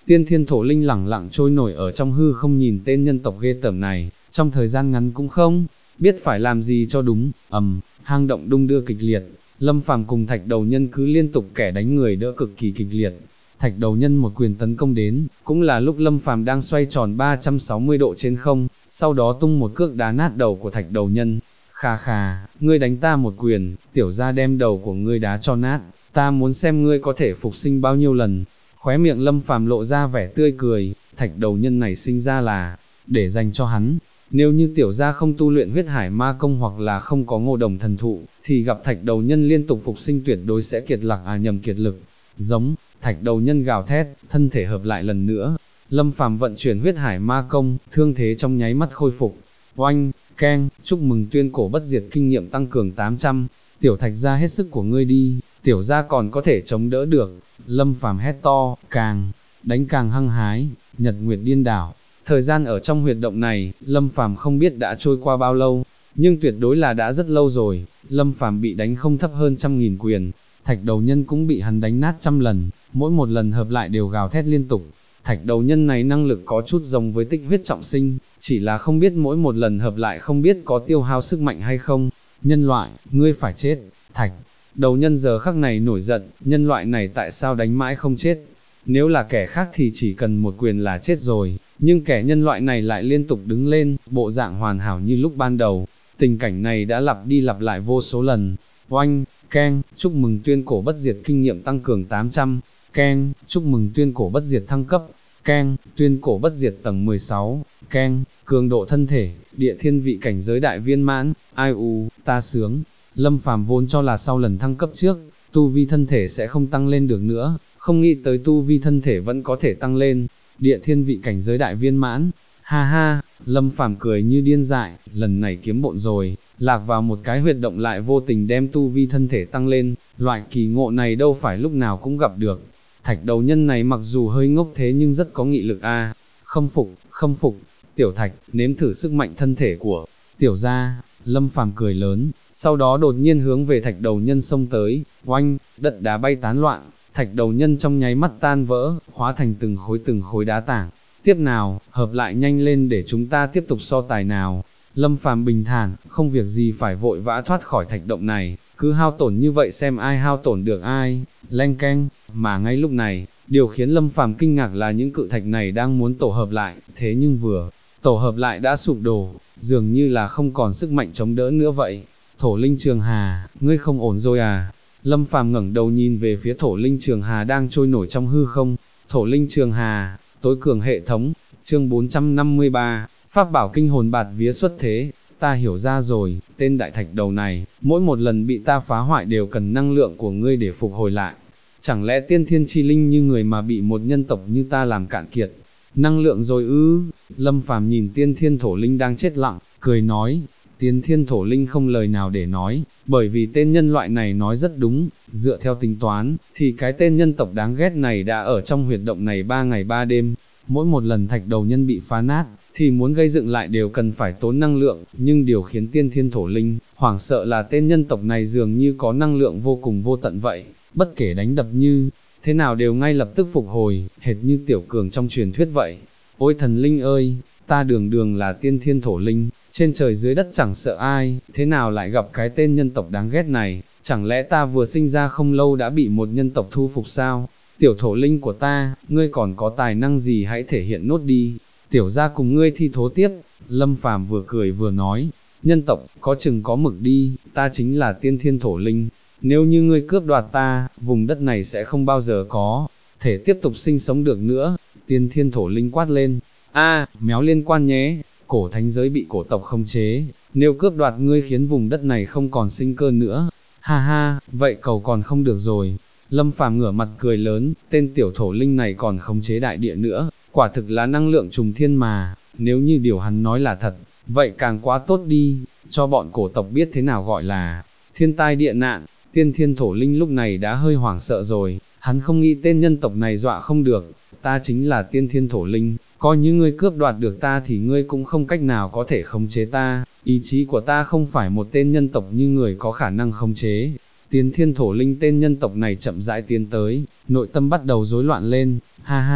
Tiên thiên thổ linh lẳng lặng trôi nổi ở trong hư không nhìn tên nhân tộc ghê tởm này, trong thời gian ngắn cũng không biết phải làm gì cho đúng. Hang động đung đưa kịch liệt, Lâm Phàm cùng Thạch Đầu Nhân cứ liên tục kẻ đánh người đỡ cực kỳ kịch liệt. Thạch Đầu Nhân một quyền tấn công đến, cũng là lúc Lâm Phàm đang xoay tròn 360 độ trên không, sau đó tung một cước đá nát đầu của Thạch Đầu Nhân. Khà khà, ngươi đánh ta một quyền, tiểu gia đem đầu của ngươi đá cho nát, ta muốn xem ngươi có thể phục sinh bao nhiêu lần. Khóe miệng Lâm Phàm lộ ra vẻ tươi cười, Thạch Đầu Nhân này sinh ra là để dành cho hắn. Nếu như tiểu gia không tu luyện huyết hải ma công hoặc là không có Ngô Đồng thần thụ, thì gặp Thạch Đầu Nhân liên tục phục sinh tuyệt đối sẽ kiệt lực. Giống, Thạch Đầu Nhân gào thét, thân thể hợp lại lần nữa. Lâm Phàm vận chuyển huyết hải ma công, thương thế trong nháy mắt khôi phục. Oanh, keng, chúc mừng tuyên cổ bất diệt kinh nghiệm tăng cường 800, tiểu Thạch gia hết sức của ngươi đi, tiểu gia còn có thể chống đỡ được. Lâm Phàm hét to, càng đánh càng hăng hái, nhật nguyệt điên đảo. Thời gian ở trong huyệt động này, Lâm Phàm không biết đã trôi qua bao lâu, nhưng tuyệt đối là đã rất lâu rồi. Lâm Phàm bị đánh không thấp hơn 100.000 quyền, Thạch Đầu Nhân cũng bị hắn đánh nát 100 lần, mỗi một lần hợp lại đều gào thét liên tục. Thạch Đầu Nhân này năng lực có chút giống với Tích Huyết Trọng Sinh, chỉ là không biết mỗi một lần hợp lại không biết có tiêu hao sức mạnh hay không. Nhân loại, ngươi phải chết. Thạch Đầu Nhân giờ khắc này nổi giận, nhân loại này tại sao đánh mãi không chết? Nếu là kẻ khác thì chỉ cần một quyền là chết rồi, nhưng kẻ nhân loại này lại liên tục đứng lên, bộ dạng hoàn hảo như lúc ban đầu. Tình cảnh này đã lặp đi lặp lại vô số lần. Oanh, keng, chúc mừng tuyên cổ bất diệt kinh nghiệm tăng cường 800, keng, chúc mừng tuyên cổ bất diệt thăng cấp, keng, tuyên cổ bất diệt tầng 16, keng, cường độ thân thể, địa thiên vị cảnh giới đại viên mãn, ai u, ta sướng. Lâm Phàm vốn cho là sau lần thăng cấp trước, tu vi thân thể sẽ không tăng lên được nữa, không nghĩ tới tu vi thân thể vẫn có thể tăng lên, địa thiên vị cảnh giới đại viên mãn. Ha ha, Lâm Phàm cười như điên dại, lần này kiếm bộn rồi, lạc vào một cái huyệt động lại vô tình đem tu vi thân thể tăng lên, loại kỳ ngộ này đâu phải lúc nào cũng gặp được. Thạch Đầu Nhân này mặc dù hơi ngốc thế nhưng rất có nghị lực a. Không phục, tiểu Thạch, nếm thử sức mạnh thân thể của tiểu gia. Lâm Phàm cười lớn, sau đó đột nhiên hướng về Thạch Đầu Nhân xông tới, oanh, đất đá bay tán loạn, Thạch Đầu Nhân trong nháy mắt tan vỡ, hóa thành từng khối đá tảng. Tiếp nào, hợp lại nhanh lên để chúng ta tiếp tục so tài nào. Lâm Phàm bình thản, không việc gì phải vội vã thoát khỏi thạch động này, cứ hao tổn như vậy xem ai hao tổn được ai. Leng keng, mà ngay lúc này, điều khiến Lâm Phàm kinh ngạc là những cự thạch này đang muốn tổ hợp lại, thế nhưng vừa tổ hợp lại đã sụp đổ, dường như là không còn sức mạnh chống đỡ nữa vậy. Thổ Linh Trường Hà, ngươi không ổn rồi à? Lâm Phàm ngẩng đầu nhìn về phía Thổ Linh Trường Hà đang trôi nổi trong hư không. Thổ Linh Trường Hà, tối cường hệ thống, chương 453, Pháp bảo kinh hồn bạt vía xuất thế. Ta hiểu ra rồi, tên đại thạch đầu này, mỗi một lần bị ta phá hoại đều cần năng lượng của ngươi để phục hồi lại. Chẳng lẽ tiên thiên chi linh như người mà bị một nhân tộc như ta làm cạn kiệt năng lượng rồi ư? Lâm Phàm nhìn tiên thiên thổ linh đang chết lặng, cười nói. Tiên thiên thổ linh không lời nào để nói, bởi vì tên nhân loại này nói rất đúng, dựa theo tính toán, thì cái tên nhân tộc đáng ghét này đã ở trong huyệt động này 3 ngày 3 đêm, mỗi một lần thạch đầu nhân bị phá nát, thì muốn gây dựng lại đều cần phải tốn năng lượng, nhưng điều khiến tiên thiên thổ linh hoảng sợ là tên nhân tộc này dường như có năng lượng vô cùng vô tận vậy, bất kể đánh đập như thế nào đều ngay lập tức phục hồi, hệt như tiểu cường trong truyền thuyết vậy. Ôi thần linh ơi, ta đường đường là tiên thiên thổ linh, trên trời dưới đất chẳng sợ ai, thế nào lại gặp cái tên nhân tộc đáng ghét này, chẳng lẽ ta vừa sinh ra không lâu đã bị một nhân tộc thu phục sao? Tiểu thổ linh của ta, ngươi còn có tài năng gì hãy thể hiện nốt đi, tiểu gia cùng ngươi thi thố tiếp. Lâm Phàm vừa cười vừa nói, nhân tộc, có chừng có mực đi, ta chính là tiên thiên thổ linh, nếu như ngươi cướp đoạt ta, vùng đất này sẽ không bao giờ có thể tiếp tục sinh sống được nữa. Tiên thiên thổ linh quát lên, méo liên quan nhé, cổ thánh giới bị cổ tộc khống chế, nếu cướp đoạt ngươi khiến vùng đất này không còn sinh cơ nữa. Ha ha, vậy cầu còn không được rồi. Lâm Phàm ngửa mặt cười lớn, tên tiểu thổ linh này còn khống chế đại địa nữa, quả thực là năng lượng trùng thiên mà, nếu như điều hắn nói là thật, vậy càng quá tốt đi, cho bọn cổ tộc biết thế nào gọi là thiên tai địa nạn. Tiên thiên thổ linh lúc này đã hơi hoảng sợ rồi, hắn không nghĩ tên nhân tộc này dọa không được, ta chính là tiên thiên thổ linh, coi như ngươi cướp đoạt được ta thì ngươi cũng không cách nào có thể khống chế ta, ý chí của ta không phải một tên nhân tộc như người có khả năng khống chế. Tiên thiên thổ linh tên nhân tộc này chậm rãi tiến tới, nội tâm bắt đầu rối loạn lên, ha ha,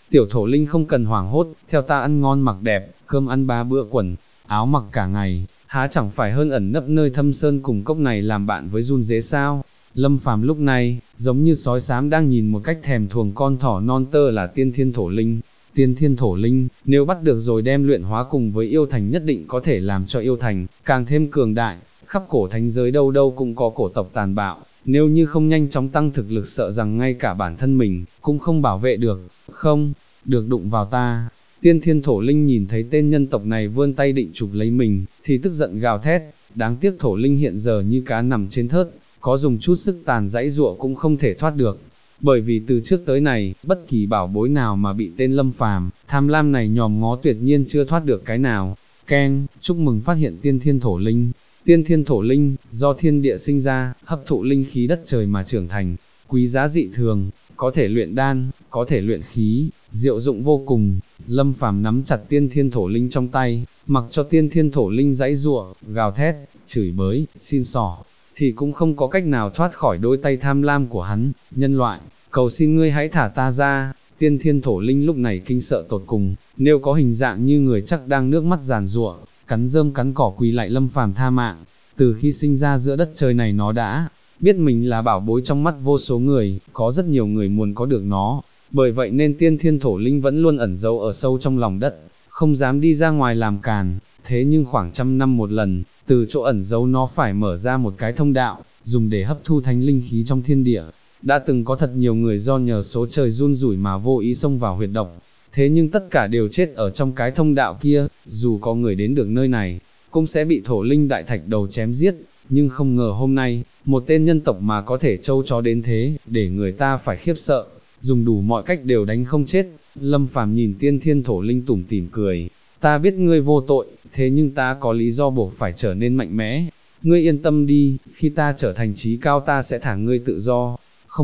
tiểu thổ linh không cần hoảng hốt, theo ta ăn ngon mặc đẹp, cơm ăn 3 bữa quần, áo mặc cả ngày, há chẳng phải hơn ẩn nấp nơi thâm sơn cùng cốc này làm bạn với run dế sao? Lâm Phàm lúc này, giống như sói xám đang nhìn một cách thèm thuồng con thỏ non tơ là tiên thiên thổ linh. Tiên thiên thổ linh, nếu bắt được rồi đem luyện hóa cùng với yêu thành nhất định có thể làm cho yêu thành càng thêm cường đại, khắp cổ thánh giới đâu đâu cũng có cổ tộc tàn bạo, nếu như không nhanh chóng tăng thực lực sợ rằng ngay cả bản thân mình cũng không bảo vệ được, không được đụng vào ta. Tiên thiên thổ linh nhìn thấy tên nhân tộc này vươn tay định chụp lấy mình, thì tức giận gào thét, đáng tiếc thổ linh hiện giờ như cá nằm trên thớt, có dùng chút sức tàn dãy giụa cũng không thể thoát được. Bởi vì từ trước tới này, bất kỳ bảo bối nào mà bị tên Lâm Phàm tham lam này nhòm ngó tuyệt nhiên chưa thoát được cái nào. Keng, chúc mừng phát hiện tiên thiên thổ linh. Tiên thiên thổ linh, do thiên địa sinh ra, hấp thụ linh khí đất trời mà trưởng thành, quý giá dị thường, có thể luyện đan, có thể luyện khí, diệu dụng vô cùng. Lâm Phàm nắm chặt tiên thiên thổ linh trong tay, mặc cho tiên thiên thổ linh giãy giụa, gào thét, chửi bới, xin xỏ, thì cũng không có cách nào thoát khỏi đôi tay tham lam của hắn. Nhân loại, cầu xin ngươi hãy thả ta ra. Tiên thiên thổ linh lúc này kinh sợ tột cùng, nếu có hình dạng như người chắc đang nước mắt giàn giụa, cắn rơm cắn cỏ quỳ lại Lâm Phàm tha mạng. Từ khi sinh ra giữa đất trời này nó đã biết mình là bảo bối trong mắt vô số người, có rất nhiều người muốn có được nó, bởi vậy nên tiên thiên thổ linh vẫn luôn ẩn giấu ở sâu trong lòng đất, không dám đi ra ngoài làm càn. Thế nhưng khoảng 100 năm một lần, từ chỗ ẩn giấu nó phải mở ra một cái thông đạo, dùng để hấp thu thánh linh khí trong thiên địa. Đã từng có thật nhiều người do nhờ số trời run rủi mà vô ý xông vào huyệt động, thế nhưng tất cả đều chết ở trong cái thông đạo kia. Dù có người đến được nơi này, cũng sẽ bị thổ linh đại thạch đầu chém giết, nhưng không ngờ hôm nay, một tên nhân tộc mà có thể trâu chó đến thế, để người ta phải khiếp sợ, dùng đủ mọi cách đều đánh không chết. Lâm Phàm nhìn tiên thiên thổ linh tủm tỉm cười, ta biết ngươi vô tội, thế nhưng ta có lý do buộc phải trở nên mạnh mẽ. Ngươi yên tâm đi, khi ta trở thành trí cao ta sẽ thả ngươi tự do.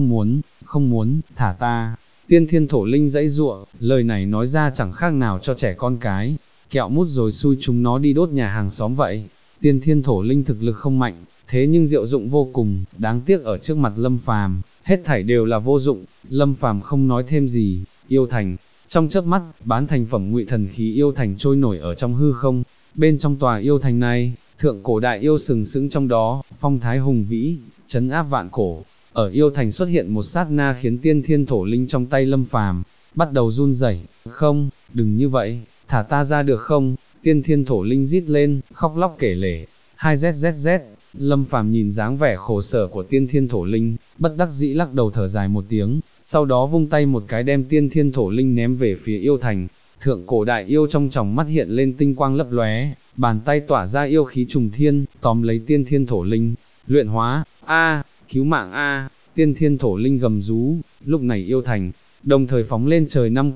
Không muốn, thả ta. Tiên thiên thổ linh giãy giụa, lời này nói ra chẳng khác nào cho trẻ con cái, kẹo mút rồi xui chúng nó đi đốt nhà hàng xóm vậy. Tiên thiên thổ linh thực lực không mạnh, thế nhưng diệu dụng vô cùng, đáng tiếc ở trước mặt Lâm Phàm, hết thảy đều là vô dụng. Lâm Phàm không nói thêm gì, yêu thành, trong chớp mắt, bán thành phẩm ngụy thần khí yêu thành trôi nổi ở trong hư không. Bên trong tòa yêu thành này, thượng cổ đại yêu sừng sững trong đó, phong thái hùng vĩ, trấn áp vạn cổ. Ở yêu thành xuất hiện một sát na khiến tiên thiên thổ linh trong tay Lâm Phàm bắt đầu run rẩy. Không, đừng như vậy, thả ta ra được không? Tiên thiên thổ linh rít lên, khóc lóc kể lể. 2ZZZ, Lâm Phàm nhìn dáng vẻ khổ sở của tiên thiên thổ linh, bất đắc dĩ lắc đầu thở dài một tiếng, sau đó vung tay một cái đem tiên thiên thổ linh ném về phía yêu thành. Thượng cổ đại yêu trong tròng mắt hiện lên tinh quang lấp lóe, bàn tay tỏa ra yêu khí trùng thiên, tóm lấy tiên thiên thổ linh, luyện hóa. Cứu mạng a! Tiên thiên thổ linh gầm rú. Lúc này yêu thành đồng thời phóng lên trời 5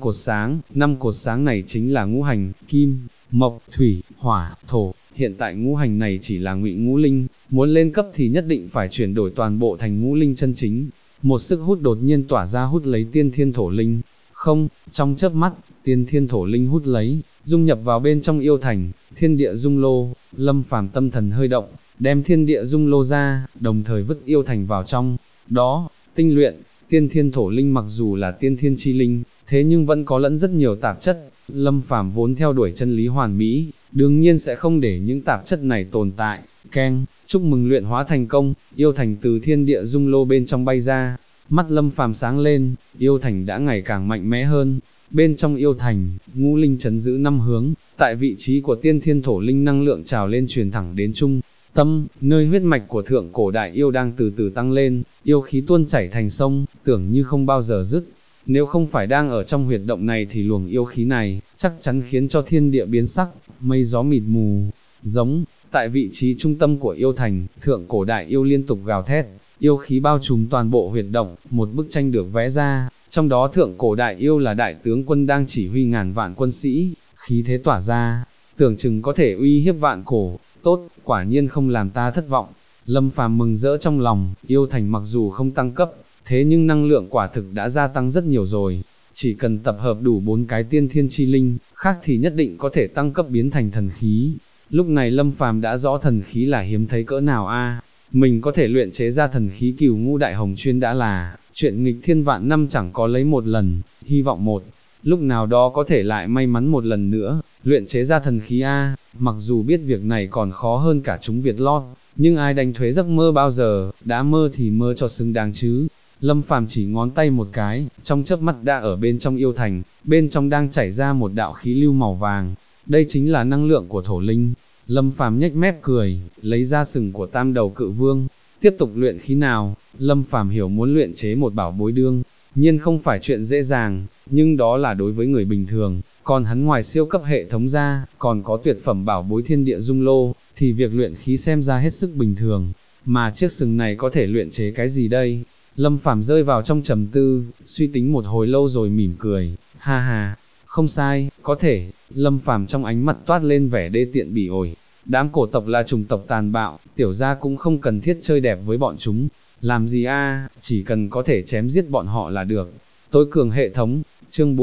cột sáng này chính là ngũ hành, kim, mộc, thủy, hỏa, thổ. Hiện tại ngũ hành này chỉ là ngụy ngũ linh, muốn lên cấp thì nhất định phải chuyển đổi toàn bộ thành ngũ linh chân chính. Một sức hút đột nhiên tỏa ra hút lấy tiên thiên thổ linh. Không, trong chớp mắt, tiên thiên thổ linh hút lấy, dung nhập vào bên trong yêu thành, thiên địa dung lô. Lâm Phàm tâm thần hơi động, đem thiên địa dung lô ra, đồng thời vứt yêu thành vào trong đó, tinh luyện. Tiên thiên thổ linh mặc dù là tiên thiên chi linh, thế nhưng vẫn có lẫn rất nhiều tạp chất. Lâm Phàm vốn theo đuổi chân lý hoàn mỹ, đương nhiên sẽ không để những tạp chất này tồn tại. Keng, chúc mừng luyện hóa thành công. Yêu thành từ thiên địa dung lô bên trong bay ra. Mắt Lâm Phàm sáng lên, yêu thành đã ngày càng mạnh mẽ hơn. Bên trong yêu thành, ngũ linh trấn giữ 5 hướng, tại vị trí của tiên thiên thổ linh năng lượng trào lên truyền thẳng đến trung tâm, nơi huyết mạch của thượng cổ đại yêu đang từ từ tăng lên, yêu khí tuôn chảy thành sông, tưởng như không bao giờ dứt. Nếu không phải đang ở trong huyệt động này thì luồng yêu khí này chắc chắn khiến cho thiên địa biến sắc, mây gió mịt mù. Giống, tại vị trí trung tâm của yêu thành, thượng cổ đại yêu liên tục gào thét, yêu khí bao trùm toàn bộ huyệt động, một bức tranh được vẽ ra, trong đó thượng cổ đại yêu là đại tướng quân đang chỉ huy ngàn vạn quân sĩ, khí thế tỏa ra, tưởng chừng có thể uy hiếp vạn cổ. Tốt, quả nhiên không làm ta thất vọng. Lâm Phàm mừng rỡ trong lòng, yêu thành mặc dù không tăng cấp, thế nhưng năng lượng quả thực đã gia tăng rất nhiều rồi. Chỉ cần tập hợp đủ 4 cái tiên thiên chi linh, khác thì nhất định có thể tăng cấp biến thành thần khí. Lúc này Lâm Phàm đã rõ thần khí là hiếm thấy cỡ nào a. Mình có thể luyện chế ra thần khí Cửu Ngũ Đại Hồng Chuyên đã là chuyện nghịch thiên vạn năm chẳng có lấy một lần. Hy vọng một lúc nào đó có thể lại may mắn một lần nữa, luyện chế ra thần khí a. Mặc dù biết việc này còn khó hơn cả chúng Việt lót, nhưng ai đánh thuế giấc mơ bao giờ, đã mơ thì mơ cho xứng đáng chứ. Lâm Phàm chỉ ngón tay một cái, trong chớp mắt đã ở bên trong yêu thành, bên trong đang chảy ra một đạo khí lưu màu vàng, đây chính là năng lượng của thổ linh. Lâm Phàm nhếch mép cười, lấy ra sừng của tam đầu cự vương, tiếp tục luyện khí nào. Lâm Phàm hiểu muốn luyện chế một bảo bối đương nhiên không phải chuyện dễ dàng, nhưng đó là đối với người bình thường, còn hắn ngoài siêu cấp hệ thống ra, còn có tuyệt phẩm bảo bối thiên địa dung lô, thì việc luyện khí xem ra hết sức bình thường, mà chiếc sừng này có thể luyện chế cái gì đây? Lâm Phàm rơi vào trong trầm tư, suy tính một hồi lâu rồi mỉm cười, ha ha, không sai, có thể. Lâm Phàm trong ánh mặt toát lên vẻ đê tiện bỉ ổi, đám cổ tộc là chủng tộc tàn bạo, tiểu gia cũng không cần thiết chơi đẹp với bọn chúng, làm gì a, chỉ cần có thể chém giết bọn họ là được. Tối cường hệ thống, chương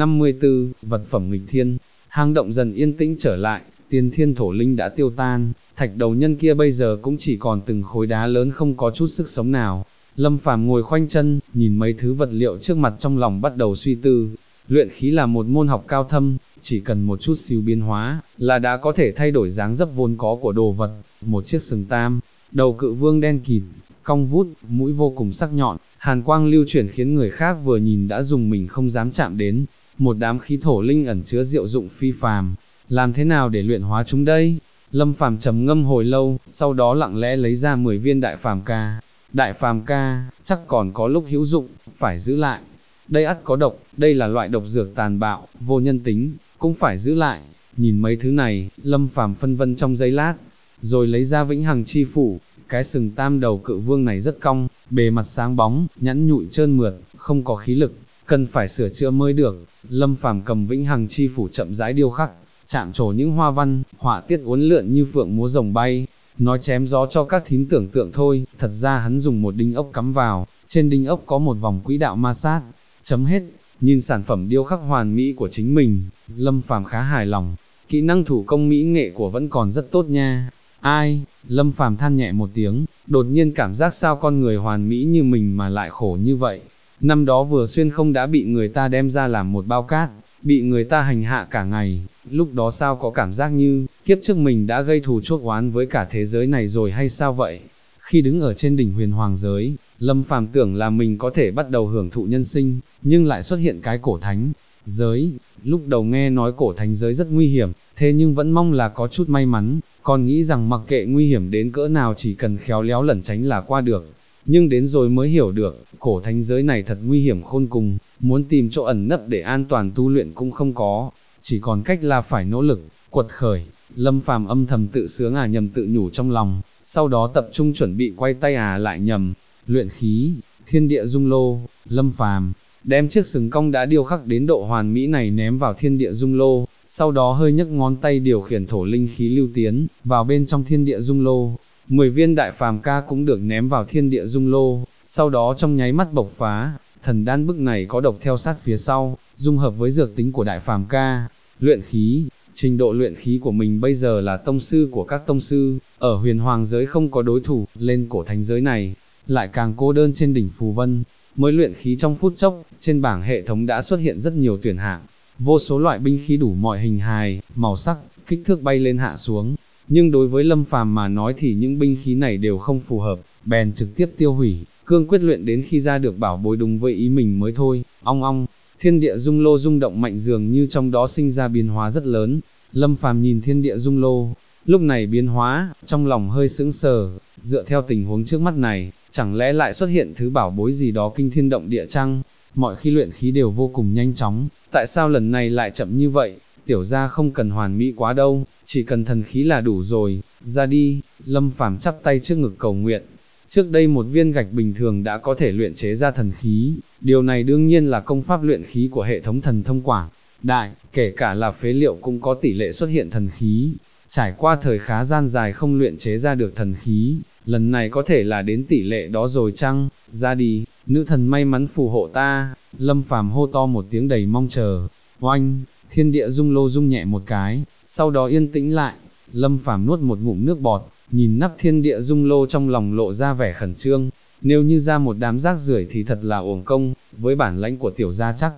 454, vật phẩm nghịch thiên, hang động dần yên tĩnh trở lại, tiên thiên thổ linh đã tiêu tan, thạch đầu nhân kia bây giờ cũng chỉ còn từng khối đá lớn không có chút sức sống nào. Lâm Phàm ngồi khoanh chân, nhìn mấy thứ vật liệu trước mặt trong lòng bắt đầu suy tư. Luyện khí là một môn học cao thâm, chỉ cần một chút xíu biến hóa, là đã có thể thay đổi dáng dấp vốn có của đồ vật. Một chiếc sừng tam, đầu cự vương đen kịt, cong vút, mũi vô cùng sắc nhọn, hàn quang lưu chuyển khiến người khác vừa nhìn đã dùng mình không dám chạm đến. Một đám khí thổ linh ẩn chứa diệu dụng phi phàm, làm thế nào để luyện hóa chúng đây? Lâm Phàm trầm ngâm hồi lâu, sau đó lặng lẽ lấy ra 10 viên đại phàm ca. Đại phàm ca, chắc còn có lúc hữu dụng, phải giữ lại. Đây ắt có độc, đây là loại độc dược tàn bạo, vô nhân tính, cũng phải giữ lại. Nhìn mấy thứ này, Lâm Phàm phân vân trong giây lát, rồi lấy ra vĩnh hằng chi phủ. Cái sừng tam đầu cự vương này rất cong, bề mặt sáng bóng, nhẵn nhụi trơn mượt, không có khí lực, cần phải sửa chữa mới được. Lâm Phàm cầm vĩnh hằng chi phủ chậm rãi điêu khắc, chạm trổ những hoa văn, họa tiết uốn lượn như phượng múa rồng bay. Nói chém gió cho các thính tưởng tượng thôi, thật ra hắn dùng một đinh ốc cắm vào, trên đinh ốc có một vòng quỹ đạo ma sát. Chấm hết. Nhìn sản phẩm điêu khắc hoàn mỹ của chính mình, Lâm Phàm khá hài lòng, kỹ năng thủ công mỹ nghệ của vẫn còn rất tốt nha. Ai, Lâm Phàm than nhẹ một tiếng, đột nhiên cảm giác sao con người hoàn mỹ như mình mà lại khổ như vậy. Năm đó vừa xuyên không đã bị người ta đem ra làm một bao cát, bị người ta hành hạ cả ngày, lúc đó sao có cảm giác như, kiếp trước mình đã gây thù chuốc oán với cả thế giới này rồi hay sao vậy? Khi đứng ở trên đỉnh huyền hoàng giới, Lâm Phàm tưởng là mình có thể bắt đầu hưởng thụ nhân sinh, nhưng lại xuất hiện cái cổ thánh giới. Lúc đầu nghe nói cổ thánh giới rất nguy hiểm, thế nhưng vẫn mong là có chút may mắn, còn nghĩ rằng mặc kệ nguy hiểm đến cỡ nào chỉ cần khéo léo lẩn tránh là qua được. Nhưng đến rồi mới hiểu được, cổ thánh giới này thật nguy hiểm khôn cùng, muốn tìm chỗ ẩn nấp để an toàn tu luyện cũng không có, chỉ còn cách là phải nỗ lực, quật khởi. Lâm Phàm âm thầm tự sướng nhầm tự nhủ trong lòng, sau đó tập trung chuẩn bị quay tay lại nhầm. Luyện khí, thiên địa dung lô. Lâm Phàm đem chiếc sừng cong đã điêu khắc đến độ hoàn mỹ này ném vào thiên địa dung lô, sau đó hơi nhấc ngón tay điều khiển thổ linh khí lưu tiến vào bên trong thiên địa dung lô. 10 viên đại phàm ca cũng được ném vào thiên địa dung lô, sau đó trong nháy mắt bộc phá. Thần đan bức này có độc theo sát phía sau, dung hợp với dược tính của đại phàm ca. Luyện khí, trình độ luyện khí của mình bây giờ là tông sư của các tông sư, ở huyền hoàng giới không có đối thủ, lên cổ thánh giới này, lại càng cô đơn trên đỉnh phù vân. Mới luyện khí trong phút chốc, trên bảng hệ thống đã xuất hiện rất nhiều tuyển hạng, vô số loại binh khí đủ mọi hình hài, màu sắc, kích thước bay lên hạ xuống. Nhưng đối với Lâm Phàm mà nói thì những binh khí này đều không phù hợp, bèn trực tiếp tiêu hủy, cương quyết luyện đến khi ra được bảo bối đúng với ý mình mới thôi. Ong ong, thiên địa dung lô rung động mạnh dường như trong đó sinh ra biến hóa rất lớn. Lâm Phàm nhìn thiên địa dung lô, lúc này biến hóa, trong lòng hơi sững sờ, dựa theo tình huống trước mắt này, chẳng lẽ lại xuất hiện thứ bảo bối gì đó kinh thiên động địa chăng? Mọi khi luyện khí đều vô cùng nhanh chóng, tại sao lần này lại chậm như vậy? Tiểu gia không cần hoàn mỹ quá đâu, chỉ cần thần khí là đủ rồi, ra đi. Lâm Phàm chắp tay trước ngực cầu nguyện. Trước đây một viên gạch bình thường đã có thể luyện chế ra thần khí, điều này đương nhiên là công pháp luyện khí của hệ thống thần thông quảng đại, kể cả là phế liệu cũng có tỷ lệ xuất hiện thần khí. Trải qua thời khá gian dài không luyện chế ra được thần khí, lần này có thể là đến tỷ lệ đó rồi chăng? Ra đi, nữ thần may mắn phù hộ ta. Lâm Phàm hô to một tiếng đầy mong chờ. Oanh, thiên địa dung lô rung nhẹ một cái, sau đó yên tĩnh lại. Lâm Phàm nuốt một ngụm nước bọt, nhìn nắp thiên địa dung lô trong lòng lộ ra vẻ khẩn trương. Nếu như ra một đám rác rưởi thì thật là uổng công, với bản lãnh của tiểu gia chắc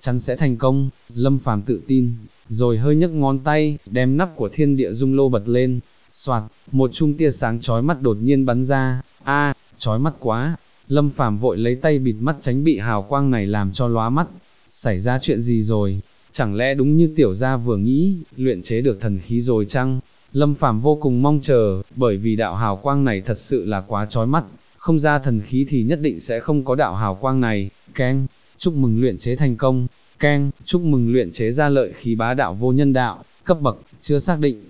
chắn sẽ thành công, Lâm Phàm tự tin, rồi hơi nhấc ngón tay, đem nắp của thiên địa dung lô bật lên, soạt, một chum tia sáng chói mắt đột nhiên bắn ra, chói mắt quá, Lâm Phàm vội lấy tay bịt mắt tránh bị hào quang này làm cho lóa mắt, xảy ra chuyện gì rồi, chẳng lẽ đúng như tiểu gia vừa nghĩ, luyện chế được thần khí rồi chăng? Lâm Phàm vô cùng mong chờ, bởi vì đạo hào quang này thật sự là quá chói mắt, không ra thần khí thì nhất định sẽ không có đạo hào quang này, keng, chúc mừng luyện chế thành công, keng, chúc mừng luyện chế ra lợi khí bá đạo vô nhân đạo, cấp bậc, chưa xác định,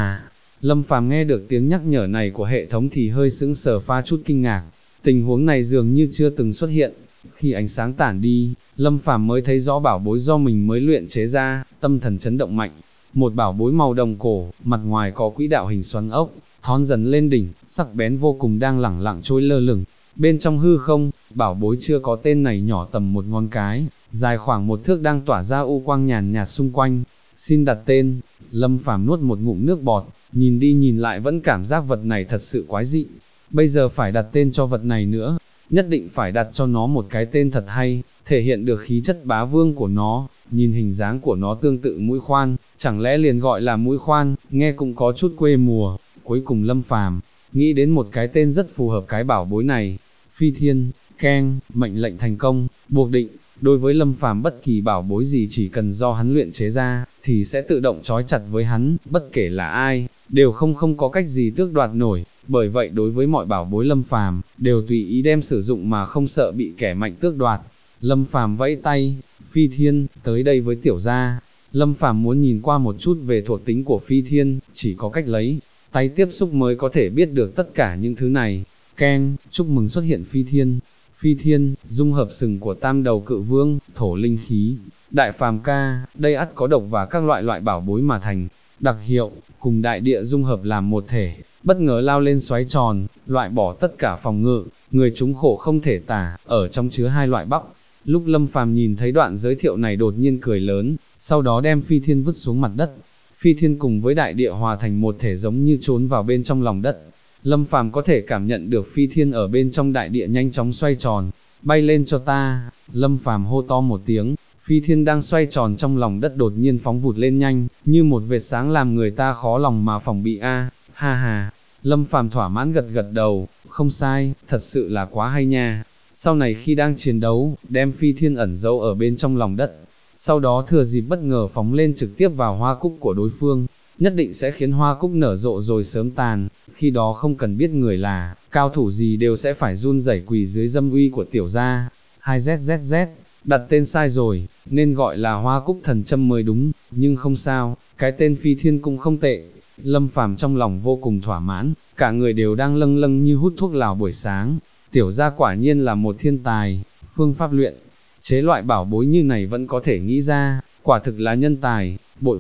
Lâm Phàm nghe được tiếng nhắc nhở này của hệ thống thì hơi sững sờ pha chút kinh ngạc, tình huống này dường như chưa từng xuất hiện, khi ánh sáng tản đi, Lâm Phàm mới thấy rõ bảo bối do mình mới luyện chế ra, tâm thần chấn động mạnh, một bảo bối màu đồng cổ, mặt ngoài có quỹ đạo hình xoắn ốc, thon dần lên đỉnh, sắc bén vô cùng đang lẳng lặng trôi lơ lửng, bên trong hư không, bảo bối chưa có tên này nhỏ tầm một ngón cái, dài khoảng một thước đang tỏa ra u quang nhàn nhạt xung quanh, xin đặt tên, Lâm Phàm nuốt một ngụm nước bọt, nhìn đi nhìn lại vẫn cảm giác vật này thật sự quái dị, bây giờ phải đặt tên cho vật này nữa, nhất định phải đặt cho nó một cái tên thật hay, thể hiện được khí chất bá vương của nó, nhìn hình dáng của nó tương tự mũi khoan, chẳng lẽ liền gọi là mũi khoan, nghe cũng có chút quê mùa, cuối cùng Lâm Phàm nghĩ đến một cái tên rất phù hợp cái bảo bối này, Phi Thiên, keng, mệnh lệnh thành công, buộc định, đối với Lâm Phàm bất kỳ bảo bối gì chỉ cần do hắn luyện chế ra, thì sẽ tự động trói chặt với hắn, bất kể là ai, đều không có cách gì tước đoạt nổi, bởi vậy đối với mọi bảo bối Lâm Phàm đều tùy ý đem sử dụng mà không sợ bị kẻ mạnh tước đoạt. Lâm Phàm vẫy tay, Phi Thiên, tới đây với tiểu gia. Lâm Phàm muốn nhìn qua một chút về thuộc tính của Phi Thiên, chỉ có cách lấy tay tiếp xúc mới có thể biết được tất cả những thứ này. Keng, chúc mừng xuất hiện Phi Thiên. Phi Thiên, dung hợp sừng của tam đầu cự vương, thổ linh khí, đại phàm ca, đây ắt có độc và các loại bảo bối mà thành. Đặc hiệu, cùng đại địa dung hợp làm một thể, bất ngờ lao lên xoáy tròn, loại bỏ tất cả phòng ngự, người chúng khổ không thể tả, ở trong chứa hai loại bắp. Lúc Lâm Phàm nhìn thấy đoạn giới thiệu này đột nhiên cười lớn, sau đó đem Phi Thiên vứt xuống mặt đất. Phi Thiên cùng với đại địa hòa thành một thể giống như trốn vào bên trong lòng đất. Lâm Phàm có thể cảm nhận được Phi Thiên ở bên trong đại địa nhanh chóng xoay tròn, bay lên cho ta, Lâm Phàm hô to một tiếng, Phi Thiên đang xoay tròn trong lòng đất đột nhiên phóng vụt lên nhanh, như một vệt sáng làm người ta khó lòng mà phòng bị ha ha, Lâm Phàm thỏa mãn gật gật đầu, không sai, thật sự là quá hay nha, sau này khi đang chiến đấu, đem Phi Thiên ẩn giấu ở bên trong lòng đất, sau đó thừa dịp bất ngờ phóng lên trực tiếp vào hoa cúc của đối phương, nhất định sẽ khiến hoa cúc nở rộ rồi sớm tàn, khi đó không cần biết người là cao thủ gì đều sẽ phải run rẩy quỳ dưới dâm uy của tiểu gia. 2ZZZ, đặt tên sai rồi, nên gọi là hoa cúc thần châm mới đúng, nhưng không sao, cái tên Phi Thiên cũng không tệ. Lâm Phàm trong lòng vô cùng thỏa mãn, cả người đều đang lâng lâng như hút thuốc lào buổi sáng, tiểu gia quả nhiên là một thiên tài, phương pháp luyện chế loại bảo bối như này vẫn có thể nghĩ ra, quả thực là nhân tài,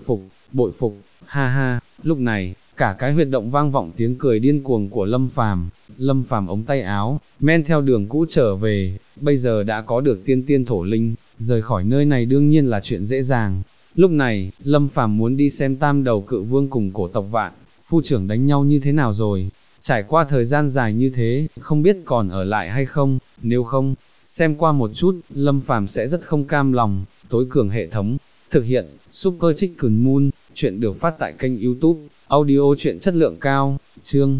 bội phục, ha ha. Lúc này, cả cái huyệt động vang vọng tiếng cười điên cuồng của Lâm Phàm ống tay áo, men theo đường cũ trở về, bây giờ đã có được tiên thổ linh, rời khỏi nơi này đương nhiên là chuyện dễ dàng. Lúc này, Lâm Phàm muốn đi xem tam đầu cự vương cùng cổ tộc Vạn phu trưởng đánh nhau như thế nào rồi, trải qua thời gian dài như thế, không biết còn ở lại hay không, nếu không, xem qua một chút, Lâm Phàm sẽ rất không cam lòng. Tối cường hệ thống, thực hiện, Super Chicken Moon, chuyện được phát tại kênh YouTube, audio chuyện chất lượng cao, chương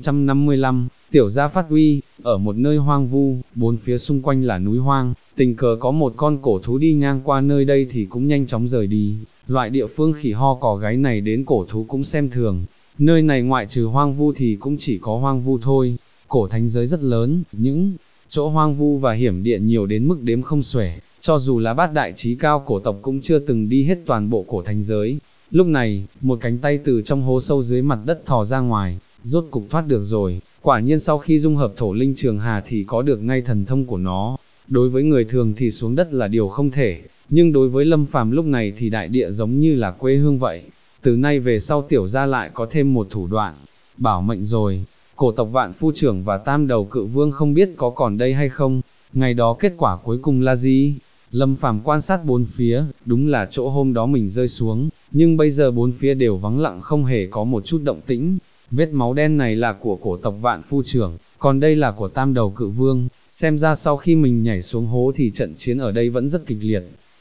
455, tiểu gia phát uy, ở một nơi hoang vu, bốn phía xung quanh là núi hoang, tình cờ có một con cổ thú đi ngang qua nơi đây thì cũng nhanh chóng rời đi, loại địa phương khỉ ho cò gáy này đến cổ thú cũng xem thường, nơi này ngoại trừ hoang vu thì cũng chỉ có hoang vu thôi, cổ thánh giới rất lớn, những chỗ hoang vu và hiểm địa nhiều đến mức đếm không xuể, cho dù là bát đại trí cao cổ tộc cũng chưa từng đi hết toàn bộ cổ thánh giới. Lúc này, một cánh tay từ trong hố sâu dưới mặt đất thò ra ngoài, rốt cục thoát được rồi, quả nhiên sau khi dung hợp thổ linh trường hà thì có được ngay thần thông của nó. Đối với người thường thì xuống đất là điều không thể, nhưng đối với Lâm Phàm lúc này thì đại địa giống như là quê hương vậy. Từ nay về sau tiểu gia lại có thêm một thủ đoạn, bảo mệnh rồi. Cổ tộc Vạn phu trưởng và tam đầu cự vương không biết có còn đây hay không, ngày đó kết quả cuối cùng là gì? Lâm Phàm quan sát bốn phía, đúng là chỗ hôm đó mình rơi xuống, nhưng bây giờ bốn phía đều vắng lặng không hề có một chút động tĩnh. Vết máu đen này là của cổ tộc Vạn phu trưởng, còn đây là của tam đầu cự vương, xem ra sau khi mình nhảy xuống hố thì trận chiến ở đây vẫn rất kịch liệt.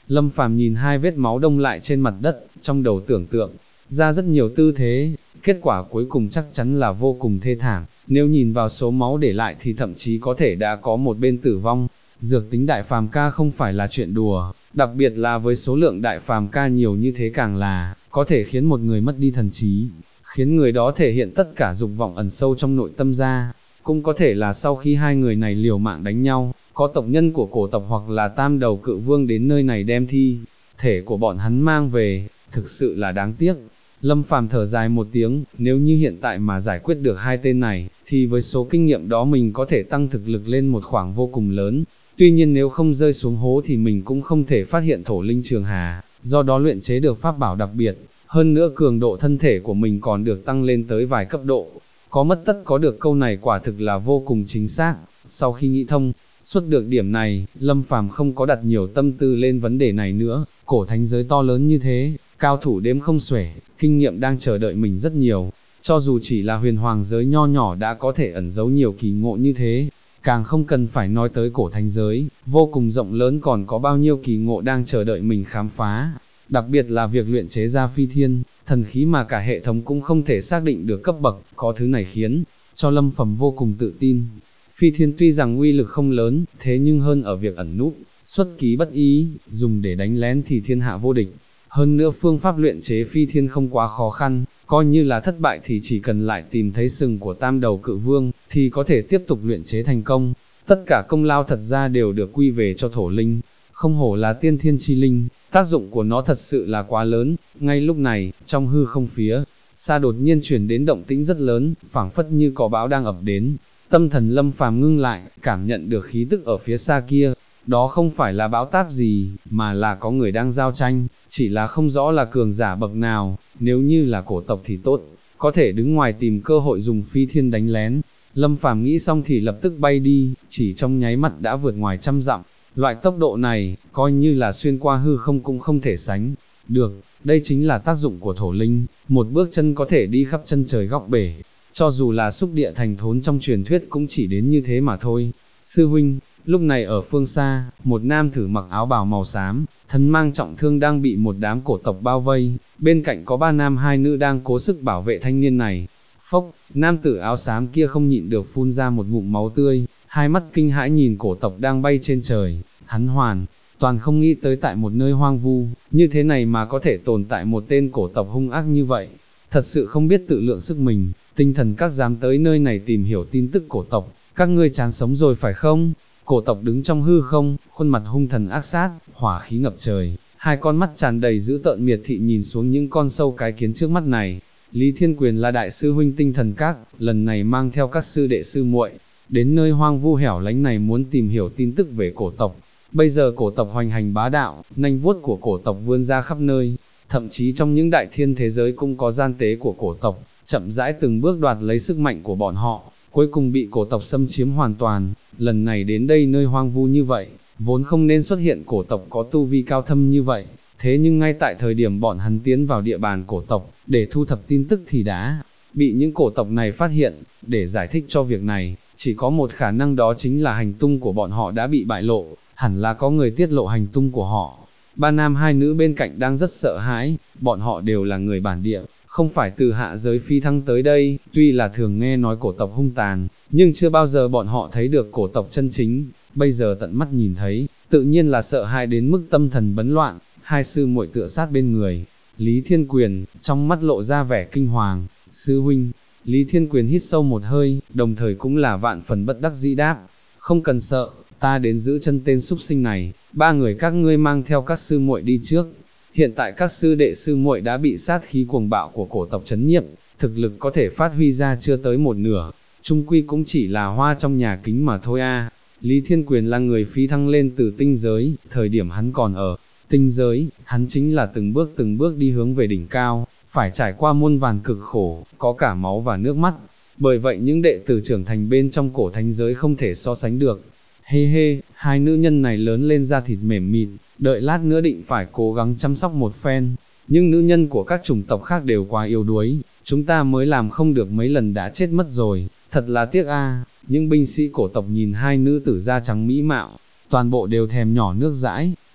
Lâm Phàm nhìn hai vết máu đông lại trên mặt đất, trong đầu tưởng tượng ra rất nhiều tư thế, kết quả cuối cùng chắc chắn là vô cùng thê thảm, nếu nhìn vào số máu để lại thì thậm chí có thể đã có một bên tử vong. Dược tính đại phàm ca không phải là chuyện đùa, đặc biệt là với số lượng đại phàm ca nhiều như thế càng là có thể khiến một người mất đi thần trí, khiến người đó thể hiện tất cả dục vọng ẩn sâu trong nội tâm ra. Cũng có thể là sau khi hai người này liều mạng đánh nhau, có tộc nhân của cổ tộc hoặc là tam đầu cự vương đến nơi này đem thi thể của bọn hắn mang về, thực sự là đáng tiếc. Lâm Phàm thở dài một tiếng, nếu như hiện tại mà giải quyết được hai tên này, thì với số kinh nghiệm đó mình có thể tăng thực lực lên một khoảng vô cùng lớn. Tuy nhiên nếu không rơi xuống hố thì mình cũng không thể phát hiện thổ linh trường hà, do đó luyện chế được pháp bảo đặc biệt, hơn nữa cường độ thân thể của mình còn được tăng lên tới vài cấp độ. Có mất tất có được, câu này quả thực là vô cùng chính xác. Sau khi nghĩ thông suốt được điểm này, Lâm Phàm không có đặt nhiều tâm tư lên vấn đề này nữa. Cổ thánh giới to lớn như thế, cao thủ đếm không xuể, kinh nghiệm đang chờ đợi mình rất nhiều. Cho dù chỉ là huyền hoàng giới nho nhỏ đã có thể ẩn giấu nhiều kỳ ngộ như thế, càng không cần phải nói tới cổ thánh giới, vô cùng rộng lớn còn có bao nhiêu kỳ ngộ đang chờ đợi mình khám phá. Đặc biệt là việc luyện chế ra phi thiên, thần khí mà cả hệ thống cũng không thể xác định được cấp bậc, có thứ này khiến cho Lâm Phàm vô cùng tự tin. Phi thiên tuy rằng uy lực không lớn, thế nhưng hơn ở việc ẩn núp, xuất kỳ bất ý, dùng để đánh lén thì thiên hạ vô địch. Hơn nữa phương pháp luyện chế phi thiên không quá khó khăn, coi như là thất bại thì chỉ cần lại tìm thấy sừng của tam đầu cự vương, thì có thể tiếp tục luyện chế thành công. Tất cả công lao thật ra đều được quy về cho thổ linh, không hổ là tiên thiên chi linh, tác dụng của nó thật sự là quá lớn. Ngay lúc này, trong hư không phía xa đột nhiên chuyển đến động tĩnh rất lớn, phảng phất như có bão đang ập đến. Tâm thần Lâm Phàm ngưng lại, cảm nhận được khí tức ở phía xa kia. Đó không phải là bão táp gì, mà là có người đang giao tranh, chỉ là không rõ là cường giả bậc nào. Nếu như là cổ tộc thì tốt, có thể đứng ngoài tìm cơ hội dùng phi thiên đánh lén. Lâm Phàm nghĩ xong thì lập tức bay đi, chỉ trong nháy mắt đã vượt ngoài 100 dặm. Loại tốc độ này, coi như là xuyên qua hư không cũng không thể sánh được. Đây chính là tác dụng của thổ linh, một bước chân có thể đi khắp chân trời góc bể. Cho dù là xúc địa thành thốn trong truyền thuyết cũng chỉ đến như thế mà thôi. Sư huynh, lúc này ở phương xa, một nam tử mặc áo bào màu xám, thân mang trọng thương đang bị một đám cổ tộc bao vây, bên cạnh có 3 nam 2 nữ đang cố sức bảo vệ thanh niên này. Phốc, nam tử áo xám kia không nhịn được phun ra một ngụm máu tươi, hai mắt kinh hãi nhìn cổ tộc đang bay trên trời. Hắn hoàn toàn không nghĩ tới tại một nơi hoang vu như thế này mà có thể tồn tại một tên cổ tộc hung ác như vậy. Thật sự không biết tự lượng sức mình, tinh thần các dám tới nơi này tìm hiểu tin tức cổ tộc, các ngươi chán sống rồi phải không? Cổ tộc đứng trong hư không, khuôn mặt hung thần ác sát, hỏa khí ngập trời, hai con mắt tràn đầy dữ tợn miệt thị nhìn xuống những con sâu cái kiến trước mắt này. Lý Thiên Quyền là đại sư huynh tinh thần các, lần này mang theo các sư đệ sư muội đến nơi hoang vu hẻo lánh này muốn tìm hiểu tin tức về cổ tộc. Bây giờ cổ tộc hoành hành bá đạo, nanh vuốt của cổ tộc vươn ra khắp nơi, thậm chí trong những đại thiên thế giới cũng có gian tế của cổ tộc, chậm rãi từng bước đoạt lấy sức mạnh của bọn họ, cuối cùng bị cổ tộc xâm chiếm hoàn toàn. Lần này đến đây nơi hoang vu như vậy, vốn không nên xuất hiện cổ tộc có tu vi cao thâm như vậy, thế nhưng ngay tại thời điểm bọn hắn tiến vào địa bàn cổ tộc, để thu thập tin tức thì đã bị những cổ tộc này phát hiện. Để giải thích cho việc này, chỉ có một khả năng, đó chính là hành tung của bọn họ đã bị bại lộ, hẳn là có người tiết lộ hành tung của họ. 3 nam 2 nữ bên cạnh đang rất sợ hãi, bọn họ đều là người bản địa, không phải từ hạ giới phi thăng tới đây, tuy là thường nghe nói cổ tộc hung tàn, nhưng chưa bao giờ bọn họ thấy được cổ tộc chân chính, bây giờ tận mắt nhìn thấy, tự nhiên là sợ hãi đến mức tâm thần bấn loạn. Hai sư muội tựa sát bên người Lý Thiên Quyền, trong mắt lộ ra vẻ kinh hoàng. Sư huynh. Lý Thiên Quyền hít sâu một hơi, đồng thời cũng là vạn phần bất đắc dĩ đáp, không cần sợ, ta đến giữ chân tên súc sinh này, 3 người các ngươi mang theo các sư muội đi trước. Hiện tại các sư đệ sư muội đã bị sát khí cuồng bạo của cổ tộc chấn nhiếp, thực lực có thể phát huy ra chưa tới một nửa, chung quy cũng chỉ là hoa trong nhà kính mà thôi a. Lý Thiên Quyền là người phi thăng lên từ tinh giới, thời điểm hắn còn ở tinh giới, hắn chính là từng bước đi hướng về đỉnh cao, phải trải qua muôn vàn cực khổ, có cả máu và nước mắt. Bởi vậy những đệ tử trưởng thành bên trong cổ thánh giới không thể so sánh được. Hê hê, hai nữ nhân này lớn lên da thịt mềm mịn, đợi lát nữa định phải cố gắng chăm sóc một phen. Nhưng nữ nhân của các chủng tộc khác đều quá yếu đuối, chúng ta mới làm không được mấy lần đã chết mất rồi, thật là tiếc a. Những binh sĩ cổ tộc nhìn hai nữ tử da trắng mỹ mạo, toàn bộ đều thèm nhỏ nước dãi.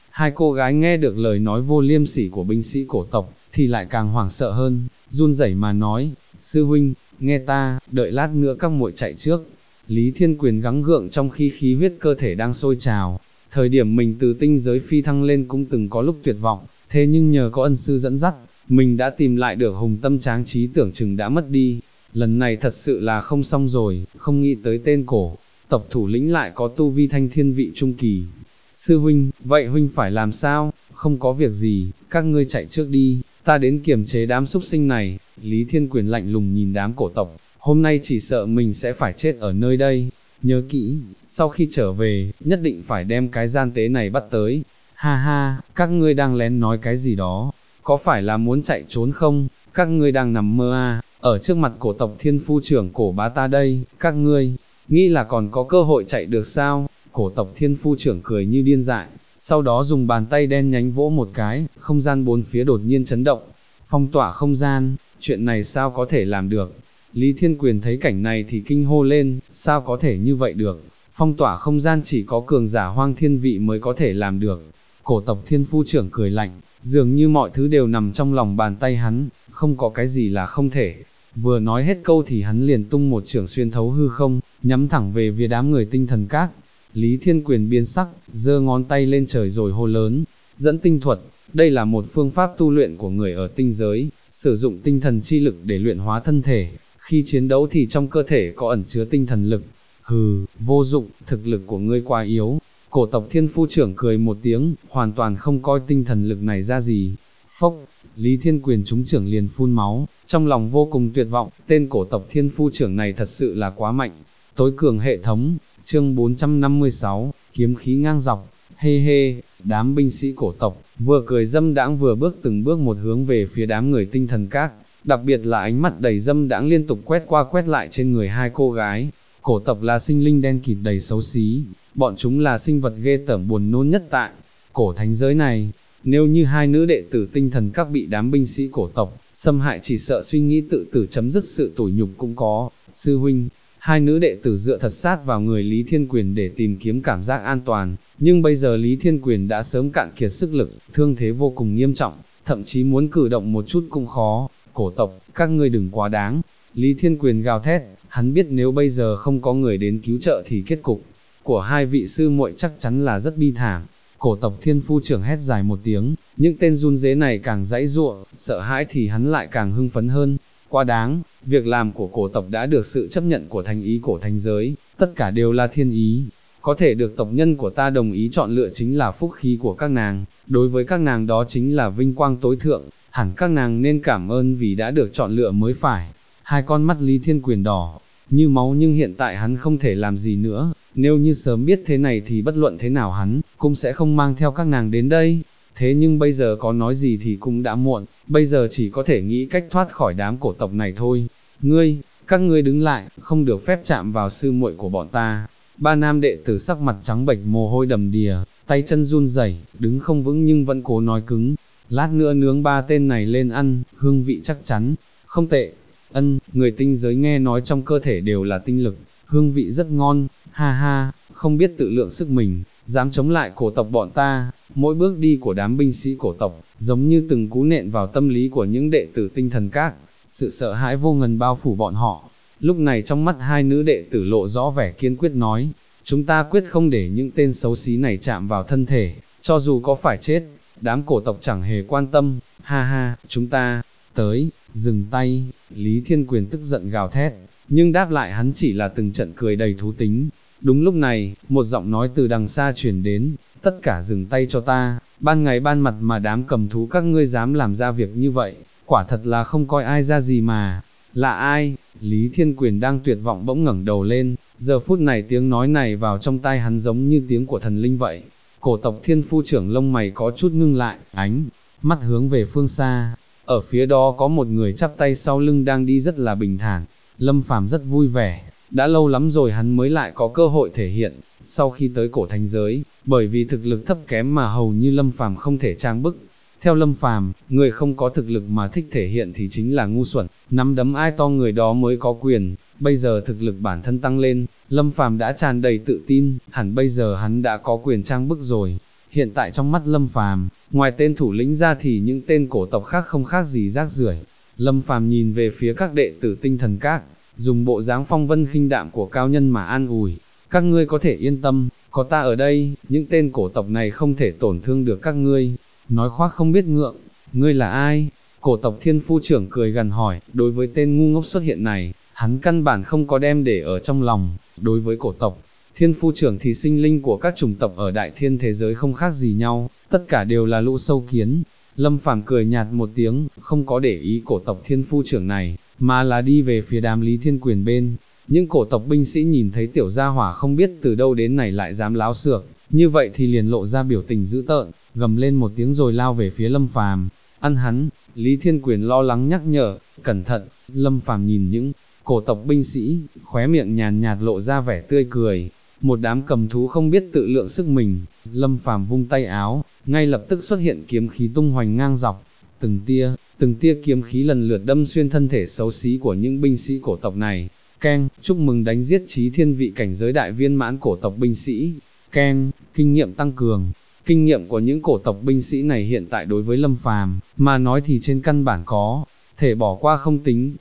Hai cô gái nghe được lời nói vô liêm sỉ của binh sĩ cổ tộc, thì lại càng hoảng sợ hơn, run rẩy mà nói, sư huynh, nghe ta, đợi lát nữa các muội chạy trước. Lý Thiên Quyền gắng gượng trong khi khí huyết cơ thể đang sôi trào, thời điểm mình từ tinh giới phi thăng lên cũng từng có lúc tuyệt vọng, thế nhưng nhờ có ân sư dẫn dắt, mình đã tìm lại được hùng tâm tráng trí tưởng chừng đã mất đi. Lần này thật sự là không xong rồi, không nghĩ tới tên cổ tộc thủ lĩnh lại có tu vi thanh thiên vị trung kỳ. Sư huynh, vậy huynh phải làm sao? Không có việc gì, các ngươi chạy trước đi, ta đến kiềm chế đám súc sinh này. Lý Thiên Quyền lạnh lùng nhìn đám cổ tộc, hôm nay chỉ sợ mình sẽ phải chết ở nơi đây. Nhớ kỹ, sau khi trở về, nhất định phải đem cái gian tế này bắt tới. Ha ha, các ngươi đang lén nói cái gì đó, có phải là muốn chạy trốn không? Các ngươi đang nằm mơ à? Ở trước mặt cổ tộc thiên phu trưởng cổ bá ta đây, các ngươi nghĩ là còn có cơ hội chạy được sao? Cổ tộc thiên phu trưởng cười như điên dại, sau đó dùng bàn tay đen nhánh vỗ một cái, không gian bốn phía đột nhiên chấn động, phong tỏa không gian, chuyện này sao có thể làm được? Lý Thiên Quyền thấy cảnh này thì kinh hô lên, sao có thể như vậy được? Phong tỏa không gian chỉ có cường giả hoang thiên vị mới có thể làm được. Cổ tộc thiên phu trưởng cười lạnh, dường như mọi thứ đều nằm trong lòng bàn tay hắn, không có cái gì là không thể. Vừa nói hết câu thì hắn liền tung một chưởng xuyên thấu hư không, nhắm thẳng về phía đám người tinh thần các. Lý Thiên Quyền biến sắc, giơ ngón tay lên trời rồi hô lớn, dẫn tinh thuật, đây là một phương pháp tu luyện của người ở tinh giới, sử dụng tinh thần chi lực để luyện hóa thân thể, khi chiến đấu thì trong cơ thể có ẩn chứa tinh thần lực. Hừ, vô dụng, thực lực của ngươi quá yếu. Cổ tộc thiên phu trưởng cười một tiếng, hoàn toàn không coi tinh thần lực này ra gì. Phốc, Lý Thiên Quyền trúng trưởng liền phun máu, trong lòng vô cùng tuyệt vọng, tên cổ tộc thiên phu trưởng này thật sự là quá mạnh. Tối cường hệ thống, chương 456, kiếm khí ngang dọc, hê hê, đám binh sĩ cổ tộc, vừa cười dâm đãng vừa bước từng bước một hướng về phía đám người tinh thần các, đặc biệt là ánh mắt đầy dâm đãng liên tục quét qua quét lại trên người hai cô gái. Cổ tộc là sinh linh đen kịt đầy xấu xí, bọn chúng là sinh vật ghê tởm buồn nôn nhất tại cổ thánh giới này. Nếu như hai nữ đệ tử tinh thần các bị đám binh sĩ cổ tộc xâm hại, chỉ sợ suy nghĩ tự tử chấm dứt sự tủi nhục cũng có. Sư huynh, hai nữ đệ tử dựa thật sát vào người Lý Thiên Quyền để tìm kiếm cảm giác an toàn, nhưng bây giờ Lý Thiên Quyền đã sớm cạn kiệt sức lực, thương thế vô cùng nghiêm trọng, thậm chí muốn cử động một chút cũng khó. Cổ tộc, các ngươi đừng quá đáng. Lý Thiên Quyền gào thét, hắn biết nếu bây giờ không có người đến cứu trợ thì kết cục của hai vị sư muội chắc chắn là rất bi thảm. Cổ tộc thiên phu trưởng hét dài một tiếng, những tên run rế này càng giãy giụa, sợ hãi thì hắn lại càng hưng phấn hơn. Quá đáng, việc làm của cổ tộc đã được sự chấp nhận của thánh ý cổ thánh giới, tất cả đều là thiên ý. Có thể được tộc nhân của ta đồng ý chọn lựa chính là phúc khí của các nàng, đối với các nàng đó chính là vinh quang tối thượng, hẳn các nàng nên cảm ơn vì đã được chọn lựa mới phải. Hai con mắt Lý Thiên Quyền đỏ như máu, nhưng hiện tại hắn không thể làm gì nữa, nếu như sớm biết thế này thì bất luận thế nào hắn cũng sẽ không mang theo các nàng đến đây. Thế nhưng bây giờ có nói gì thì cũng đã muộn, bây giờ chỉ có thể nghĩ cách thoát khỏi đám cổ tộc này thôi. Các ngươi đứng lại, không được phép chạm vào sư muội của bọn ta. Ba nam đệ tử sắc mặt trắng bệch mồ hôi đầm đìa, tay chân run rẩy, đứng không vững nhưng vẫn cố nói cứng. Lát nữa nướng ba tên này lên ăn, hương vị chắc chắn không tệ. Người tinh giới nghe nói trong cơ thể đều là tinh lực, hương vị rất ngon, ha ha, không biết tự lượng sức mình, dám chống lại cổ tộc bọn ta. Mỗi bước đi của đám binh sĩ cổ tộc, giống như từng cú nện vào tâm lý của những đệ tử tinh thần các, sự sợ hãi vô ngần bao phủ bọn họ. Lúc này trong mắt hai nữ đệ tử lộ rõ vẻ kiên quyết nói, chúng ta quyết không để những tên xấu xí này chạm vào thân thể, cho dù có phải chết. Đám cổ tộc chẳng hề quan tâm, ha ha, chúng ta tới, dừng tay. Lý Thiên Quyền tức giận gào thét, nhưng đáp lại hắn chỉ là từng trận cười đầy thú tính. Đúng lúc này, một giọng nói từ đằng xa truyền đến, tất cả dừng tay cho ta, ban ngày ban mặt mà đám cầm thú các ngươi dám làm ra việc như vậy, quả thật là không coi ai ra gì mà. Là ai? Lý Thiên Quyền đang tuyệt vọng bỗng ngẩng đầu lên, giờ phút này tiếng nói này vào trong tai hắn giống như tiếng của thần linh vậy. Cổ tộc thiên phu trưởng lông mày có chút ngưng lại, ánh mắt hướng về phương xa. Ở phía đó có một người chắp tay sau lưng đang đi rất là bình thản. Lâm Phàm rất vui vẻ, đã lâu lắm rồi hắn mới lại có cơ hội thể hiện. Sau khi tới cổ thánh giới, bởi vì thực lực thấp kém mà hầu như Lâm Phàm không thể trang bức. Theo Lâm Phàm, người không có thực lực mà thích thể hiện thì chính là ngu xuẩn, nắm đấm ai to người đó mới có quyền. Bây giờ thực lực bản thân tăng lên, Lâm Phàm đã tràn đầy tự tin, hẳn bây giờ hắn đã có quyền trang bức rồi. hiện tại trong mắt Lâm Phàm, ngoài tên thủ lĩnh ra thì những tên cổ tộc khác không khác gì rác rưởi. Lâm Phàm nhìn về phía các đệ tử Tinh Thần Các, dùng bộ dáng phong vân khinh đạm của cao nhân mà an ủi, các ngươi có thể yên tâm, có ta ở đây, những tên cổ tộc này không thể tổn thương được các ngươi. Nói khoác không biết ngượng, ngươi là ai? Cổ tộc Thiên Phu trưởng cười gằn hỏi, đối với tên ngu ngốc xuất hiện này, hắn căn bản không có đem để ở trong lòng. Đối với cổ tộc Thiên Phu trưởng thì sinh linh của các chủng tộc ở đại thiên thế giới không khác gì nhau, tất cả đều là lũ sâu kiến. Lâm Phàm cười nhạt một tiếng, không có để ý cổ tộc Thiên Phu trưởng này, mà là đi về phía đám Lý Thiên Quyền bên. Những cổ tộc binh sĩ nhìn thấy tiểu gia hỏa không biết từ đâu đến này lại dám láo xược, như vậy thì liền lộ ra biểu tình dữ tợn, gầm lên một tiếng rồi lao về phía Lâm Phàm. Ăn hắn, Lý Thiên Quyền lo lắng nhắc nhở, cẩn thận. Lâm Phàm nhìn những cổ tộc binh sĩ, khóe miệng nhàn nhạt lộ ra vẻ tươi cười. Một đám cầm thú không biết tự lượng sức mình, Lâm Phàm vung tay áo, ngay lập tức xuất hiện kiếm khí tung hoành ngang dọc, từng tia kiếm khí lần lượt đâm xuyên thân thể xấu xí của những binh sĩ cổ tộc này. Keng, chúc mừng đánh giết chí thiên vị cảnh giới đại viên mãn cổ tộc binh sĩ. Keng, kinh nghiệm tăng cường. Kinh nghiệm của những cổ tộc binh sĩ này hiện tại đối với Lâm Phàm mà nói thì trên căn bản có thể bỏ qua không tính.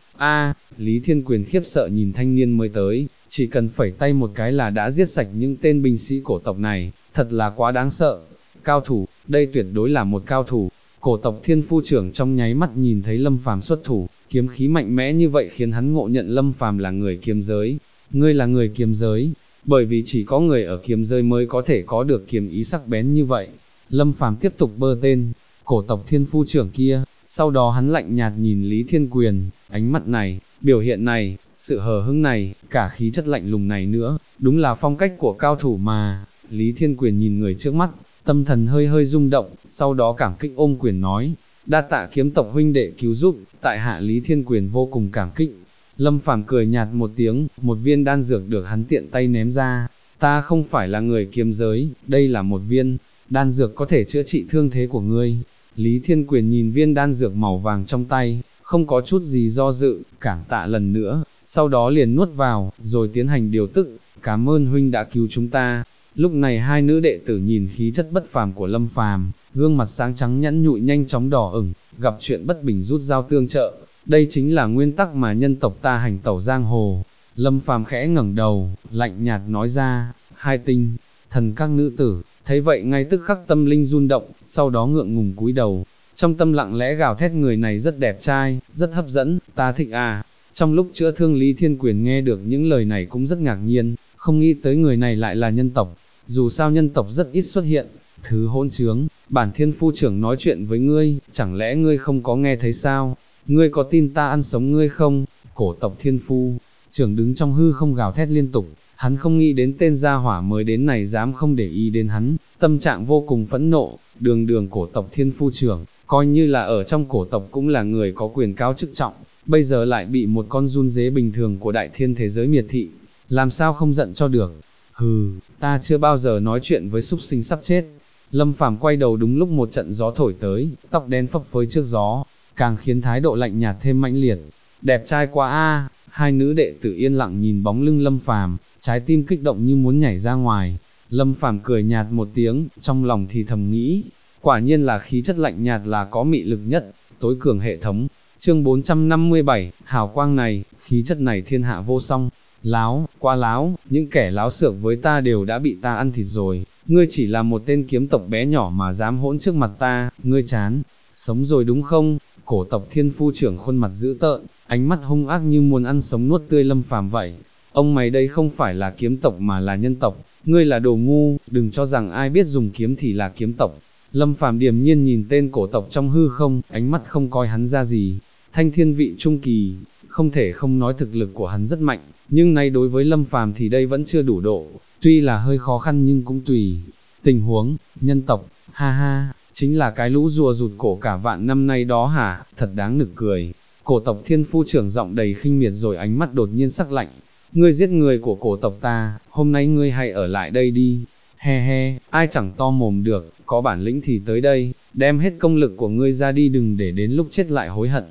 Lý Thiên Quyền khiếp sợ nhìn thanh niên mới tới, chỉ cần phẩy tay một cái là đã giết sạch những tên binh sĩ cổ tộc này, thật là quá đáng sợ. Cao thủ, đây tuyệt đối là một cao thủ. Cổ tộc Thiên Phu trưởng trong nháy mắt nhìn thấy Lâm Phàm xuất thủ, kiếm khí mạnh mẽ như vậy khiến hắn ngộ nhận Lâm Phàm là người kiếm giới. Ngươi là người kiếm giới, bởi vì chỉ có người ở kiếm giới mới có thể có được kiếm ý sắc bén như vậy. Lâm Phàm tiếp tục bơ tên cổ tộc Thiên Phu trưởng kia, sau đó hắn lạnh nhạt nhìn Lý Thiên Quyền, ánh mắt này, biểu hiện này, sự hờ hững này, cả khí chất lạnh lùng này nữa, đúng là phong cách của cao thủ mà. Lý Thiên Quyền nhìn người trước mắt, tâm thần hơi hơi rung động, sau đó cảm kích ôm quyền nói, đa tạ kiếm tộc huynh đệ cứu giúp, tại hạ Lý Thiên Quyền vô cùng cảm kích. Lâm Phàm cười nhạt một tiếng, một viên đan dược được hắn tiện tay ném ra, ta không phải là người kiếm giới, đây là một viên đan dược có thể chữa trị thương thế của ngươi. Lý Thiên Quyền nhìn viên đan dược màu vàng trong tay, không có chút gì do dự, cảm tạ lần nữa, sau đó liền nuốt vào, rồi tiến hành điều tức, cảm ơn huynh đã cứu chúng ta. Lúc này hai nữ đệ tử nhìn khí chất bất phàm của Lâm Phàm, gương mặt sáng trắng nhẵn nhụi nhanh chóng đỏ ửng, gặp chuyện bất bình rút dao tương trợ, đây chính là nguyên tắc mà nhân tộc ta hành tẩu giang hồ. Lâm Phàm khẽ ngẩng đầu, lạnh nhạt nói ra, hai tinh thần các nữ tử, thấy vậy ngay tức khắc tâm linh run động, sau đó ngượng ngùng cúi đầu, trong tâm lặng lẽ gào thét người này rất đẹp trai, rất hấp dẫn, ta thích à. Trong lúc chữa thương Lý Thiên Quyền nghe được những lời này cũng rất ngạc nhiên, không nghĩ tới người này lại là nhân tộc, dù sao nhân tộc rất ít xuất hiện. Thứ hỗn trướng, bản Thiên Phu trưởng nói chuyện với ngươi, chẳng lẽ ngươi không có nghe thấy sao? Ngươi có tin ta ăn sống ngươi không? Cổ tộc Thiên Phu trưởng đứng trong hư không gào thét liên tục, hắn không nghĩ đến tên gia hỏa mới đến này dám không để ý đến hắn, tâm trạng vô cùng phẫn nộ. Đường cổ tộc Thiên Phu trưởng, coi như là ở trong cổ tộc cũng là người có quyền cao chức trọng, bây giờ lại bị một con run dế bình thường của đại thiên thế giới miệt thị, làm sao không giận cho được. Hừ, ta chưa bao giờ nói chuyện với súc sinh sắp chết. Lâm Phàm quay đầu đúng lúc một trận gió thổi tới, tóc đen phấp phới trước gió, càng khiến thái độ lạnh nhạt thêm mãnh liệt. Đẹp trai quá a! Hai nữ đệ tử yên lặng nhìn bóng lưng Lâm Phàm, trái tim kích động như muốn nhảy ra ngoài. Lâm Phàm cười nhạt một tiếng, trong lòng thì thầm nghĩ, quả nhiên là khí chất lạnh nhạt là có mị lực nhất, tối cường hệ thống. Chương 457, hào quang này, khí chất này thiên hạ vô song. Láo, quá láo, những kẻ láo xược với ta đều đã bị ta ăn thịt rồi, ngươi chỉ là một tên kiếm tộc bé nhỏ mà dám hỗn trước mặt ta, ngươi chán sống rồi đúng không? Cổ tộc Thiên Phu trưởng khuôn mặt dữ tợn, ánh mắt hung ác như muốn ăn sống nuốt tươi Lâm Phàm vậy. Ông mày đây không phải là kiếm tộc mà là nhân tộc, ngươi là đồ ngu, đừng cho rằng ai biết dùng kiếm thì là kiếm tộc. Lâm Phàm điềm nhiên nhìn tên cổ tộc trong hư không, ánh mắt không coi hắn ra gì. Thanh thiên vị trung kỳ, không thể không nói thực lực của hắn rất mạnh, nhưng nay đối với Lâm Phàm thì đây vẫn chưa đủ độ, tuy là hơi khó khăn nhưng cũng tùy tình huống. Nhân tộc, ha ha, chính là cái lũ rùa rụt cổ cả vạn năm nay đó hả, thật đáng nực cười. Cổ tộc Thiên Phu trưởng giọng đầy khinh miệt rồi ánh mắt đột nhiên sắc lạnh, ngươi giết người của cổ tộc ta, hôm nay ngươi hãy ở lại đây đi. He he, ai chẳng to mồm được, có bản lĩnh thì tới đây, đem hết công lực của ngươi ra đi, đừng để đến lúc chết lại hối hận.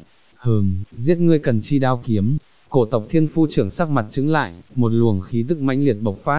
Giết ngươi cần chi đao kiếm. Cổ tộc Thiên Phu trưởng sắc mặt trứng lại, một luồng khí tức mãnh liệt bộc phát,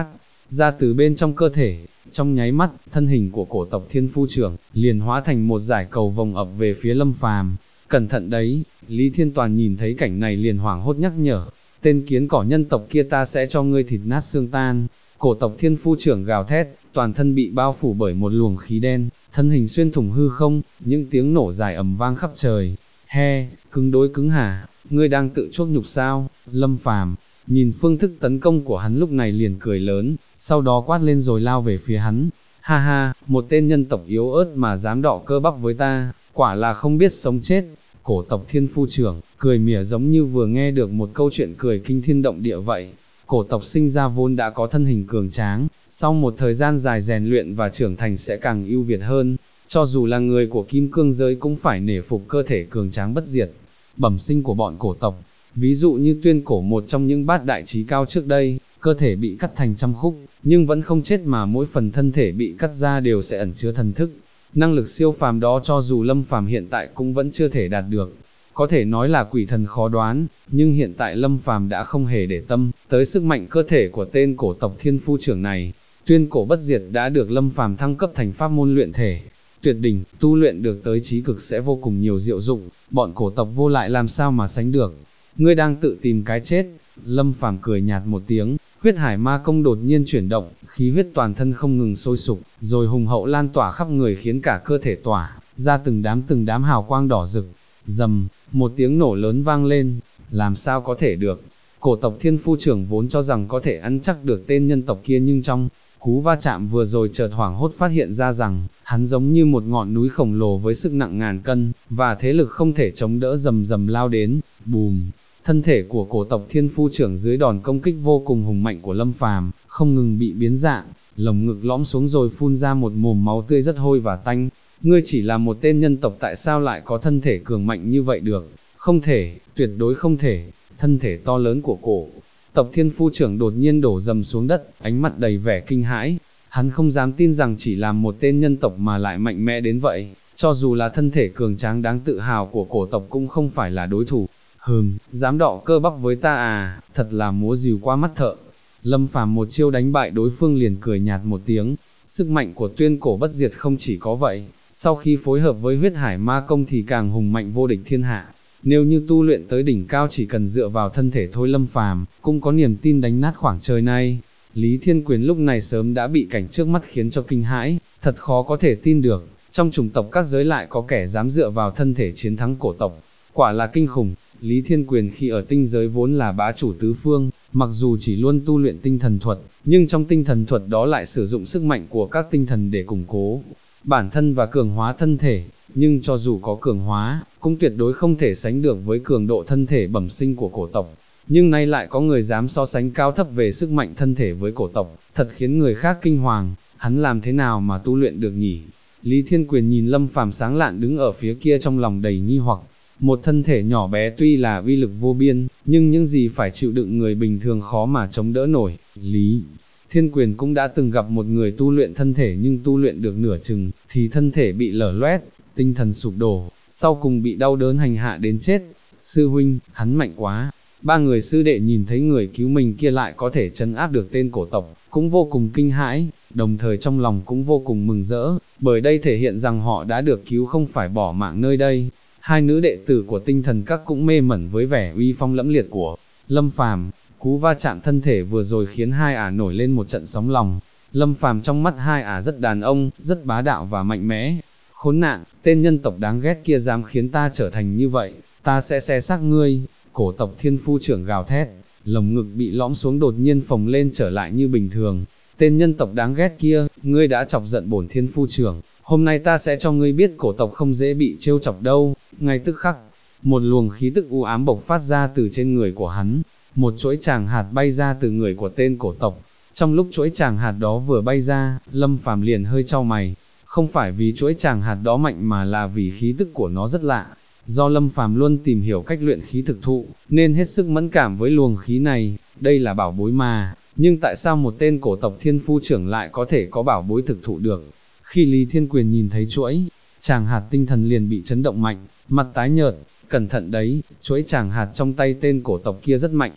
ra từ bên trong cơ thể, trong nháy mắt, thân hình của cổ tộc thiên phu trưởng, liền hóa thành một dải cầu vồng ập về phía Lâm Phàm. Cẩn thận đấy, Lý Thiên Toàn nhìn thấy cảnh này liền hoảng hốt nhắc nhở, tên kiến cỏ nhân tộc kia ta sẽ cho ngươi thịt nát xương tan. Cổ tộc thiên phu trưởng gào thét, toàn thân bị bao phủ bởi một luồng khí đen, thân hình xuyên thủng hư không, những tiếng nổ dài ầm vang khắp trời. He, cứng đối cứng hả, ngươi đang tự chuốc nhục sao? Lâm Phàm nhìn phương thức tấn công của hắn lúc này liền cười lớn, sau đó quát lên rồi lao về phía hắn. Ha ha, một tên nhân tộc yếu ớt mà dám đọ cơ bắp với ta, quả là không biết sống chết. Cổ tộc thiên phu trưởng, cười mỉa giống như vừa nghe được một câu chuyện cười kinh thiên động địa vậy. Cổ tộc sinh ra vốn đã có thân hình cường tráng, sau một thời gian dài rèn luyện và trưởng thành sẽ càng ưu việt hơn, cho dù là người của kim cương giới cũng phải nể phục cơ thể cường tráng bất diệt. Bẩm sinh của bọn cổ tộc, ví dụ như Tuyên Cổ, một trong những bát đại trí cao trước đây, cơ thể bị cắt thành trăm khúc, nhưng vẫn không chết mà mỗi phần thân thể bị cắt ra đều sẽ ẩn chứa thần thức. Năng lực siêu phàm đó cho dù Lâm Phàm hiện tại cũng vẫn chưa thể đạt được. Có thể nói là quỷ thần khó đoán, nhưng hiện tại Lâm Phàm đã không hề để tâm tới sức mạnh cơ thể của tên cổ tộc thiên phu trưởng này. Tuyên Cổ bất diệt đã được Lâm Phàm thăng cấp thành pháp môn luyện thể. Tuyệt đỉnh, tu luyện được tới chí cực sẽ vô cùng nhiều diệu dụng, bọn cổ tộc vô lại làm sao mà sánh được. Ngươi đang tự tìm cái chết. Lâm Phàm cười nhạt một tiếng, huyết hải ma công đột nhiên chuyển động, khí huyết toàn thân không ngừng sôi sục, rồi hùng hậu lan tỏa khắp người khiến cả cơ thể tỏa ra từng đám hào quang đỏ rực. Rầm, một tiếng nổ lớn vang lên, làm sao có thể được. Cổ tộc thiên phu trưởng vốn cho rằng có thể ăn chắc được tên nhân tộc kia, nhưng trong cú va chạm vừa rồi chợt hoảng hốt phát hiện ra rằng, hắn giống như một ngọn núi khổng lồ với sức nặng ngàn cân, và thế lực không thể chống đỡ rầm rầm lao đến. Bùm, thân thể của cổ tộc thiên phu trưởng dưới đòn công kích vô cùng hùng mạnh của Lâm Phàm không ngừng bị biến dạng, lồng ngực lõm xuống rồi phun ra một mồm máu tươi rất hôi và tanh. Ngươi chỉ là một tên nhân tộc tại sao lại có thân thể cường mạnh như vậy được? Không thể, tuyệt đối không thể. Thân thể to lớn của cổ tộc thiên phu trưởng đột nhiên đổ dầm xuống đất, ánh mặt đầy vẻ kinh hãi. Hắn không dám tin rằng chỉ là một tên nhân tộc mà lại mạnh mẽ đến vậy, cho dù là thân thể cường tráng đáng tự hào của cổ tộc cũng không phải là đối thủ. Dám đọ cơ bắp với ta à, thật là múa rìu qua mắt thợ. Lâm Phàm một chiêu đánh bại đối phương liền cười nhạt một tiếng. Sức mạnh của Tuyên Cổ bất diệt không chỉ có vậy, sau khi phối hợp với huyết hải ma công thì càng hùng mạnh vô địch thiên hạ. Nếu như tu luyện tới đỉnh cao chỉ cần dựa vào thân thể thôi, Lâm Phàm cũng có niềm tin đánh nát khoảng trời này. Lý Thiên Quyền lúc này sớm đã bị cảnh trước mắt khiến cho kinh hãi, thật khó có thể tin được, trong chủng tộc các giới lại có kẻ dám dựa vào thân thể chiến thắng cổ tộc, quả là kinh khủng. Lý Thiên Quyền khi ở tinh giới vốn là bá chủ tứ phương, mặc dù chỉ luôn tu luyện tinh thần thuật, nhưng trong tinh thần thuật đó lại sử dụng sức mạnh của các tinh thần để củng cố bản thân và cường hóa thân thể, nhưng cho dù có cường hóa, cũng tuyệt đối không thể sánh được với cường độ thân thể bẩm sinh của cổ tộc. Nhưng nay lại có người dám so sánh cao thấp về sức mạnh thân thể với cổ tộc, thật khiến người khác kinh hoàng, hắn làm thế nào mà tu luyện được nhỉ? Lý Thiên Quyền nhìn Lâm Phàm sáng lạn đứng ở phía kia trong lòng đầy nghi hoặc. Một thân thể nhỏ bé tuy là uy lực vô biên, nhưng những gì phải chịu đựng người bình thường khó mà chống đỡ nổi. Lý Thiên Quyền cũng đã từng gặp một người tu luyện thân thể nhưng tu luyện được nửa chừng, thì thân thể bị lở loét, tinh thần sụp đổ, sau cùng bị đau đớn hành hạ đến chết. Sư huynh, hắn mạnh quá. Ba người sư đệ nhìn thấy người cứu mình kia lại có thể trấn áp được tên cổ tộc, cũng vô cùng kinh hãi, đồng thời trong lòng cũng vô cùng mừng rỡ, bởi đây thể hiện rằng họ đã được cứu không phải bỏ mạng nơi đây. Hai nữ đệ tử của tinh thần các cũng mê mẩn với vẻ uy phong lẫm liệt của Lâm Phàm. Cú va chạm thân thể vừa rồi khiến hai ả nổi lên một trận sóng lòng. Lâm Phàm trong mắt hai ả rất đàn ông, rất bá đạo và mạnh mẽ. Khốn nạn, tên nhân tộc đáng ghét kia dám khiến ta trở thành như vậy, ta sẽ xé xác ngươi. Cổ tộc thiên phu trưởng gào thét, lồng ngực bị lõm xuống đột nhiên phồng lên trở lại như bình thường. Tên nhân tộc đáng ghét kia, ngươi đã chọc giận bổn thiên phu trưởng, hôm nay ta sẽ cho ngươi biết cổ tộc không dễ bị trêu chọc đâu. Ngay tức khắc, một luồng khí tức u ám bộc phát ra từ trên người của hắn, một chuỗi tràng hạt bay ra từ người của tên cổ tộc. Trong lúc chuỗi tràng hạt đó vừa bay ra, Lâm Phàm liền hơi chau mày, không phải vì chuỗi tràng hạt đó mạnh mà là vì khí tức của nó rất lạ. Do Lâm Phàm luôn tìm hiểu cách luyện khí thực thụ, nên hết sức mẫn cảm với luồng khí này. Đây là bảo bối mà, nhưng tại sao một tên cổ tộc thiên phu trưởng lại có thể có bảo bối thực thụ được? Khi Lý Thiên Quyền nhìn thấy chuỗi tràng hạt, tinh thần liền bị chấn động mạnh, mặt tái nhợt. Cẩn thận đấy, chuỗi tràng hạt trong tay tên cổ tộc kia rất mạnh.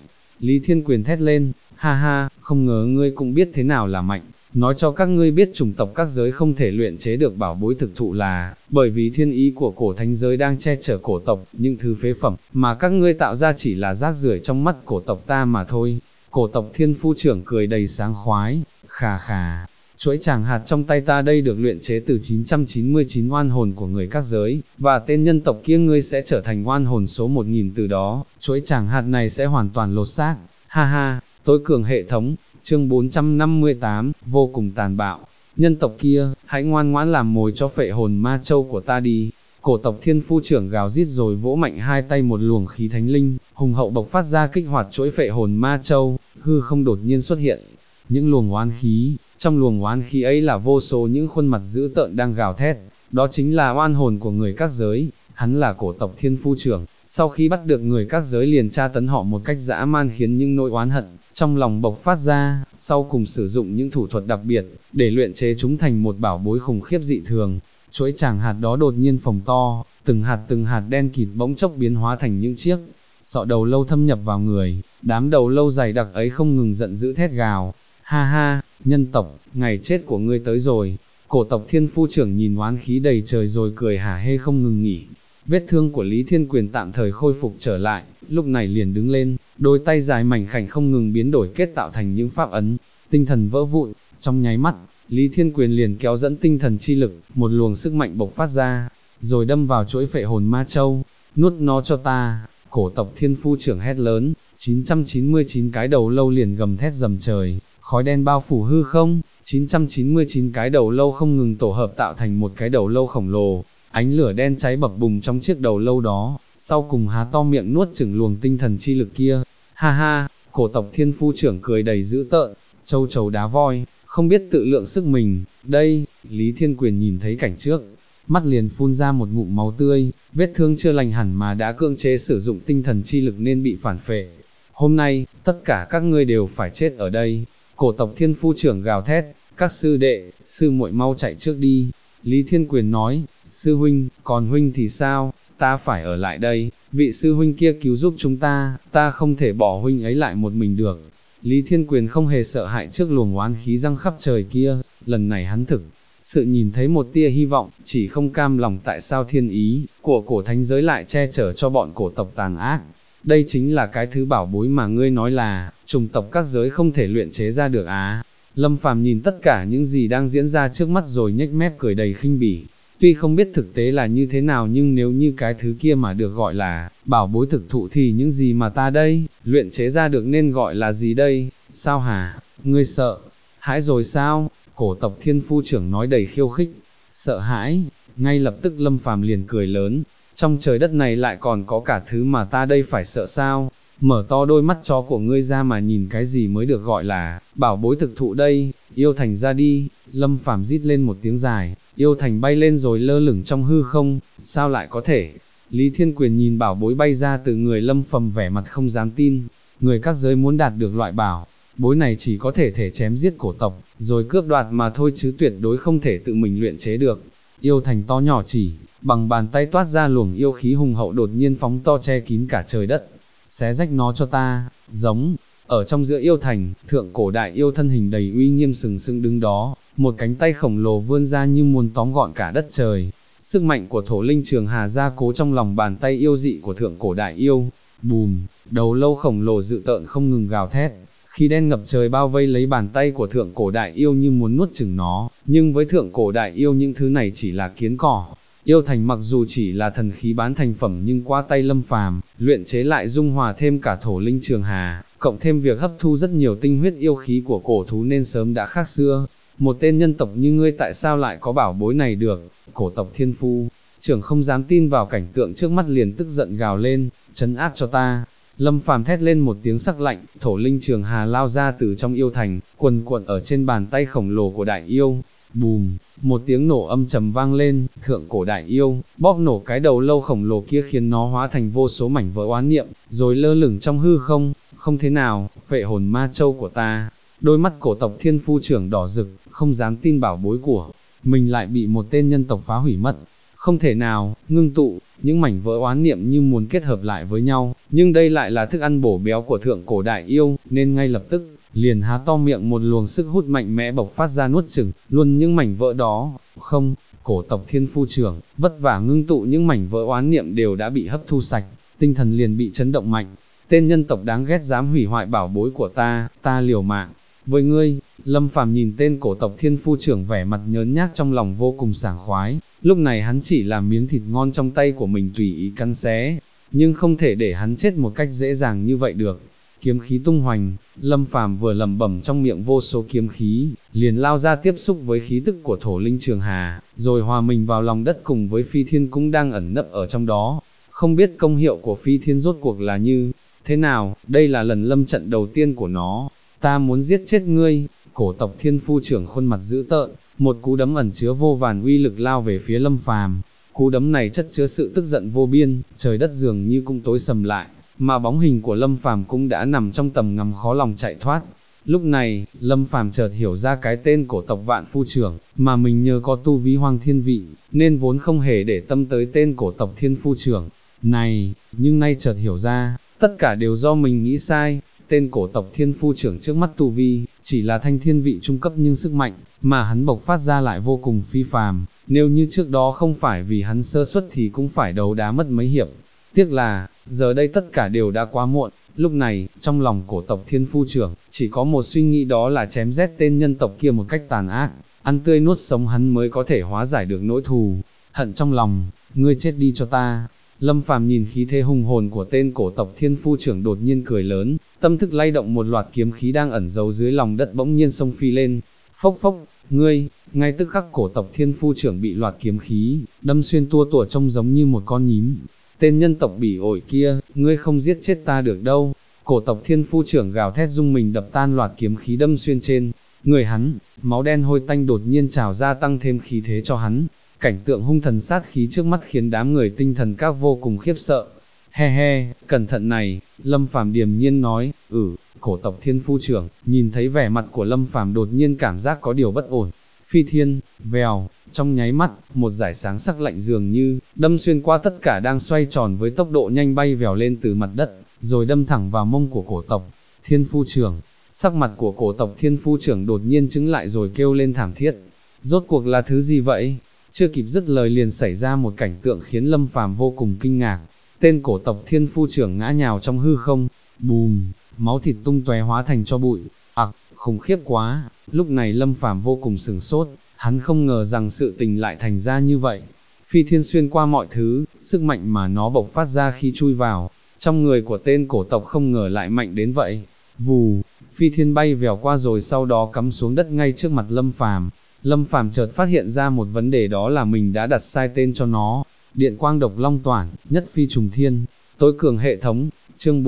Lý Thiên Quyền thét lên, ha ha, không ngờ ngươi cũng biết thế nào là mạnh, nói cho các ngươi biết chủng tộc các giới không thể luyện chế được bảo bối thực thụ là, bởi vì thiên ý của cổ thánh giới đang che chở cổ tộc, những thứ phế phẩm, mà các ngươi tạo ra chỉ là rác rưởi trong mắt cổ tộc ta mà thôi. Cổ tộc Thiên Phu trưởng cười đầy sáng khoái, khà khà. Chuỗi tràng hạt trong tay ta đây được luyện chế từ 999 oan hồn của người các giới, và tên nhân tộc kia ngươi sẽ trở thành oan hồn số 1000 từ đó, chuỗi tràng hạt này sẽ hoàn toàn lột xác, ha ha, tối cường hệ thống, chương 458, vô cùng tàn bạo, nhân tộc kia, hãy ngoan ngoãn làm mồi cho phệ hồn ma châu của ta đi. Cổ tộc Thiên Phu trưởng gào rít rồi vỗ mạnh hai tay, một luồng khí thánh linh, hùng hậu bộc phát ra kích hoạt chuỗi phệ hồn ma châu, hư không đột nhiên xuất hiện. Những luồng oán khí, trong luồng oán khí ấy là vô số những khuôn mặt dữ tợn đang gào thét, đó chính là oan hồn của người các giới, hắn là cổ tộc Thiên Phu trưởng, sau khi bắt được người các giới liền tra tấn họ một cách dã man khiến những nỗi oán hận trong lòng bộc phát ra, sau cùng sử dụng những thủ thuật đặc biệt, để luyện chế chúng thành một bảo bối khủng khiếp dị thường. Chuỗi tràng hạt đó đột nhiên phồng to, từng hạt đen kịt bỗng chốc biến hóa thành những chiếc sọ đầu lâu thâm nhập vào người, đám đầu lâu dày đặc ấy không ngừng giận dữ thét gào, ha ha, nhân tộc, ngày chết của ngươi tới rồi. Cổ tộc Thiên Phu trưởng nhìn oán khí đầy trời rồi cười hả hê không ngừng nghỉ. Vết thương của Lý Thiên Quyền tạm thời khôi phục trở lại, lúc này liền đứng lên, đôi tay dài mảnh khảnh không ngừng biến đổi kết tạo thành những pháp ấn, tinh thần vỡ vụn, trong nháy mắt, Lý Thiên Quyền liền kéo dẫn tinh thần chi lực, một luồng sức mạnh bộc phát ra, rồi đâm vào chuỗi phệ hồn ma châu, nuốt nó cho ta. Cổ tộc Thiên Phu trưởng hét lớn, 999 cái đầu lâu liền gầm thét rầm trời, khói đen bao phủ hư không, 999 cái đầu lâu không ngừng tổ hợp tạo thành một cái đầu lâu khổng lồ, ánh lửa đen cháy bập bùng trong chiếc đầu lâu đó, sau cùng há to miệng nuốt chửng luồng tinh thần chi lực kia, ha ha, cổ tộc Thiên Phu trưởng cười đầy dữ tợn, châu chấu đá voi, không biết tự lượng sức mình, đây, Lý Thiên Quyền nhìn thấy cảnh trước, mắt liền phun ra một ngụm máu tươi, vết thương chưa lành hẳn mà đã cưỡng chế sử dụng tinh thần chi lực nên bị phản phệ. Hôm nay, tất cả các ngươi đều phải chết ở đây. Cổ tộc Thiên Phu trưởng gào thét, các sư đệ, sư muội mau chạy trước đi. Lý Thiên Quyền nói, sư huynh, còn huynh thì sao, ta phải ở lại đây, vị sư huynh kia cứu giúp chúng ta không thể bỏ huynh ấy lại một mình được. Lý Thiên Quyền không hề sợ hãi trước luồng oán khí răng khắp trời kia, lần này hắn thực sự nhìn thấy một tia hy vọng, chỉ không cam lòng tại sao thiên ý của cổ thánh giới lại che chở cho bọn cổ tộc tàn ác. Đây chính là cái thứ bảo bối mà ngươi nói là, chủng tộc các giới không thể luyện chế ra được á. Lâm Phàm nhìn tất cả những gì đang diễn ra trước mắt rồi nhếch mép cười đầy khinh bỉ. Tuy không biết thực tế là như thế nào nhưng nếu như cái thứ kia mà được gọi là bảo bối thực thụ thì những gì mà ta đây, luyện chế ra được nên gọi là gì đây, sao hả, ngươi sợ hãi rồi sao? Cổ tộc Thiên Phu trưởng nói đầy khiêu khích, sợ hãi, ngay lập tức Lâm Phàm liền cười lớn, trong trời đất này lại còn có cả thứ mà ta đây phải sợ sao, mở to đôi mắt chó của ngươi ra mà nhìn cái gì mới được gọi là bảo bối thực thụ đây, yêu thành ra đi. Lâm Phàm rít lên một tiếng dài, yêu thành bay lên rồi lơ lửng trong hư không, sao lại có thể? Lý Thiên Quyền nhìn bảo bối bay ra từ người Lâm Phàm vẻ mặt không dám tin, người các giới muốn đạt được loại bảo bối này chỉ có thể chém giết cổ tộc, rồi cướp đoạt mà thôi chứ tuyệt đối không thể tự mình luyện chế được. Yêu thành to nhỏ chỉ, bằng bàn tay toát ra luồng yêu khí hùng hậu đột nhiên phóng to che kín cả trời đất, xé rách nó cho ta, giống. Ở trong giữa yêu thành, thượng cổ đại yêu thân hình đầy uy nghiêm sừng sững đứng đó, một cánh tay khổng lồ vươn ra như muốn tóm gọn cả đất trời. Sức mạnh của thổ linh trường hà gia cố trong lòng bàn tay yêu dị của thượng cổ đại yêu. Bùm, đầu lâu khổng lồ dự tợn không ngừng gào thét, khí đen ngập trời bao vây lấy bàn tay của thượng cổ đại yêu như muốn nuốt chửng nó, nhưng với thượng cổ đại yêu những thứ này chỉ là kiến cỏ. Yêu thành mặc dù chỉ là thần khí bán thành phẩm nhưng qua tay Lâm Phàm, luyện chế lại dung hòa thêm cả thổ linh trường hà, cộng thêm việc hấp thu rất nhiều tinh huyết yêu khí của cổ thú nên sớm đã khác xưa. Một tên nhân tộc như ngươi tại sao lại có bảo bối này được? Cổ tộc Thiên Phu trưởng không dám tin vào cảnh tượng trước mắt liền tức giận gào lên, trấn áp cho ta. Lâm Phàm thét lên một tiếng sắc lạnh, thổ linh trường hà lao ra từ trong yêu thành, quần cuộn ở trên bàn tay khổng lồ của đại yêu. Bùm, một tiếng nổ âm trầm vang lên, thượng cổ đại yêu, bóp nổ cái đầu lâu khổng lồ kia khiến nó hóa thành vô số mảnh vỡ oán niệm, rồi lơ lửng trong hư không, không thế nào, phệ hồn ma châu của ta. Đôi mắt cổ tộc Thiên Phu trưởng đỏ rực, không dám tin bảo bối của mình lại bị một tên nhân tộc phá hủy mất. không thể nào, ngưng tụ, những mảnh vỡ oán niệm như muốn kết hợp lại với nhau, nhưng đây lại là thức ăn bổ béo của thượng cổ đại yêu, nên ngay lập tức, liền há to miệng một luồng sức hút mạnh mẽ bộc phát ra nuốt chửng, luôn những mảnh vỡ đó, không, cổ tộc thiên phu trưởng, vất vả ngưng tụ những mảnh vỡ oán niệm đều đã bị hấp thu sạch, tinh thần liền bị chấn động mạnh, tên nhân tộc đáng ghét dám hủy hoại bảo bối của ta liều mạng với ngươi. Lâm Phàm nhìn tên cổ tộc thiên phu trưởng vẻ mặt nhớn nhác trong lòng vô cùng sảng khoái, lúc này hắn chỉ là miếng thịt ngon trong tay của mình tùy ý cắn xé, nhưng không thể để hắn chết một cách dễ dàng như vậy được. Kiếm khí tung hoành, Lâm Phàm vừa lẩm bẩm trong miệng vô số kiếm khí, liền lao ra tiếp xúc với khí tức của thổ linh trường hà, rồi hòa mình vào lòng đất cùng với phi thiên cũng đang ẩn nấp ở trong đó. Không biết công hiệu của phi thiên rốt cuộc là như thế nào, đây là lần lâm trận đầu tiên của nó, ta muốn giết chết ngươi. Cổ tộc thiên phu trưởng khuôn mặt dữ tợn, một cú đấm ẩn chứa vô vàn uy lực lao về phía Lâm Phàm. Cú đấm này chất chứa sự tức giận vô biên, trời đất dường như cũng tối sầm lại, mà bóng hình của Lâm Phàm cũng đã nằm trong tầm ngắm khó lòng chạy thoát. Lúc này, Lâm Phàm chợt hiểu ra cái tên cổ tộc vạn phu trưởng, mà mình nhờ có tu vi hoang thiên vị, nên vốn không hề để tâm tới tên cổ tộc thiên phu trưởng này, nhưng nay chợt hiểu ra, tất cả đều do mình nghĩ sai. Tên cổ tộc thiên phu trưởng trước mắt tu vi, chỉ là thanh thiên vị trung cấp nhưng sức mạnh, mà hắn bộc phát ra lại vô cùng phi phàm, nếu như trước đó không phải vì hắn sơ suất thì cũng phải đấu đá mất mấy hiệp. Tiếc là, giờ đây tất cả đều đã quá muộn, lúc này, trong lòng cổ tộc thiên phu trưởng, chỉ có một suy nghĩ đó là chém giết tên nhân tộc kia một cách tàn ác, ăn tươi nuốt sống hắn mới có thể hóa giải được nỗi thù hận trong lòng. Ngươi chết đi cho ta. Lâm Phàm nhìn khí thế hùng hồn của tên cổ tộc thiên phu trưởng đột nhiên cười lớn, tâm thức lay động, một loạt kiếm khí đang ẩn giấu dưới lòng đất bỗng nhiên xông phi lên, phốc phốc, ngươi, ngay tức khắc cổ tộc thiên phu trưởng bị loạt kiếm khí, đâm xuyên tua tủa trông giống như một con nhím. Tên nhân tộc bỉ ổi kia, ngươi không giết chết ta được đâu. Cổ tộc thiên phu trưởng gào thét rung mình đập tan loạt kiếm khí đâm xuyên trên người hắn, máu đen hôi tanh đột nhiên trào ra tăng thêm khí thế cho hắn. Cảnh tượng hung thần sát khí trước mắt khiến đám người tinh thần các vô cùng khiếp sợ. He he, cẩn thận này, Lâm Phàm điềm nhiên nói. Cổ tộc thiên phu trưởng, nhìn thấy vẻ mặt của Lâm Phàm đột nhiên cảm giác có điều bất ổn. Phi thiên, vèo, trong nháy mắt, một dải sáng sắc lạnh dường như đâm xuyên qua tất cả đang xoay tròn với tốc độ nhanh bay vèo lên từ mặt đất, rồi đâm thẳng vào mông của cổ tộc thiên phu trưởng. Sắc mặt của cổ tộc thiên phu trưởng đột nhiên chững lại rồi kêu lên thảm thiết. Rốt cuộc là thứ gì vậy? Chưa kịp dứt lời liền xảy ra một cảnh tượng khiến Lâm Phàm vô cùng kinh ngạc. Tên cổ tộc thiên phu trưởng ngã nhào trong hư không, bùm, máu thịt tung tóe hóa thành tro bụi. Khủng khiếp quá. Lúc này Lâm Phàm vô cùng sửng sốt, hắn không ngờ rằng sự tình lại thành ra như vậy. Phi thiên xuyên qua mọi thứ, sức mạnh mà nó bộc phát ra khi chui vào trong người của tên cổ tộc không ngờ lại mạnh đến vậy. Vù, phi thiên bay vèo qua rồi sau đó cắm xuống đất ngay trước mặt Lâm Phàm. Lâm Phàm chợt phát hiện ra một vấn đề, đó là mình đã đặt sai tên cho nó. Điện quang độc long toản, nhất phi trùng thiên, tối cường hệ thống. Chương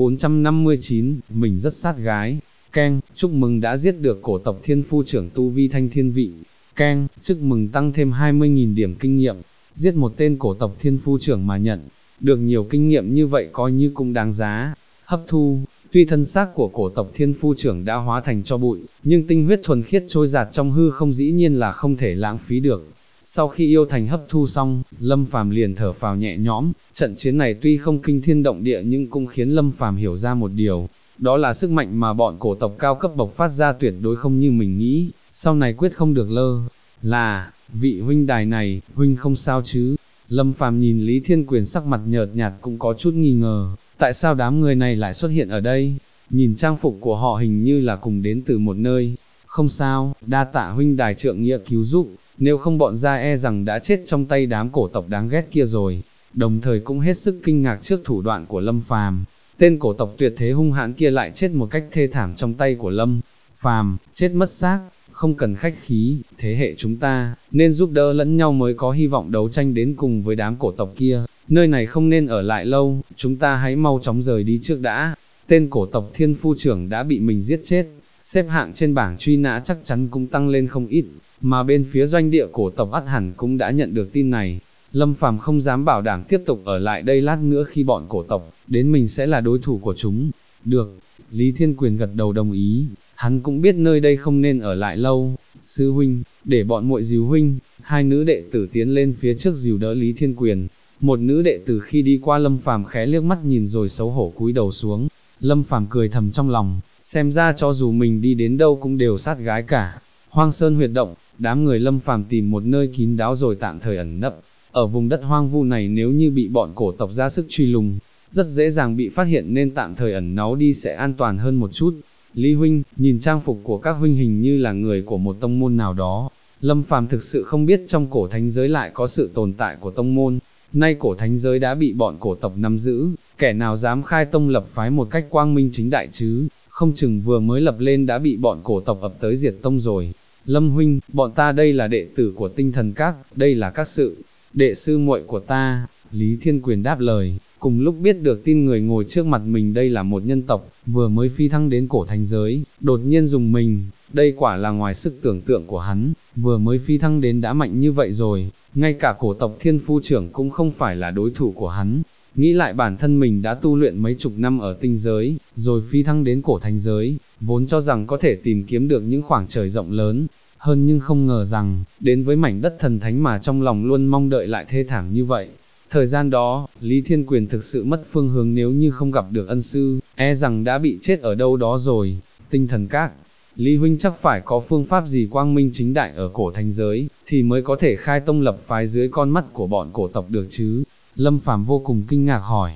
459, mình rất sát gái. Keng, chúc mừng đã giết được cổ tộc thiên phu trưởng tu vi thanh thiên vị. Keng, chúc mừng tăng thêm 20.000 điểm kinh nghiệm. Giết một tên cổ tộc thiên phu trưởng mà nhận được nhiều kinh nghiệm như vậy coi như cũng đáng giá. Hấp thu. Tuy thân xác của cổ tộc thiên phu trưởng đã hóa thành tro bụi, nhưng tinh huyết thuần khiết trôi dạt trong hư không dĩ nhiên là không thể lãng phí được. Sau khi yêu thành hấp thu xong, Lâm Phàm liền thở phào nhẹ nhõm. Trận chiến này tuy không kinh thiên động địa nhưng cũng khiến Lâm Phàm hiểu ra một điều, đó là sức mạnh mà bọn cổ tộc cao cấp bộc phát ra tuyệt đối không như mình nghĩ, sau này quyết không được lơ là. Vị huynh đài này, huynh không sao chứ? Lâm Phàm nhìn Lý Thiên Quyền sắc mặt nhợt nhạt cũng có chút nghi ngờ, tại sao đám người này lại xuất hiện ở đây? Nhìn trang phục của họ hình như là cùng đến từ một nơi. Không sao, đa tạ huynh đài trượng nghĩa cứu giúp, nếu không bọn gia e rằng đã chết trong tay đám cổ tộc đáng ghét kia rồi. Đồng thời cũng hết sức kinh ngạc trước thủ đoạn của Lâm Phàm. Tên cổ tộc tuyệt thế hung hãn kia lại chết một cách thê thảm trong tay của Lâm Phàm, chết mất xác. Không cần khách khí, thế hệ chúng ta nên giúp đỡ lẫn nhau mới có hy vọng đấu tranh đến cùng với đám cổ tộc kia. Nơi này không nên ở lại lâu, chúng ta hãy mau chóng rời đi trước đã. Tên cổ tộc thiên phu trưởng đã bị mình giết chết, xếp hạng trên bảng truy nã chắc chắn cũng tăng lên không ít, mà bên phía doanh địa cổ tộc ắt hẳn cũng đã nhận được tin này. Lâm Phàm không dám bảo đảm tiếp tục ở lại đây, lát nữa khi bọn cổ tộc đến mình sẽ là đối thủ của chúng. Được, Lý Thiên Quyền gật đầu đồng ý, hắn cũng biết nơi đây không nên ở lại lâu, sư huynh, để bọn muội dìu huynh. Hai nữ đệ tử tiến lên phía trước dìu đỡ Lý Thiên Quyền. Một nữ đệ tử khi đi qua Lâm Phàm khẽ liếc mắt nhìn rồi xấu hổ cúi đầu xuống. Lâm Phàm cười thầm trong lòng, xem ra cho dù mình đi đến đâu cũng đều sát gái cả. Hoang Sơn huyệt động, đám người Lâm Phàm tìm một nơi kín đáo rồi tạm thời ẩn nấp. Ở vùng đất hoang vu này nếu như bị bọn cổ tộc ra sức truy lùng, rất dễ dàng bị phát hiện nên tạm thời ẩn náu đi sẽ an toàn hơn một chút. Lý huynh, nhìn trang phục của các huynh hình như là người của một tông môn nào đó. Lâm Phàm thực sự không biết trong cổ thánh giới lại có sự tồn tại của tông môn. Nay cổ thánh giới đã bị bọn cổ tộc nắm giữ, kẻ nào dám khai tông lập phái một cách quang minh chính đại chứ, không chừng vừa mới lập lên đã bị bọn cổ tộc ập tới diệt tông rồi. Lâm huynh, bọn ta đây là đệ tử của Tinh Thần Các, đây là các sự, đệ sư muội của ta. Lý Thiên Quyền đáp lời, cùng lúc biết được tin người ngồi trước mặt mình đây là một nhân tộc, vừa mới phi thăng đến cổ thánh giới, đột nhiên dùng mình, đây quả là ngoài sức tưởng tượng của hắn, vừa mới phi thăng đến đã mạnh như vậy rồi, ngay cả cổ tộc Thiên Phu trưởng cũng không phải là đối thủ của hắn. Nghĩ lại bản thân mình đã tu luyện mấy chục năm ở tinh giới, rồi phi thăng đến cổ thánh giới, vốn cho rằng có thể tìm kiếm được những khoảng trời rộng lớn, hơn nhưng không ngờ rằng, đến với mảnh đất thần thánh mà trong lòng luôn mong đợi lại thê thảm như vậy. Thời gian đó, Lý Thiên Quyền thực sự mất phương hướng, nếu như không gặp được ân sư, e rằng đã bị chết ở đâu đó rồi. Tinh Thần Các, Lý huynh chắc phải có phương pháp gì quang minh chính đại ở cổ thánh giới, thì mới có thể khai tông lập phái dưới con mắt của bọn cổ tộc được chứ. Lâm Phàm vô cùng kinh ngạc hỏi,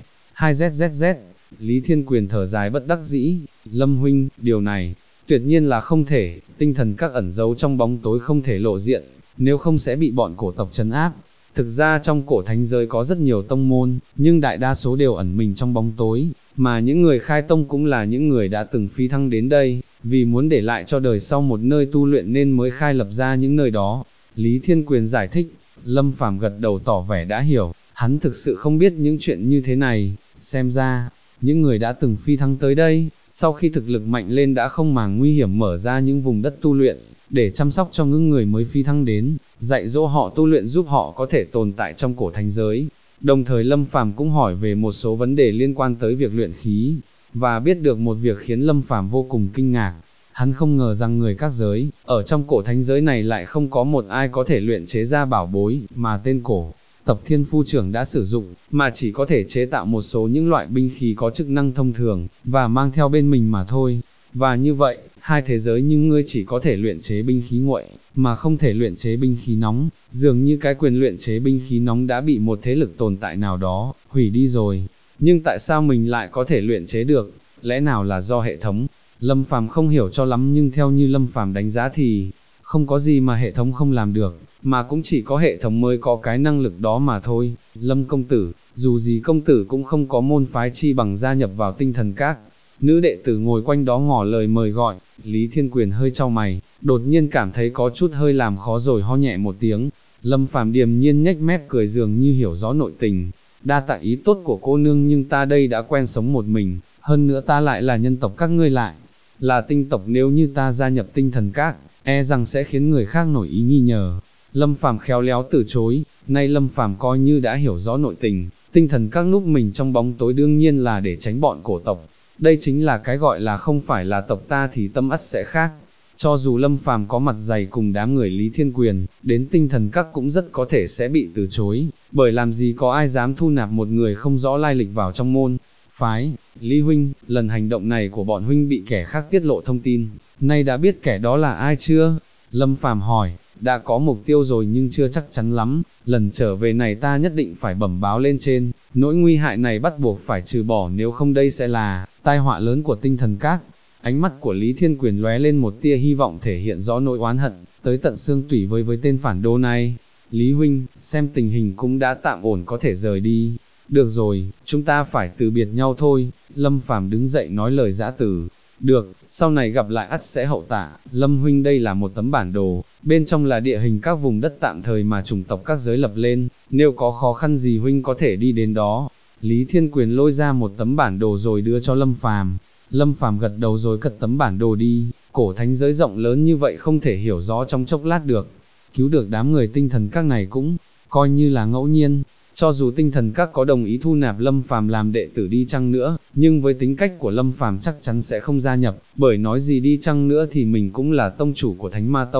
2ZZZ, Lý Thiên Quyền thở dài bất đắc dĩ, Lâm huynh, điều này, tuyệt nhiên là không thể, Tinh Thần Các ẩn giấu trong bóng tối không thể lộ diện, nếu không sẽ bị bọn cổ tộc trấn áp. Thực ra trong cổ thánh giới có rất nhiều tông môn, nhưng đại đa số đều ẩn mình trong bóng tối, mà những người khai tông cũng là những người đã từng phi thăng đến đây, vì muốn để lại cho đời sau một nơi tu luyện nên mới khai lập ra những nơi đó. Lý Thiên Quyền giải thích, Lâm Phàm gật đầu tỏ vẻ đã hiểu, hắn thực sự không biết những chuyện như thế này, xem ra, những người đã từng phi thăng tới đây, sau khi thực lực mạnh lên đã không màng nguy hiểm mở ra những vùng đất tu luyện, để chăm sóc cho những người mới phi thăng đến, dạy dỗ họ tu luyện giúp họ có thể tồn tại trong cổ thánh giới. Đồng thời Lâm Phàm cũng hỏi về một số vấn đề liên quan tới việc luyện khí, và biết được một việc khiến Lâm Phàm vô cùng kinh ngạc. Hắn không ngờ rằng người các giới, ở trong cổ thánh giới này lại không có một ai có thể luyện chế ra bảo bối, mà tên cổ tộc Thiên Phu trưởng đã sử dụng, mà chỉ có thể chế tạo một số những loại binh khí có chức năng thông thường, và mang theo bên mình mà thôi. Và như vậy, hai thế giới nhưng ngươi chỉ có thể luyện chế binh khí nguội, mà không thể luyện chế binh khí nóng, dường như cái quyền luyện chế binh khí nóng đã bị một thế lực tồn tại nào đó, hủy đi rồi. Nhưng tại sao mình lại có thể luyện chế được, lẽ nào là do hệ thống? Lâm Phàm không hiểu cho lắm, nhưng theo như Lâm Phàm đánh giá thì, không có gì mà hệ thống không làm được, mà cũng chỉ có hệ thống mới có cái năng lực đó mà thôi. Lâm công tử, dù gì công tử cũng không có môn phái chi bằng gia nhập vào Tinh Thần Các. Nữ đệ tử ngồi quanh đó ngỏ lời mời gọi. Lý Thiên Quyền hơi chau mày, đột nhiên cảm thấy có chút hơi làm khó rồi ho nhẹ một tiếng. Lâm Phàm điềm nhiên nhếch mép cười, dường như hiểu rõ nội tình. Đa tạ ý tốt của cô nương, nhưng ta đây đã quen sống một mình, hơn nữa ta lại là nhân tộc, các ngươi lại là tinh tộc, nếu như ta gia nhập Tinh Thần Các, e rằng sẽ khiến người khác nổi ý nghi ngờ. Lâm Phàm khéo léo từ chối. Nay Lâm Phàm coi như đã hiểu rõ nội tình, Tinh Thần Các núp mình trong bóng tối đương nhiên là để tránh bọn cổ tộc. Đây chính là cái gọi là không phải là tộc ta thì tâm ắt sẽ khác. Cho dù Lâm Phàm có mặt dày cùng đám người Lý Thiên Quyền, đến Tinh Thần Các cũng rất có thể sẽ bị từ chối, bởi làm gì có ai dám thu nạp một người không rõ lai lịch vào trong môn phái. Lý huynh, lần hành động này của bọn huynh bị kẻ khác tiết lộ thông tin, nay đã biết kẻ đó là ai chưa? Lâm Phàm hỏi. Đã có mục tiêu rồi nhưng chưa chắc chắn lắm, lần trở về này ta nhất định phải bẩm báo lên trên, nỗi nguy hại này bắt buộc phải trừ bỏ, nếu không đây sẽ là tai họa lớn của Tinh Thần Các. Ánh mắt của Lý Thiên Quyền lóe lên một tia hy vọng, thể hiện rõ nỗi oán hận tới tận xương tủy với tên phản đồ này. Lý huynh, xem tình hình cũng đã tạm ổn, có thể rời đi. Được rồi, chúng ta phải từ biệt nhau thôi. Lâm Phàm đứng dậy nói lời giã từ. Được, sau này gặp lại ắt sẽ hậu tạ. Lâm huynh, đây là một tấm bản đồ, bên trong là địa hình các vùng đất tạm thời mà chủng tộc các giới lập lên, nếu có khó khăn gì huynh có thể đi đến đó. Lý Thiên Quyền lôi ra một tấm bản đồ rồi đưa cho Lâm Phàm. Lâm Phàm gật đầu rồi cất tấm bản đồ đi. Cổ thánh giới rộng lớn như vậy không thể hiểu rõ trong chốc lát được. Cứu được đám người Tinh Thần Các này cũng coi như là ngẫu nhiên. Cho dù Tinh Thần Các có đồng ý thu nạp Lâm Phàm làm đệ tử đi chăng nữa, nhưng với tính cách của Lâm Phàm chắc chắn sẽ không gia nhập, bởi nói gì đi chăng nữa thì mình cũng là tông chủ của Thánh Ma Tông,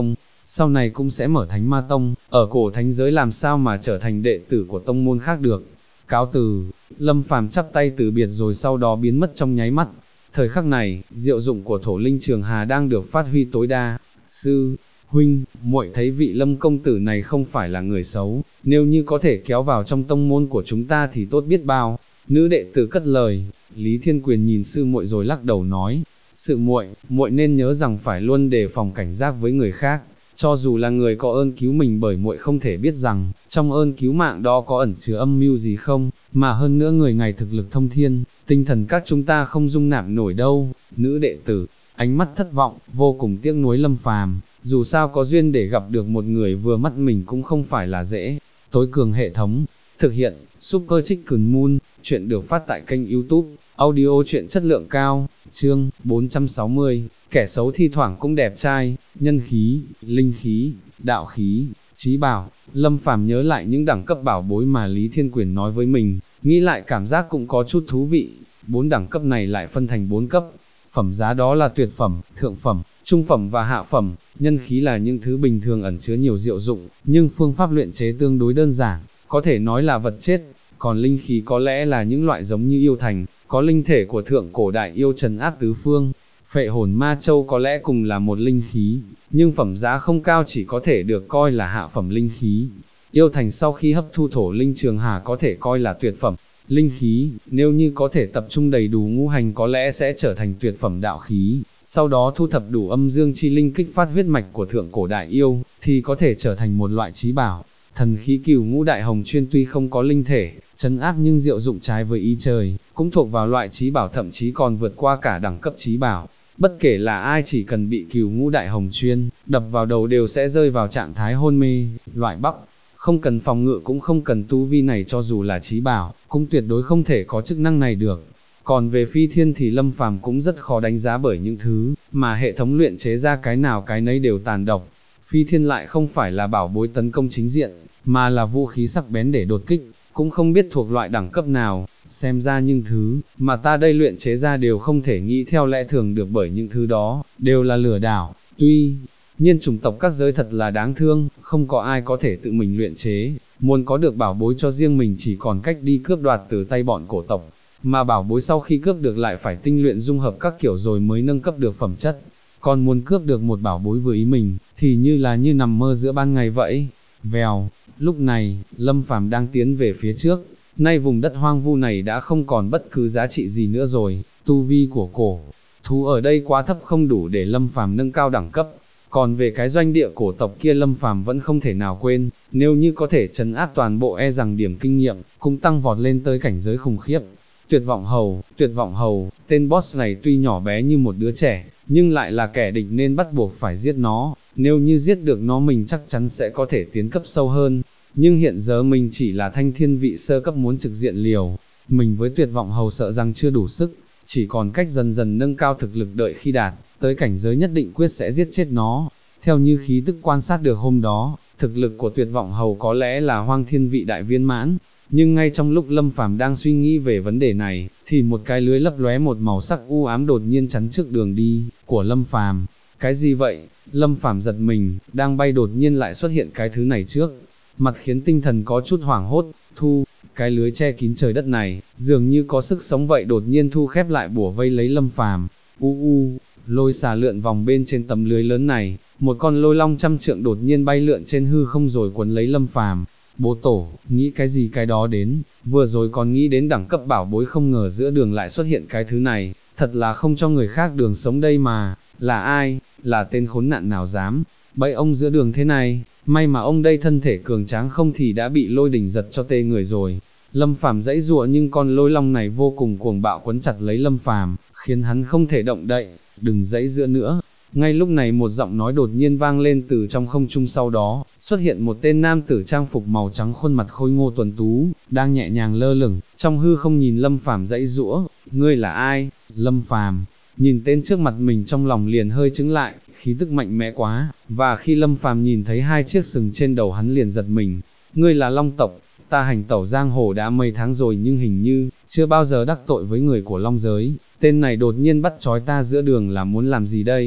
sau này cũng sẽ mở Thánh Ma Tông, ở cổ thánh giới làm sao mà trở thành đệ tử của tông môn khác được. Cáo từ, Lâm Phàm chắp tay từ biệt rồi sau đó biến mất trong nháy mắt. Thời khắc này, diệu dụng của Thổ Linh Trường Hà đang được phát huy tối đa. Sư huynh, muội thấy vị Lâm công tử này không phải là người xấu, nếu như có thể kéo vào trong tông môn của chúng ta thì tốt biết bao. Nữ đệ tử cất lời. Lý Thiên Quyền nhìn sư muội rồi lắc đầu nói, sự muội nên nhớ rằng phải luôn đề phòng cảnh giác với người khác, cho dù là người có ơn cứu mình, bởi muội không thể biết rằng trong ơn cứu mạng đó có ẩn chứa âm mưu gì không, mà hơn nữa người ngày thực lực thông thiên, tinh thần các chúng ta không dung nạp nổi đâu. Nữ đệ tử, ánh mắt thất vọng, vô cùng tiếc nuối Lâm Phàm, dù sao có duyên để gặp được một người vừa mắt mình cũng không phải là dễ. Tối cường hệ thống, thực hiện, Super Chicken Moon, chuyện được phát tại kênh YouTube, audio chuyện chất lượng cao, chương 460, kẻ xấu thi thoảng cũng đẹp trai, nhân khí, linh khí, đạo khí, trí bảo. Lâm Phàm nhớ lại những đẳng cấp bảo bối mà Lý Thiên Quyền nói với mình, nghĩ lại cảm giác cũng có chút thú vị. 4 đẳng cấp này lại phân thành 4 cấp, phẩm giá đó là tuyệt phẩm, thượng phẩm, trung phẩm và hạ phẩm. Nhân khí là những thứ bình thường ẩn chứa nhiều diệu dụng, nhưng phương pháp luyện chế tương đối đơn giản, có thể nói là vật chết. Còn linh khí có lẽ là những loại giống như yêu thành, có linh thể của thượng cổ đại yêu trấn áp tứ phương. Phệ hồn ma châu có lẽ cùng là một linh khí, nhưng phẩm giá không cao, chỉ có thể được coi là hạ phẩm linh khí. Yêu thành sau khi hấp thu Thổ Linh Trường Hà có thể coi là tuyệt phẩm linh khí, nếu như có thể tập trung đầy đủ ngũ hành có lẽ sẽ trở thành tuyệt phẩm đạo khí. Sau đó thu thập đủ âm dương chi linh kích phát huyết mạch của thượng cổ đại yêu, thì có thể trở thành một loại trí bảo. Thần khí Cửu Ngũ Đại Hồng Chuyên tuy không có linh thể trấn áp nhưng diệu dụng trái với ý trời, cũng thuộc vào loại trí bảo, thậm chí còn vượt qua cả đẳng cấp trí bảo. Bất kể là ai chỉ cần bị Cửu Ngũ Đại Hồng Chuyên đập vào đầu đều sẽ rơi vào trạng thái hôn mê, loại bắp. Không cần phòng ngự cũng không cần tu vi này, cho dù là trí bảo, cũng tuyệt đối không thể có chức năng này được. Còn về phi thiên thì Lâm Phàm cũng rất khó đánh giá, bởi những thứ mà hệ thống luyện chế ra cái nào cái nấy đều tàn độc. Phi thiên lại không phải là bảo bối tấn công chính diện, mà là vũ khí sắc bén để đột kích, cũng không biết thuộc loại đẳng cấp nào. Xem ra những thứ mà ta đây luyện chế ra đều không thể nghĩ theo lẽ thường được, bởi những thứ đó đều là lừa đảo. Tuy nhiên chủng tộc các giới thật là đáng thương, không có ai có thể tự mình luyện chế, muốn có được bảo bối cho riêng mình chỉ còn cách đi cướp đoạt từ tay bọn cổ tộc, mà bảo bối sau khi cướp được lại phải tinh luyện dung hợp các kiểu rồi mới nâng cấp được phẩm chất. Còn muốn cướp được một bảo bối vừa ý mình, thì như nằm mơ giữa ban ngày vậy. Vèo, lúc này, Lâm Phàm đang tiến về phía trước, nay vùng đất hoang vu này đã không còn bất cứ giá trị gì nữa rồi, tu vi của cổ thú ở đây quá thấp, không đủ để Lâm Phàm nâng cao đẳng cấp. Còn về cái doanh địa cổ tộc kia Lâm Phàm vẫn không thể nào quên, nếu như có thể trấn áp toàn bộ e rằng điểm kinh nghiệm cũng tăng vọt lên tới cảnh giới khủng khiếp. Tuyệt vọng hầu, tên boss này tuy nhỏ bé như một đứa trẻ, nhưng lại là kẻ địch nên bắt buộc phải giết nó, nếu như giết được nó mình chắc chắn sẽ có thể tiến cấp sâu hơn. Nhưng hiện giờ mình chỉ là thanh thiên vị sơ cấp, muốn trực diện liều mình với tuyệt vọng hầu sợ rằng chưa đủ sức, chỉ còn cách dần dần nâng cao thực lực, đợi khi đạt tới cảnh giới nhất định quyết sẽ giết chết nó. Theo như khí tức quan sát được hôm đó, thực lực của tuyệt vọng hầu có lẽ là hoang thiên vị đại viên mãn. Nhưng ngay trong lúc Lâm Phàm đang suy nghĩ về vấn đề này, thì một cái lưới lấp lóe một màu sắc u ám đột nhiên chắn trước đường đi của Lâm Phàm. Cái gì vậy? Lâm Phàm giật mình, đang bay đột nhiên lại xuất hiện cái thứ này trước mặt, khiến tinh thần có chút hoảng hốt. Cái lưới che kín trời đất này, dường như có sức sống vậy, đột nhiên thu khép lại bủa vây lấy Lâm Phàm. Lôi xà lượn vòng bên trên tấm lưới lớn này, một con lôi long trăm trượng đột nhiên bay lượn trên hư không rồi quấn lấy Lâm Phàm. Bố tổ, nghĩ cái gì cái đó đến, vừa rồi còn nghĩ đến đẳng cấp bảo bối, không ngờ giữa đường lại xuất hiện cái thứ này, thật là không cho người khác đường sống đây mà. Là ai? Là tên khốn nạn nào dám bẫy ông giữa đường thế này? May mà ông đây thân thể cường tráng, không thì đã bị lôi đình giật cho tê người rồi. Lâm Phàm giãy giụa nhưng con lôi long này vô cùng cuồng bạo quấn chặt lấy Lâm Phàm, khiến hắn không thể động đậy. Đừng giãy giụa nữa. Ngay lúc này một giọng nói đột nhiên vang lên từ trong không trung, sau đó xuất hiện một tên nam tử trang phục màu trắng, khuôn mặt khôi ngô tuấn tú, đang nhẹ nhàng lơ lửng trong hư không nhìn Lâm Phàm giãy giụa. Ngươi là ai? Lâm Phàm nhìn tên trước mặt mình trong lòng liền hơi chững lại, khí tức mạnh mẽ quá, và khi Lâm Phàm nhìn thấy hai chiếc sừng trên đầu hắn liền giật mình. Ngươi là Long tộc? Ta hành tẩu giang hồ đã mấy tháng rồi nhưng hình như chưa bao giờ đắc tội với người của Long giới, tên này đột nhiên bắt trói ta giữa đường là muốn làm gì đây?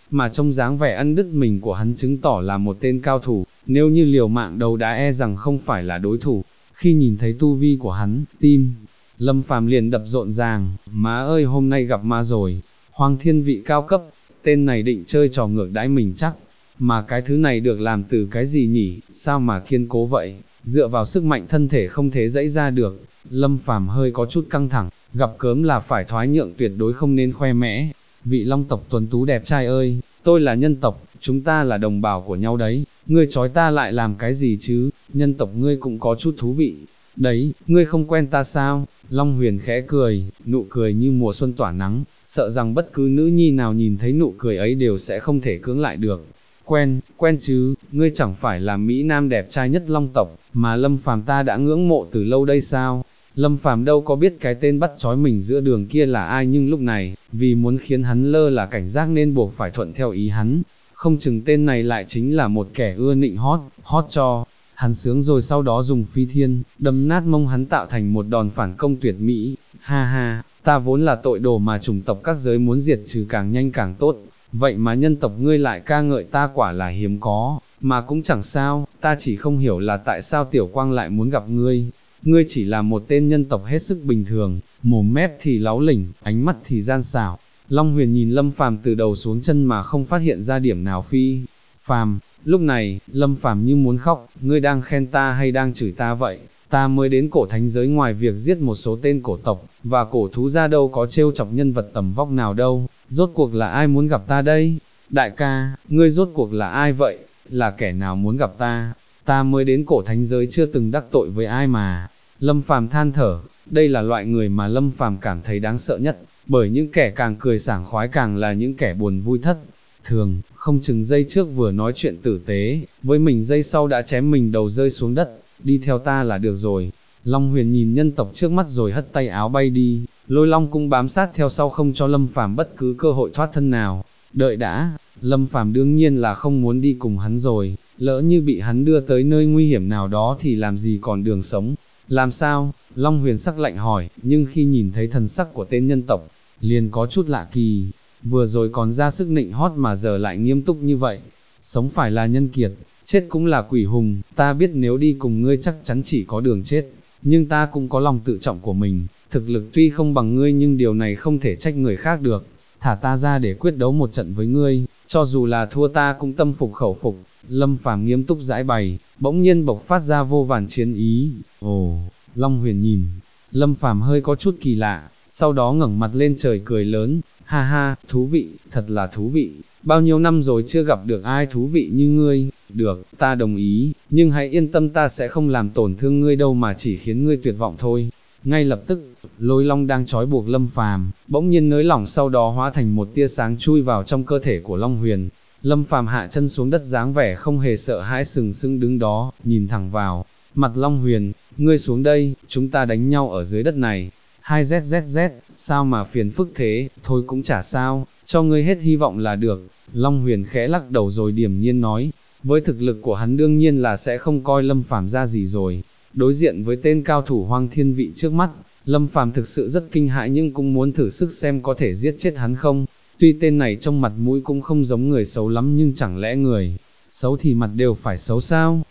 mà trong dáng vẻ ăn đứt mình của hắn chứng tỏ là một tên cao thủ, nếu như liều mạng đấu đá e rằng không phải là đối thủ. Khi nhìn thấy tu vi của hắn, tim Lâm Phàm liền đập rộn ràng, má ơi hôm nay gặp ma rồi, Hoang Thiên Vị cao cấp, tên này định chơi trò ngược đãi mình chắc, mà cái thứ này được làm từ cái gì nhỉ, sao mà kiên cố vậy, dựa vào sức mạnh thân thể không thể dãy ra được. Lâm Phàm hơi có chút căng thẳng, gặp cớm là phải thoái nhượng, tuyệt đối không nên khoe mẽ. Vị Long tộc tuấn tú đẹp trai ơi, tôi là nhân tộc, chúng ta là đồng bào của nhau đấy, ngươi trói ta lại làm cái gì chứ, nhân tộc ngươi cũng có chút thú vị. Đấy, ngươi không quen ta sao? Long Huyền khẽ cười, nụ cười như mùa xuân tỏa nắng, sợ rằng bất cứ nữ nhi nào nhìn thấy nụ cười ấy đều sẽ không thể cưỡng lại được. Quen chứ, ngươi chẳng phải là Mỹ Nam đẹp trai nhất Long tộc, mà Lâm Phàm ta đã ngưỡng mộ từ lâu đây sao? Lâm Phàm đâu có biết cái tên bắt trói mình giữa đường kia là ai, nhưng lúc này, vì muốn khiến hắn lơ là cảnh giác nên buộc phải thuận theo ý hắn, không chừng tên này lại chính là một kẻ ưa nịnh hót cho. Hắn sướng rồi sau đó dùng phi thiên, đâm nát mông hắn tạo thành một đòn phản công tuyệt mỹ. Ha ha, ta vốn là tội đồ mà chủng tộc các giới muốn diệt trừ càng nhanh càng tốt, vậy mà nhân tộc ngươi lại ca ngợi ta, quả là hiếm có, mà cũng chẳng sao, ta chỉ không hiểu là tại sao Tiểu Quang lại muốn gặp ngươi. Ngươi chỉ là một tên nhân tộc hết sức bình thường, mồm mép thì láu lỉnh, ánh mắt thì gian xảo. Long Huyền nhìn Lâm Phàm từ đầu xuống chân mà không phát hiện ra điểm nào phi phàm. Lúc này, Lâm Phàm như muốn khóc, ngươi đang khen ta hay đang chửi ta vậy? Ta mới đến cổ thánh giới, ngoài việc giết một số tên cổ tộc và cổ thú ra đâu có trêu chọc nhân vật tầm vóc nào đâu, rốt cuộc là ai muốn gặp ta đây? Đại ca, ngươi rốt cuộc là ai vậy? Là kẻ nào muốn gặp ta? Ta mới đến cổ thánh giới chưa từng đắc tội với ai mà. Lâm Phàm than thở, đây là loại người mà Lâm Phàm cảm thấy đáng sợ nhất, bởi những kẻ càng cười sảng khoái càng là những kẻ buồn vui thất thường, không chừng giây trước vừa nói chuyện tử tế, với mình giây sau đã chém mình đầu rơi xuống đất, đi theo ta là được rồi. Long Huyền nhìn nhân tộc trước mắt rồi hất tay áo bay đi, Lôi Long cũng bám sát theo sau không cho Lâm Phàm bất cứ cơ hội thoát thân nào. Đợi đã, Lâm Phàm đương nhiên là không muốn đi cùng hắn rồi, lỡ như bị hắn đưa tới nơi nguy hiểm nào đó thì làm gì còn đường sống. Làm sao? Long Huyền sắc lạnh hỏi, nhưng khi nhìn thấy thần sắc của tên nhân tộc, liền có chút lạ kỳ, vừa rồi còn ra sức nịnh hót mà giờ lại nghiêm túc như vậy. Sống phải là nhân kiệt, chết cũng là quỷ hùng, ta biết nếu đi cùng ngươi chắc chắn chỉ có đường chết, nhưng ta cũng có lòng tự trọng của mình, thực lực tuy không bằng ngươi nhưng điều này không thể trách người khác được. Thả ta ra để quyết đấu một trận với ngươi, cho dù là thua ta cũng tâm phục khẩu phục. Lâm Phàm nghiêm túc giải bày, bỗng nhiên bộc phát ra vô vàn chiến ý. Ồ, Long Huyền nhìn, Lâm Phàm hơi có chút kỳ lạ, sau đó ngẩng mặt lên trời cười lớn, ha ha, thú vị, thật là thú vị, bao nhiêu năm rồi chưa gặp được ai thú vị như ngươi. Được, ta đồng ý, nhưng hãy yên tâm, ta sẽ không làm tổn thương ngươi đâu mà chỉ khiến ngươi tuyệt vọng thôi. Ngay lập tức, Lôi Long đang trói buộc Lâm Phàm, bỗng nhiên nới lỏng, sau đó hóa thành một tia sáng chui vào trong cơ thể của Long Huyền. Lâm Phàm hạ chân xuống đất, dáng vẻ không hề sợ hãi, sừng sững đứng đó, nhìn thẳng vào mặt Long Huyền. Ngươi xuống đây, chúng ta đánh nhau ở dưới đất này. Hai zzz, sao mà phiền phức thế, thôi cũng chả sao, cho ngươi hết hy vọng là được. Long Huyền khẽ lắc đầu rồi điềm nhiên nói, với thực lực của hắn đương nhiên là sẽ không coi Lâm Phàm ra gì rồi. Đối diện với tên cao thủ Hoang Thiên Vị trước mắt, Lâm Phàm thực sự rất kinh hãi, nhưng cũng muốn thử sức xem có thể giết chết hắn không. Tuy tên này trong mặt mũi cũng không giống người xấu lắm, nhưng chẳng lẽ người xấu thì mặt đều phải xấu sao?